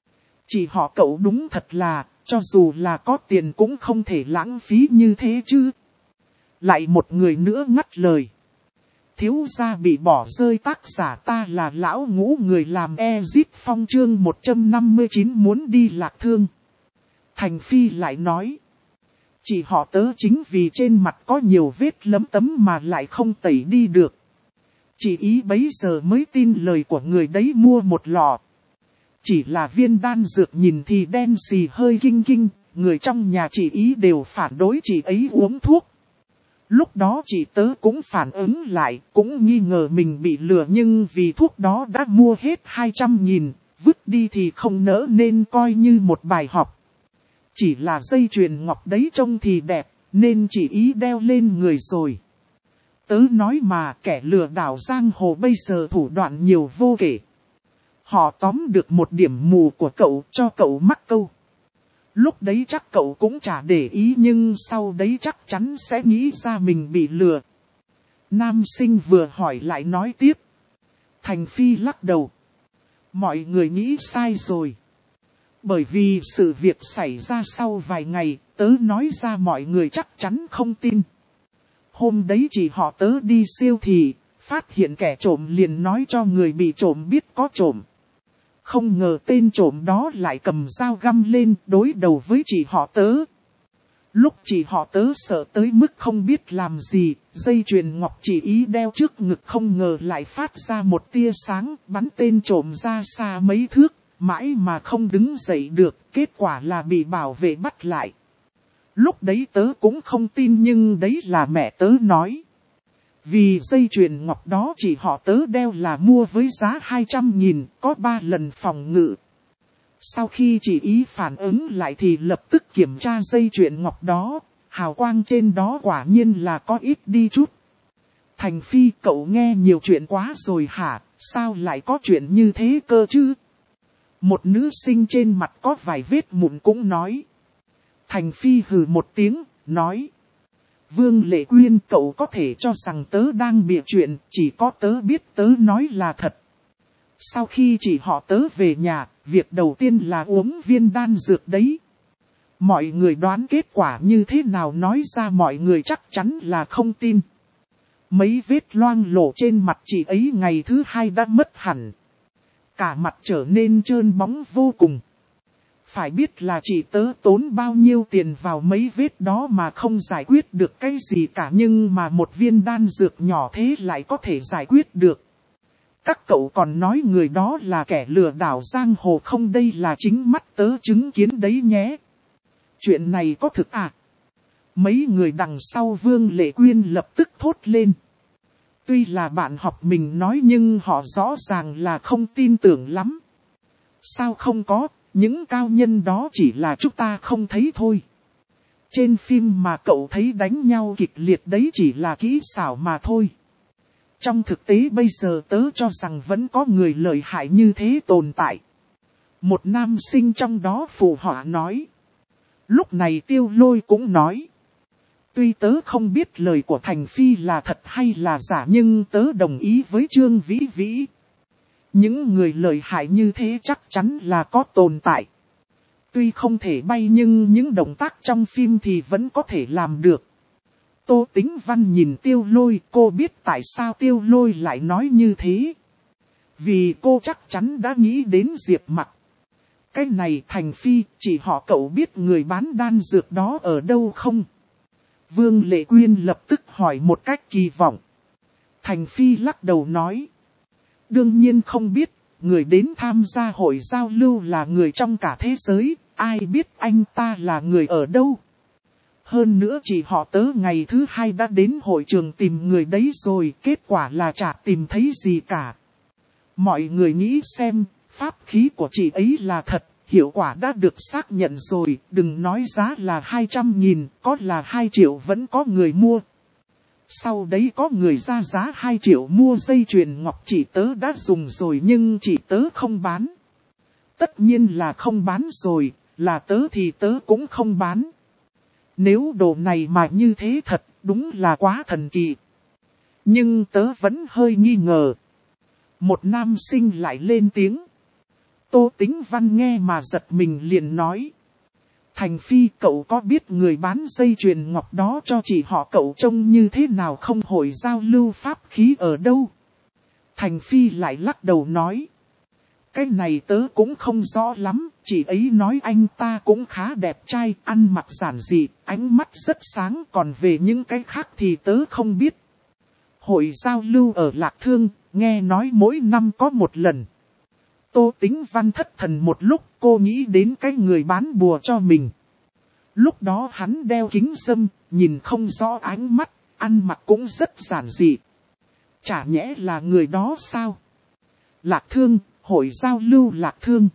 Chỉ họ cậu đúng thật là, cho dù là có tiền cũng không thể lãng phí như thế chứ. Lại một người nữa ngắt lời. Thiếu gia bị bỏ rơi, tác giả ta là lão ngũ người làm Ezit Phong chương một trăm năm mươi chín muốn đi Lạc Thương. Thành Phi lại nói. Chỉ họ tớ chính vì trên mặt có nhiều vết lấm tấm mà lại không tẩy đi được. Chỉ ý bấy giờ mới tin lời của người đấy mua một lọ. Chỉ là viên đan dược nhìn thì đen xì hơi kinh kinh, người trong nhà chị ý đều phản đối chị ấy uống thuốc. Lúc đó chị tớ cũng phản ứng lại, cũng nghi ngờ mình bị lừa nhưng vì thuốc đó đã mua hết hai trăm nghìn, vứt đi thì không nỡ nên coi như một bài học. Chỉ là dây chuyền ngọc đấy trông thì đẹp, nên chị ý đeo lên người rồi. Tớ nói mà kẻ lừa đảo giang hồ bây giờ thủ đoạn nhiều vô kể. Họ tóm được một điểm mù của cậu cho cậu mắc câu. Lúc đấy chắc cậu cũng chả để ý nhưng sau đấy chắc chắn sẽ nghĩ ra mình bị lừa. Nam sinh vừa hỏi lại nói tiếp. Thành Phi lắc đầu. Mọi người nghĩ sai rồi. Bởi vì sự việc xảy ra sau vài ngày, tớ nói ra mọi người chắc chắn không tin. Hôm đấy chỉ họ tớ đi siêu thị, phát hiện kẻ trộm liền nói cho người bị trộm biết có trộm. Không ngờ tên trộm đó lại cầm dao găm lên đối đầu với chị họ tớ. Lúc chị họ tớ sợ tới mức không biết làm gì, dây chuyền ngọc chị ý đeo trước ngực không ngờ lại phát ra một tia sáng bắn tên trộm ra xa mấy thước, mãi mà không đứng dậy được, kết quả là bị bảo vệ bắt lại. Lúc đấy tớ cũng không tin nhưng đấy là mẹ tớ nói. Vì dây chuyền ngọc đó chỉ họ tớ đeo là mua với giá hai trăm nghìn, có ba lần phòng ngự. Sau khi chị ý phản ứng lại thì lập tức kiểm tra dây chuyền ngọc đó, hào quang trên đó quả nhiên là có ít đi chút. Thành Phi, cậu nghe nhiều chuyện quá rồi hả, sao lại có chuyện như thế cơ chứ? Một nữ sinh trên mặt có vài vết mụn cũng nói. Thành Phi hừ một tiếng, nói. Vương Lệ Quyên, cậu có thể cho rằng tớ đang bịa chuyện, chỉ có tớ biết tớ nói là thật. Sau khi chị họ tớ về nhà, việc đầu tiên là uống viên đan dược đấy. Mọi người đoán kết quả như thế nào nói ra mọi người chắc chắn là không tin. Mấy vết loang lổ trên mặt chị ấy ngày thứ hai đã mất hẳn. Cả mặt trở nên trơn bóng vô cùng. Phải biết là chị tớ tốn bao nhiêu tiền vào mấy vết đó mà không giải quyết được cái gì cả nhưng mà một viên đan dược nhỏ thế lại có thể giải quyết được. Các cậu còn nói người đó là kẻ lừa đảo giang hồ không, đây là chính mắt tớ chứng kiến đấy nhé. Chuyện này có thực à? Mấy người đằng sau Vương Lệ Quyên lập tức thốt lên. Tuy là bạn học mình nói nhưng họ rõ ràng là không tin tưởng lắm. Sao không có, những cao nhân đó chỉ là chúng ta không thấy thôi. Trên phim mà cậu thấy đánh nhau kịch liệt đấy chỉ là kỹ xảo mà thôi. Trong thực tế bây giờ tớ cho rằng vẫn có người lợi hại như thế tồn tại. Một nam sinh trong đó phụ họa nói. Lúc này Tiêu Lôi cũng nói. Tuy tớ không biết lời của Thành Phi là thật hay là giả nhưng tớ đồng ý với Trương Vĩ Vĩ. Những người lợi hại như thế chắc chắn là có tồn tại. Tuy không thể bay nhưng những động tác trong phim thì vẫn có thể làm được. Tô Tĩnh Văn nhìn Tiêu Lôi, cô biết tại sao Tiêu Lôi lại nói như thế. Vì cô chắc chắn đã nghĩ đến Diệp Mặc. Cái này Thành Phi, chỉ họ cậu biết người bán đan dược đó ở đâu không? Vương Lệ Quyên lập tức hỏi một cách kỳ vọng. Thành Phi lắc đầu nói. Đương nhiên không biết, người đến tham gia hội giao lưu là người trong cả thế giới, ai biết anh ta là người ở đâu. Hơn nữa chỉ họ tớ ngày thứ hai đã đến hội trường tìm người đấy rồi, kết quả là chả tìm thấy gì cả. Mọi người nghĩ xem, pháp khí của chị ấy là thật, hiệu quả đã được xác nhận rồi, đừng nói giá là hai trăm nghìn, có là hai triệu vẫn có người mua. Sau đấy có người ra giá hai triệu mua dây chuyền ngọc chị tớ đã dùng rồi nhưng chị tớ không bán. Tất nhiên là không bán rồi, là tớ thì tớ cũng không bán. Nếu đồ này mà như thế thật, đúng là quá thần kỳ. Nhưng tớ vẫn hơi nghi ngờ. Một nam sinh lại lên tiếng. Tô Tĩnh Văn nghe mà giật mình liền nói. Thành Phi, cậu có biết người bán dây chuyền ngọc đó cho chị họ cậu trông như thế nào không? Hội giao lưu pháp khí ở đâu? Thành Phi lại lắc đầu nói. Cái này tớ cũng không rõ lắm, chị ấy nói anh ta cũng khá đẹp trai, ăn mặc giản dị, ánh mắt rất sáng, còn về những cái khác thì tớ không biết. Hội giao lưu ở Lạc Thương, nghe nói mỗi năm có một lần. Tô Tĩnh Văn thất thần một lúc, cô nghĩ đến cái người bán bùa cho mình. Lúc đó hắn đeo kính râm, nhìn không rõ ánh mắt, ăn mặc cũng rất giản dị. Chả nhẽ là người đó sao? Lạc Thương, hội giao lưu Lạc Thương.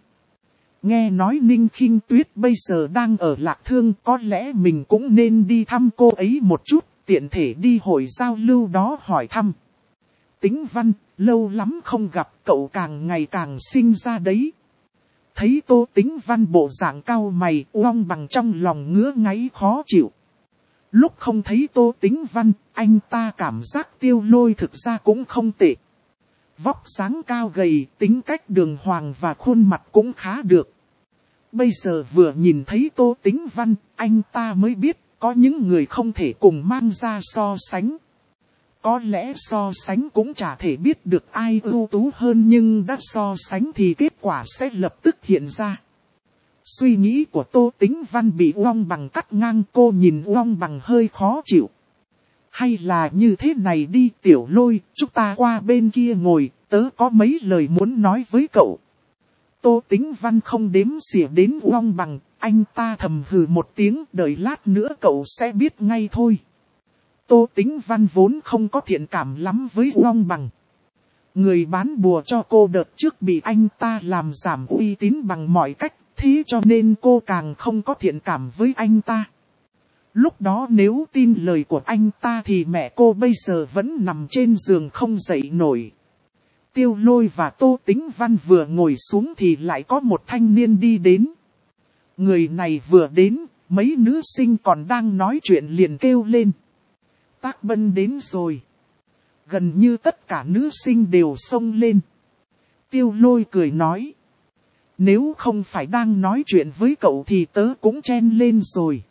Nghe nói Ninh Khinh Tuyết bây giờ đang ở Lạc Thương, có lẽ mình cũng nên đi thăm cô ấy một chút, tiện thể đi hội giao lưu đó hỏi thăm. Tĩnh Văn, lâu lắm không gặp, cậu càng ngày càng xinh ra đấy. Thấy Tô Tĩnh Văn bộ dạng cau mày, Uông Bằng trong lòng ngứa ngáy khó chịu. Lúc không thấy Tô Tĩnh Văn, anh ta cảm giác Tiêu Lôi thực ra cũng không tệ. Vóc dáng cao gầy, tính cách đường hoàng và khuôn mặt cũng khá được. Bây giờ vừa nhìn thấy Tô Tĩnh Văn, anh ta mới biết có những người không thể cùng mang ra so sánh. Có lẽ so sánh cũng chả thể biết được ai ưu tú hơn, nhưng đã so sánh thì kết quả sẽ lập tức hiện ra. Suy nghĩ của Tô Tĩnh Văn bị Uông Bằng cắt ngang, cô nhìn Uông Bằng hơi khó chịu. Hay là như thế này đi Tiểu Lôi, chúng ta qua bên kia ngồi, tớ có mấy lời muốn nói với cậu. Tô Tĩnh Văn không đếm xỉa đến Uông Bằng, anh ta thầm hừ một tiếng, đợi lát nữa cậu sẽ biết ngay thôi. Tô Tĩnh Văn vốn không có thiện cảm lắm với Uông Bằng. Người bán bùa cho cô đợt trước bị anh ta làm giảm uy tín bằng mọi cách, thế cho nên cô càng không có thiện cảm với anh ta. Lúc đó nếu tin lời của anh ta thì mẹ cô bây giờ vẫn nằm trên giường không dậy nổi. Tiêu Lôi và Tô Tĩnh Văn vừa ngồi xuống thì lại có một thanh niên đi đến. Người này vừa đến, mấy nữ sinh còn đang nói chuyện liền kêu lên. Tác Bân đến rồi. Gần như tất cả nữ sinh đều xông lên. Tiêu Lôi cười nói. Nếu không phải đang nói chuyện với cậu thì tớ cũng chen lên rồi.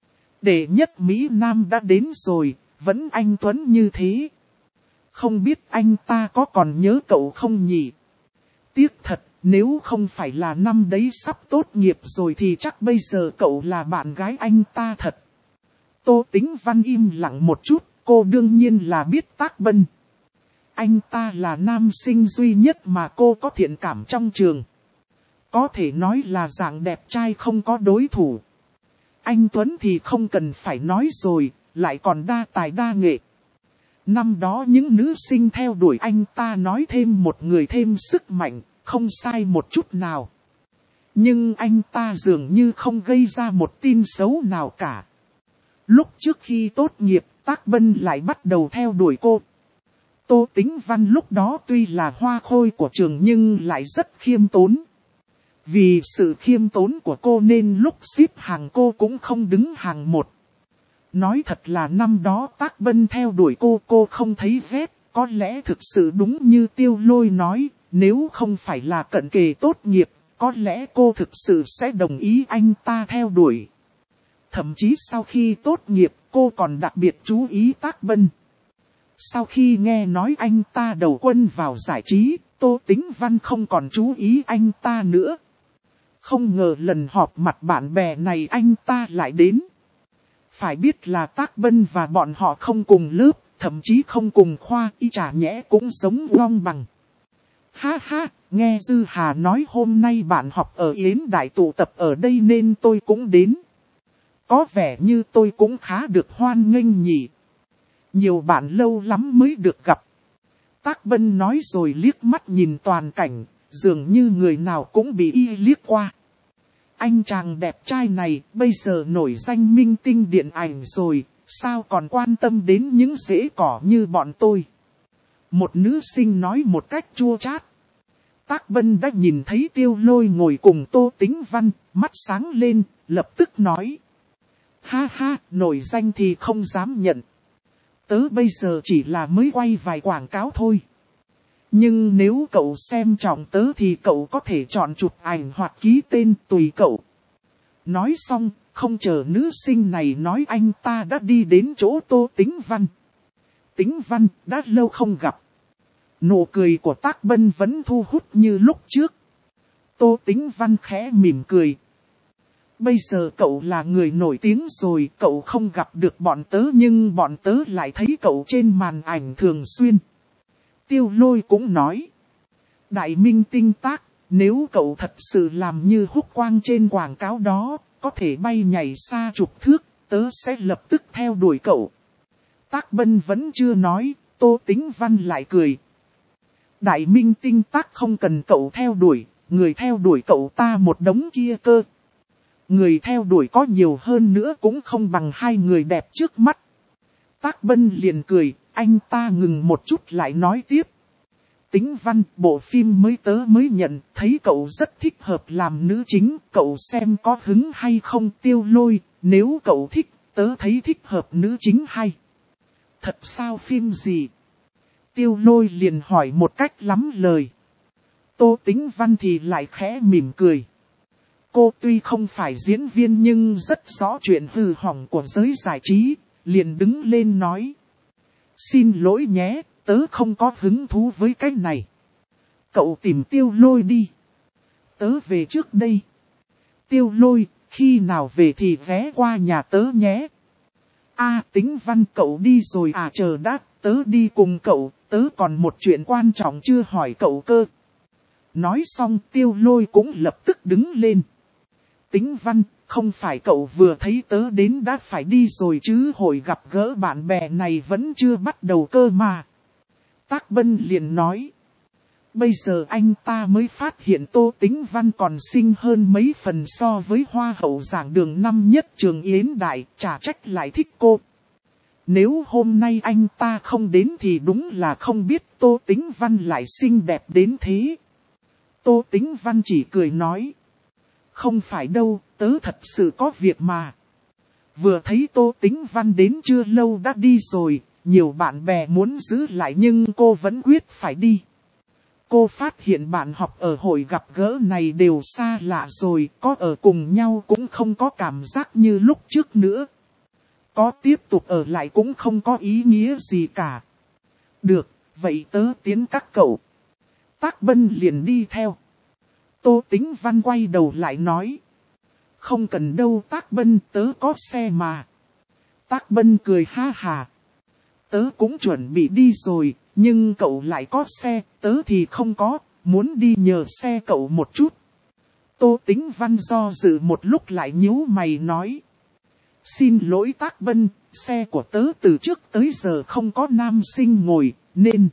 Đệ nhất Mỹ Nam đã đến rồi, vẫn anh tuấn như thế. Không biết anh ta có còn nhớ cậu không nhỉ? Tiếc thật, nếu không phải là năm đấy sắp tốt nghiệp rồi thì chắc bây giờ cậu là bạn gái anh ta thật. Tô Tĩnh Văn im lặng một chút, cô đương nhiên là biết Tác Bân. Anh ta là nam sinh duy nhất mà cô có thiện cảm trong trường. Có thể nói là dạng đẹp trai không có đối thủ. Anh Tuấn thì không cần phải nói rồi, lại còn đa tài đa nghệ. Năm đó những nữ sinh theo đuổi anh ta nói thêm một người thêm sức mạnh, không sai một chút nào. Nhưng anh ta dường như không gây ra một tin xấu nào cả. Lúc trước khi tốt nghiệp, Tác Bân lại bắt đầu theo đuổi cô. Tô Tĩnh Văn lúc đó tuy là hoa khôi của trường nhưng lại rất khiêm tốn. Vì sự khiêm tốn của cô nên lúc xếp hàng cô cũng không đứng hàng một. Nói thật là năm đó Tác Bân theo đuổi cô, cô không thấy ghét, có lẽ thực sự đúng như Tiêu Lôi nói, nếu không phải là cận kề tốt nghiệp, có lẽ cô thực sự sẽ đồng ý anh ta theo đuổi. Thậm chí sau khi tốt nghiệp, cô còn đặc biệt chú ý Tác Bân. Sau khi nghe nói anh ta đầu quân vào giải trí, Tô Tĩnh Văn không còn chú ý anh ta nữa. Không ngờ lần họp mặt bạn bè này anh ta lại đến. Phải biết là Tác Bân và bọn họ không cùng lớp, thậm chí không cùng khoa, y chả nhẽ cũng giống Uông Bằng. Ha ha, nghe Dư Hà nói hôm nay bạn học ở Yến Đại tụ tập ở đây nên tôi cũng đến. Có vẻ như tôi cũng khá được hoan nghênh nhỉ. Nhiều bạn lâu lắm mới được gặp. Tác Bân nói rồi liếc mắt nhìn toàn cảnh, dường như người nào cũng bị y liếc qua. Anh chàng đẹp trai này bây giờ nổi danh minh tinh điện ảnh rồi, sao còn quan tâm đến những rễ cỏ như bọn tôi. Một nữ sinh nói một cách chua chát. Tác Bân đã nhìn thấy Tiêu Lôi ngồi cùng Tô Tĩnh Văn, mắt sáng lên, lập tức nói. Ha ha, nổi danh thì không dám nhận. Tớ bây giờ chỉ là mới quay vài quảng cáo thôi. Nhưng nếu cậu xem trọng tớ thì cậu có thể chọn chụp ảnh hoặc ký tên tùy cậu. Nói xong, không chờ nữ sinh này nói anh ta đã đi đến chỗ Tô Tĩnh Văn. Tĩnh Văn, đã lâu không gặp. Nụ cười của Tác Bân vẫn thu hút như lúc trước. Tô Tĩnh Văn khẽ mỉm cười. Bây giờ cậu là người nổi tiếng rồi, cậu không gặp được bọn tớ nhưng bọn tớ lại thấy cậu trên màn ảnh thường xuyên. Tiêu Lôi cũng nói. Đại minh tinh Tác, nếu cậu thật sự làm như húc quang trên quảng cáo đó, có thể bay nhảy xa chục thước, tớ sẽ lập tức theo đuổi cậu. Tác Bân vẫn chưa nói, Tô Tĩnh Văn lại cười. Đại minh tinh Tác không cần cậu theo đuổi, người theo đuổi cậu ta một đống kia cơ. Người theo đuổi có nhiều hơn nữa cũng không bằng hai người đẹp trước mắt. Tác Bân liền cười, anh ta ngừng một chút lại nói tiếp. Tĩnh Văn, bộ phim mới tớ mới nhận, thấy cậu rất thích hợp làm nữ chính, cậu xem có hứng hay không? Tiêu Lôi, nếu cậu thích, tớ thấy thích hợp nữ chính hay. Thật sao, phim gì? Tiêu Lôi liền hỏi một cách lắm lời. Tô Tĩnh Văn thì lại khẽ mỉm cười. Cô tuy không phải diễn viên nhưng rất rõ chuyện hư hỏng của giới giải trí, liền đứng lên nói. Xin lỗi nhé, tớ không có hứng thú với cái này. Cậu tìm Tiêu Lôi đi. Tớ về trước đây. Tiêu Lôi, khi nào về thì ghé qua nhà tớ nhé. A à, Tĩnh Văn, cậu đi rồi à? Chờ đã, tớ đi cùng cậu, tớ còn một chuyện quan trọng chưa hỏi cậu cơ. Nói xong Tiêu Lôi cũng lập tức đứng lên. Tĩnh Văn, không phải cậu vừa thấy tớ đến đã phải đi rồi chứ? Hồi gặp gỡ bạn bè này vẫn chưa bắt đầu cơ mà. Tác Bân liền nói. Bây giờ anh ta mới phát hiện Tô Tĩnh Văn còn xinh hơn mấy phần so với hoa hậu giảng đường năm nhất trường Yến Đại, chả trách lại thích cô. Nếu hôm nay anh ta không đến thì đúng là không biết Tô Tĩnh Văn lại xinh đẹp đến thế. Tô Tĩnh Văn chỉ cười nói. Không phải đâu, tớ thật sự có việc mà. Vừa thấy Tô Tĩnh Văn đến chưa lâu đã đi rồi, nhiều bạn bè muốn giữ lại nhưng cô vẫn quyết phải đi. Cô phát hiện bạn học ở hội gặp gỡ này đều xa lạ rồi, có ở cùng nhau cũng không có cảm giác như lúc trước nữa. Có tiếp tục ở lại cũng không có ý nghĩa gì cả. Được, vậy tớ tiến các cậu. Tác Bân liền đi theo. Tô Tĩnh Văn quay đầu lại nói. Không cần đâu Tác Bân, tớ có xe mà. Tác Bân cười ha hà. Tớ cũng chuẩn bị đi rồi, nhưng cậu lại có xe, tớ thì không có, muốn đi nhờ xe cậu một chút. Tô Tĩnh Văn do dự một lúc lại nhíu mày nói. Xin lỗi Tác Bân, xe của tớ từ trước tới giờ không có nam sinh ngồi, nên...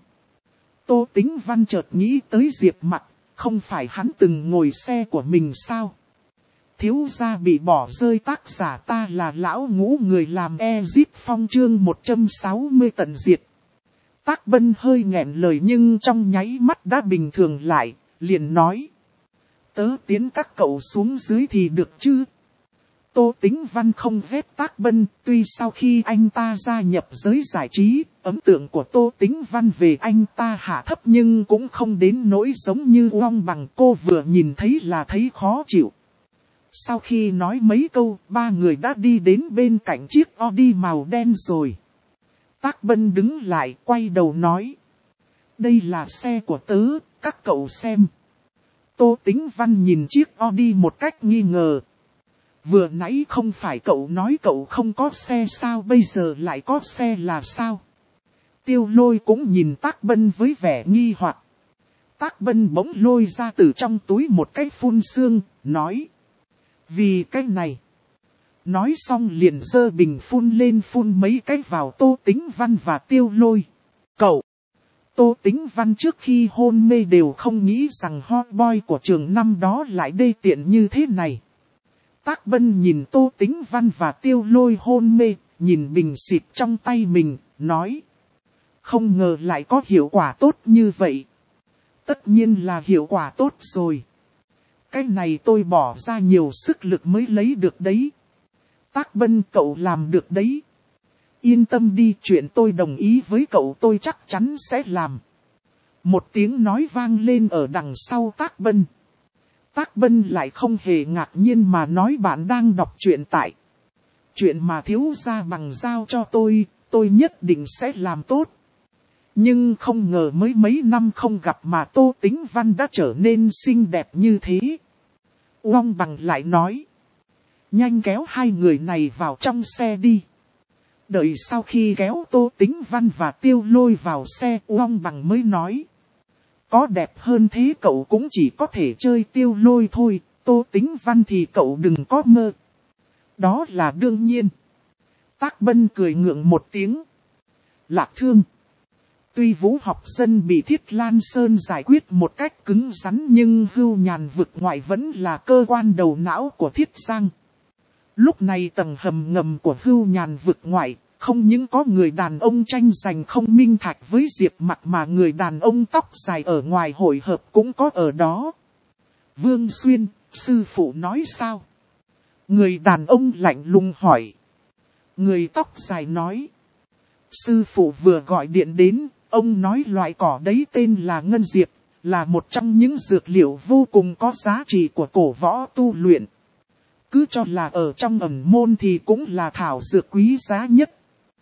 Tô Tĩnh Văn chợt nghĩ tới Diệp Mặc, không phải hắn từng ngồi xe của mình sao? Thiếu gia bị bỏ rơi, tác giả ta là lão ngũ, người làm Exit Phong chương một trăm sáu mươi tận diệt. Tác Bân hơi nghẹn lời nhưng trong nháy mắt đã bình thường lại, liền nói. Tớ tiến các cậu xuống dưới thì được chứ? Tô Tĩnh Văn không ghét Tác Bân, tuy sau khi anh ta gia nhập giới giải trí, ấn tượng của Tô Tĩnh Văn về anh ta hạ thấp nhưng cũng không đến nỗi giống như Uông Bằng, cô vừa nhìn thấy là thấy khó chịu. Sau khi nói mấy câu, ba người đã đi đến bên cạnh chiếc Audi màu đen rồi. Tác Bân đứng lại, quay đầu nói. Đây là xe của tớ, các cậu xem. Tô Tĩnh Văn nhìn chiếc Audi một cách nghi ngờ. Vừa nãy không phải cậu nói cậu không có xe sao, bây giờ lại có xe là sao? Tiêu Lôi cũng nhìn Tác Bân với vẻ nghi hoặc. Tác Bân bỗng lôi ra từ trong túi một cái phun sương, nói. Vì cái này. Nói xong liền giơ bình phun lên phun mấy cái vào Tô Tĩnh Văn và Tiêu Lôi. Cậu! Tô Tĩnh Văn trước khi hôn mê đều không nghĩ rằng hot boy của trường năm đó lại đê tiện như thế này. Tác Bân nhìn Tô Tĩnh Văn và Tiêu Lôi hôn mê, nhìn bình xịt trong tay mình, nói. Không ngờ lại có hiệu quả tốt như vậy. Tất nhiên là hiệu quả tốt rồi. Cái này tôi bỏ ra nhiều sức lực mới lấy được đấy. Tác Bân, cậu làm được đấy. Yên tâm đi, chuyện tôi đồng ý với cậu tôi chắc chắn sẽ làm. Một tiếng nói vang lên ở đằng sau Tác Bân. Tác Bân lại không hề ngạc nhiên mà nói bạn đang đọc truyện tại. Chuyện mà thiếu gia bằng giao cho tôi, tôi nhất định sẽ làm tốt. Nhưng không ngờ mới mấy năm không gặp mà Tô Tĩnh Văn đã trở nên xinh đẹp như thế. Uông Bằng lại nói. Nhanh kéo hai người này vào trong xe đi. Đợi sau khi kéo Tô Tĩnh Văn và Tiêu Lôi vào xe, Uông Bằng mới nói. Có đẹp hơn thế cậu cũng chỉ có thể chơi Tiêu Lôi thôi, Tô Tĩnh Văn thì cậu đừng có mơ. Đó là đương nhiên. Tác Bân cười ngượng một tiếng. Lạc Thương. Tuy Vũ Học Dân bị Thiết Lan Sơn giải quyết một cách cứng rắn nhưng Hưu Nhàn vực ngoại vẫn là cơ quan đầu não của Thiết Giang. Lúc này tầng hầm ngầm của Hưu Nhàn vực ngoại, không những có người đàn ông tranh giành không minh thạch với Diệp Mặc mà người đàn ông tóc dài ở ngoài hội hợp cũng có ở đó. Vương Xuyên, sư phụ nói sao? Người đàn ông lạnh lùng hỏi. Người tóc dài nói. Sư phụ vừa gọi điện đến, ông nói loại cỏ đấy tên là Ngân Diệp, là một trong những dược liệu vô cùng có giá trị của cổ võ tu luyện. Cứ cho là ở trong ẩn môn thì cũng là thảo dược quý giá nhất.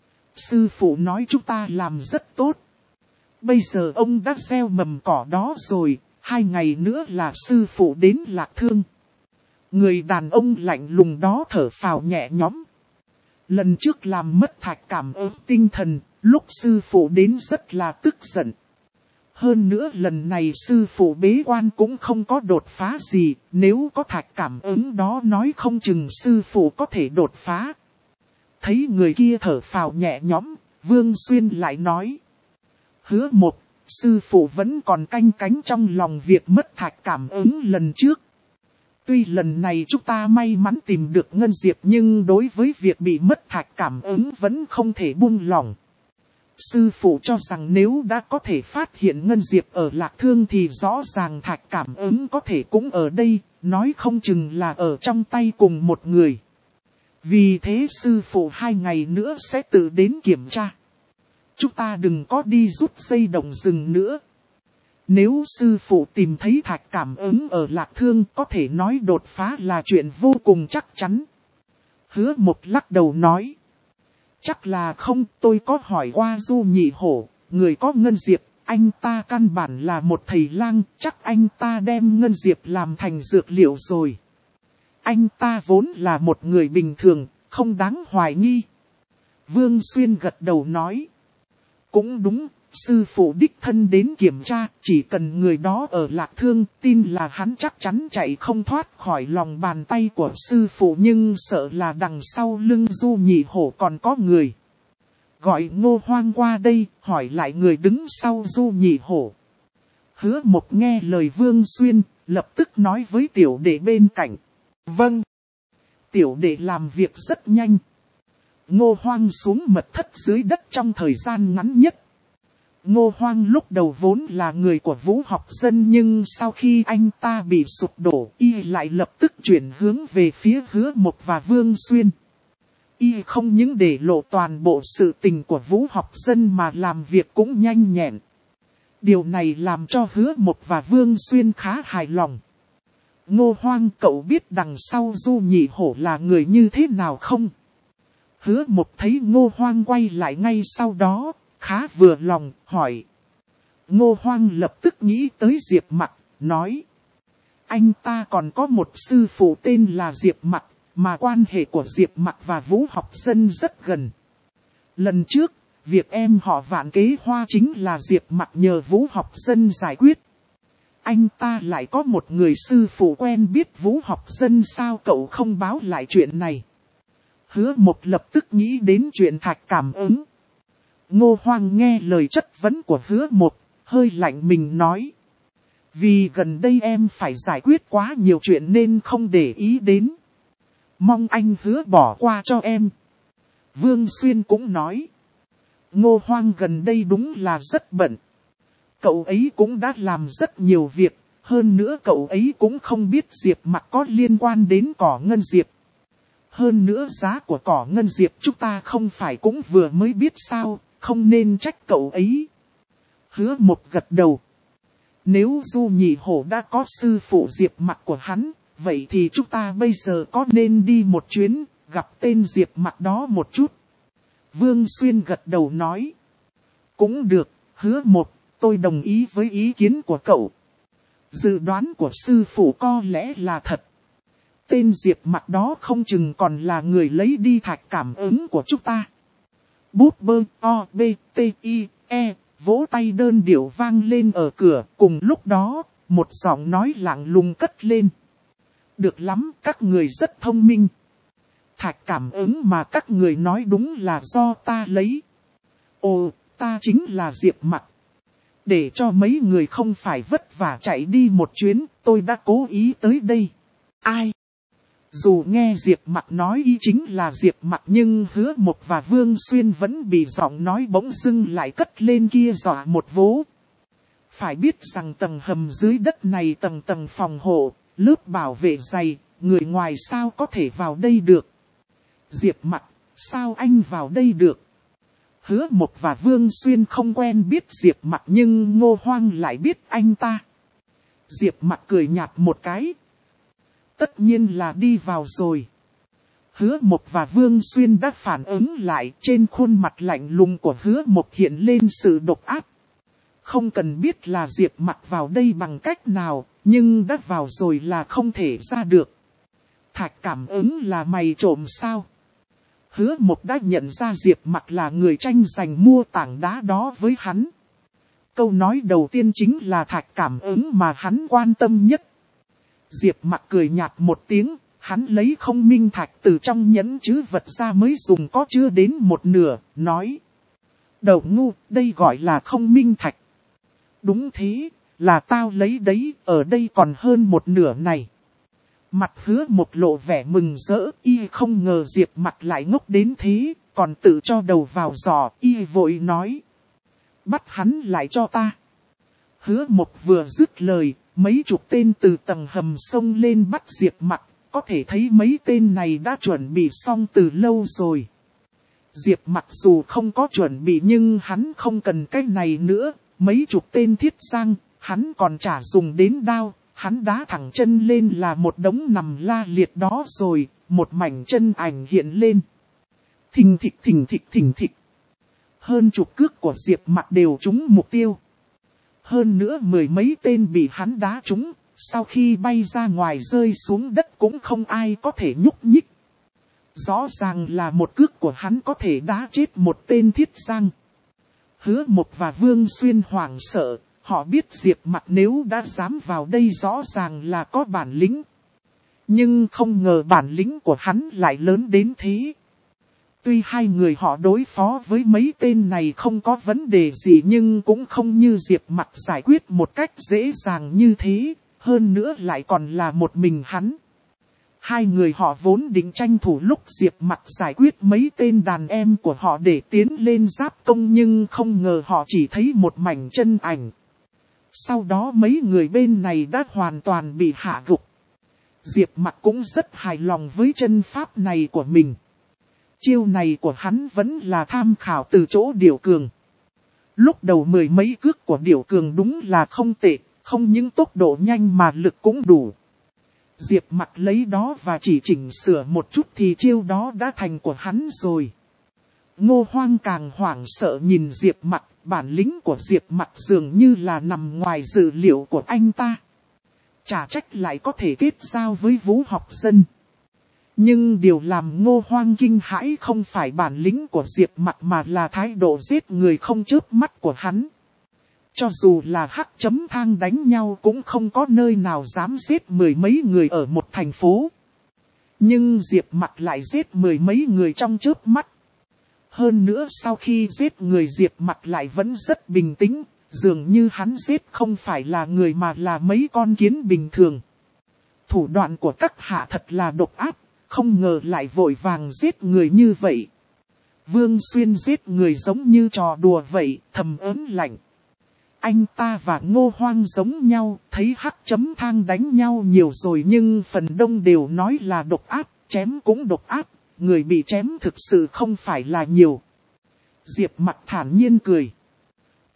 Sư phụ nói chúng ta làm rất tốt. Bây giờ ông đã gieo mầm cỏ đó rồi, hai ngày nữa là sư phụ đến Lạc Thương. Người đàn ông lạnh lùng đó thở phào nhẹ nhõm. Lần trước làm mất thạch cảm ứng tinh thần, lúc sư phụ đến rất là tức giận. Hơn nữa lần này sư phụ bế quan cũng không có đột phá gì, nếu có thạch cảm ứng đó nói không chừng sư phụ có thể đột phá. Thấy người kia thở phào nhẹ nhõm, Vương Xuyên lại nói. Hứa một, sư phụ vẫn còn canh cánh trong lòng việc mất thạch cảm ứng lần trước. Tuy lần này chúng ta may mắn tìm được Ngân Diệp nhưng đối với việc bị mất thạch cảm ứng vẫn không thể buông lỏng. Sư phụ cho rằng nếu đã có thể phát hiện Ngân Diệp ở Lạc Thương thì rõ ràng thạch cảm ứng có thể cũng ở đây, nói không chừng là ở trong tay cùng một người. Vì thế sư phụ hai ngày nữa sẽ tự đến kiểm tra. Chúng ta đừng có đi rút dây động rừng nữa. Nếu sư phụ tìm thấy thạch cảm ứng ở Lạc Thương có thể nói đột phá là chuyện vô cùng chắc chắn. Hứa một lắc đầu nói. Chắc là không, tôi có hỏi qua Du Nhị Hổ, người có Ngân Diệp, anh ta căn bản là một thầy lang, chắc anh ta đem Ngân Diệp làm thành dược liệu rồi. Anh ta vốn là một người bình thường, không đáng hoài nghi. Vương Xuyên gật đầu nói. Cũng đúng, sư phụ đích thân đến kiểm tra, chỉ cần người đó ở Lạc Thương, tin là hắn chắc chắn chạy không thoát khỏi lòng bàn tay của sư phụ, nhưng sợ là đằng sau lưng Du Nhị Hổ còn có người. Gọi Ngô Hoang qua đây, hỏi lại người đứng sau Du Nhị Hổ. Hứa một nghe lời Vương Xuyên, lập tức nói với tiểu đệ bên cạnh. Vâng. Tiểu đệ làm việc rất nhanh. Ngô Hoang xuống mật thất dưới đất trong thời gian ngắn nhất. Ngô Hoang lúc đầu vốn là người của Vũ Học Dân nhưng sau khi anh ta bị sụp đổ, y lại lập tức chuyển hướng về phía Hứa Một và Vương Xuyên. Y không những để lộ toàn bộ sự tình của Vũ Học Dân mà làm việc cũng nhanh nhẹn. Điều này làm cho Hứa Một và Vương Xuyên khá hài lòng. Ngô Hoang, cậu biết đằng sau Du Nhị Hổ là người như thế nào không? Hứa Một thấy Ngô Hoang quay lại ngay sau đó, khá vừa lòng, hỏi. Ngô Hoang lập tức nghĩ tới Diệp Mặc, nói. Anh ta còn có một sư phụ tên là Diệp Mặc, mà quan hệ của Diệp Mặc và Vũ Học Dân rất gần. Lần trước, việc em họ Vạn Kế Hoa chính là Diệp Mặc nhờ Vũ Học Dân giải quyết. Anh ta lại có một người sư phụ quen biết Vũ Học Dân, sao cậu không báo lại chuyện này? Hứa Một lập tức nghĩ đến chuyện thạch cảm ứng. Ngô Hoang nghe lời chất vấn của Hứa Một, hơi lạnh mình nói. Vì gần đây em phải giải quyết quá nhiều chuyện nên không để ý đến. Mong anh hứa bỏ qua cho em. Vương Xuyên cũng nói. Ngô Hoang gần đây đúng là rất bận. Cậu ấy cũng đã làm rất nhiều việc, hơn nữa cậu ấy cũng không biết Diệp Mặc có liên quan đến cỏ Ngân Diệp. Hơn nữa giá của cỏ Ngân Diệp chúng ta không phải cũng vừa mới biết sao, không nên trách cậu ấy. Hứa Một gật đầu. Nếu Du Nhị Hổ đã có sư phụ Diệp Mặc của hắn, vậy thì chúng ta bây giờ có nên đi một chuyến, gặp tên Diệp Mặc đó một chút. Vương Xuyên gật đầu nói. Cũng được, Hứa Một, tôi đồng ý với ý kiến của cậu. Dự đoán của sư phụ có lẽ là thật. Tên Diệp Mặc đó không chừng còn là người lấy đi thạch cảm ứng của chúng ta. Bút bơ o b t i e, vỗ tay đơn điệu vang lên ở cửa. Cùng lúc đó, một giọng nói lặng lùng cất lên. Được lắm, các người rất thông minh. Thạch cảm ứng mà các người nói đúng là do ta lấy. Ồ, ta chính là Diệp Mặc. Để cho mấy người không phải vất vả chạy đi một chuyến, tôi đã cố ý tới đây. Ai? Dù nghe Diệp Mặc nói ý chính là Diệp Mặc, nhưng Hứa Một và Vương Xuyên vẫn bị giọng nói bỗng dưng lại cất lên kia dọa một vố. Phải biết rằng tầng hầm dưới đất này tầng tầng phòng hộ, lớp bảo vệ dày, người ngoài sao có thể vào đây được. Diệp Mặc, sao anh vào đây được? Hứa Một và Vương Xuyên không quen biết Diệp Mặc, nhưng Ngô Hoang lại biết anh ta. Diệp Mặc cười nhạt một cái. Tất nhiên là đi vào rồi. Hứa Một và Vương Xuyên đã phản ứng lại, trên khuôn mặt lạnh lùng của Hứa Một hiện lên sự độc ác. Không cần biết là Diệp Mặc vào đây bằng cách nào, nhưng đã vào rồi là không thể ra được. Thạch cảm ứng là mày trộm sao? Hứa Một đã nhận ra Diệp Mặc là người tranh giành mua tảng đá đó với hắn. Câu nói đầu tiên chính là thạch cảm ứng mà hắn quan tâm nhất. Diệp Mặc cười nhạt một tiếng, hắn lấy không minh thạch từ trong nhẫn trữ vật ra mới dùng có chưa đến một nửa, nói. Đầu ngu, đây gọi là không minh thạch. Đúng thế, là tao lấy đấy, ở đây còn hơn một nửa này. Mặt Hứa Một lộ vẻ mừng rỡ, y không ngờ Diệp Mặc lại ngốc đến thế, còn tự cho đầu vào giò, y vội nói. Bắt hắn lại cho ta. Hứa Một vừa dứt lời, mấy chục tên từ tầng hầm sông lên bắt Diệp Mặc, có thể thấy mấy tên này đã chuẩn bị xong từ lâu rồi. Diệp Mặc dù không có chuẩn bị nhưng hắn không cần cái này nữa, mấy chục tên thiết giang, hắn còn chả dùng đến đao. Hắn đá thẳng chân lên là một đống nằm la liệt đó rồi, một mảnh chân ảnh hiện lên. Thình thịch thình thịch thình thịch. Hơn chục cước của Diệp Mặc đều trúng mục tiêu. Hơn nữa mười mấy tên bị hắn đá trúng, sau khi bay ra ngoài rơi xuống đất cũng không ai có thể nhúc nhích. Rõ ràng là một cước của hắn có thể đá chết một tên thiết giang. Hứa Một và Vương Xuyên hoảng sợ. Họ biết Diệp Mặc nếu đã dám vào đây rõ ràng là có bản lĩnh. Nhưng không ngờ bản lĩnh của hắn lại lớn đến thế. Tuy hai người họ đối phó với mấy tên này không có vấn đề gì nhưng cũng không như Diệp Mặc giải quyết một cách dễ dàng như thế. Hơn nữa lại còn là một mình hắn. Hai người họ vốn định tranh thủ lúc Diệp Mặc giải quyết mấy tên đàn em của họ để tiến lên giáp công, nhưng không ngờ họ chỉ thấy một mảnh chân ảnh. Sau đó mấy người bên này đã hoàn toàn bị hạ gục. Diệp Mặc cũng rất hài lòng với chân pháp này của mình. Chiêu này của hắn vẫn là tham khảo từ chỗ Điểu Cường. Lúc đầu mười mấy cước của Điểu Cường đúng là không tệ, không những tốc độ nhanh mà lực cũng đủ. Diệp Mặc lấy đó và chỉ chỉnh sửa một chút thì chiêu đó đã thành của hắn rồi. Ngô Hoang càng hoảng sợ nhìn Diệp Mặc, bản lĩnh của Diệp Mặc dường như là nằm ngoài dự liệu của anh ta. Chả trách lại có thể kết giao với Vũ Học Dân. Nhưng điều làm Ngô Hoang kinh hãi không phải bản lĩnh của Diệp Mặc mà là thái độ giết người không chớp mắt của hắn. Cho dù là hắc chấm thang đánh nhau cũng không có nơi nào dám giết mười mấy người ở một thành phố. Nhưng Diệp Mặc lại giết mười mấy người trong chớp mắt. Hơn nữa sau khi giết người Diệp Mặc lại vẫn rất bình tĩnh, dường như hắn giết không phải là người mà là mấy con kiến bình thường. Thủ đoạn của các hạ thật là độc ác, không ngờ lại vội vàng giết người như vậy. Vương Xuyên giết người giống như trò đùa vậy, thầm ớn lạnh. Anh ta và Ngô Hoang giống nhau, thấy hắc chấm thang đánh nhau nhiều rồi nhưng phần đông đều nói là độc ác, chém cũng độc ác, người bị chém thực sự không phải là nhiều. Diệp Mặc thản nhiên cười.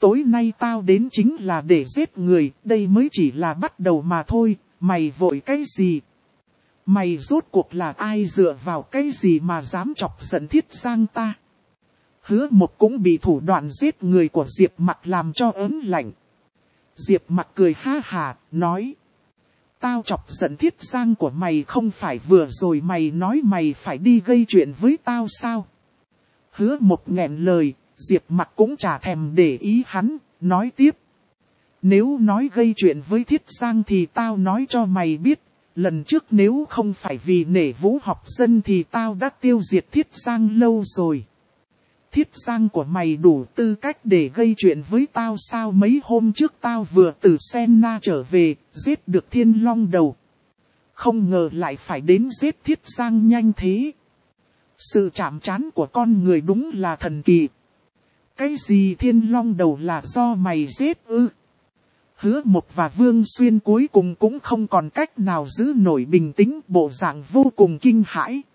tối nay tao đến chính là để giết người, đây mới chỉ là bắt đầu mà thôi, mày vội cái gì? Mày rốt cuộc là ai, dựa vào cái gì mà dám chọc giận Thiết Giang ta? Hứa Một cũng bị thủ đoạn giết người của Diệp Mặc làm cho ớn lạnh. Diệp Mặc cười ha hà, nói. Tao chọc giận Thiết Giang của mày không phải vừa rồi mày nói mày phải đi gây chuyện với tao sao? Hứa Một nghẹn lời, Diệp Mặc cũng chả thèm để ý hắn, nói tiếp. Nếu nói gây chuyện với Thiết Giang thì tao nói cho mày biết, lần trước nếu không phải vì nể Vũ học dân thì tao đã tiêu diệt Thiết Giang lâu rồi. Thiết Giang của mày đủ tư cách để gây chuyện với tao sao? Mấy hôm trước tao vừa từ Senna trở về, giết được Thiên Long đầu. Không ngờ lại phải đến giết Thiết Giang nhanh thế. Sự chạm trán của con người đúng là thần kỳ. Cái gì Thiên Long đầu là do mày giết ư? Hứa Một và Vương Xuyên cuối cùng cũng không còn cách nào giữ nổi bình tĩnh, bộ dạng vô cùng kinh hãi.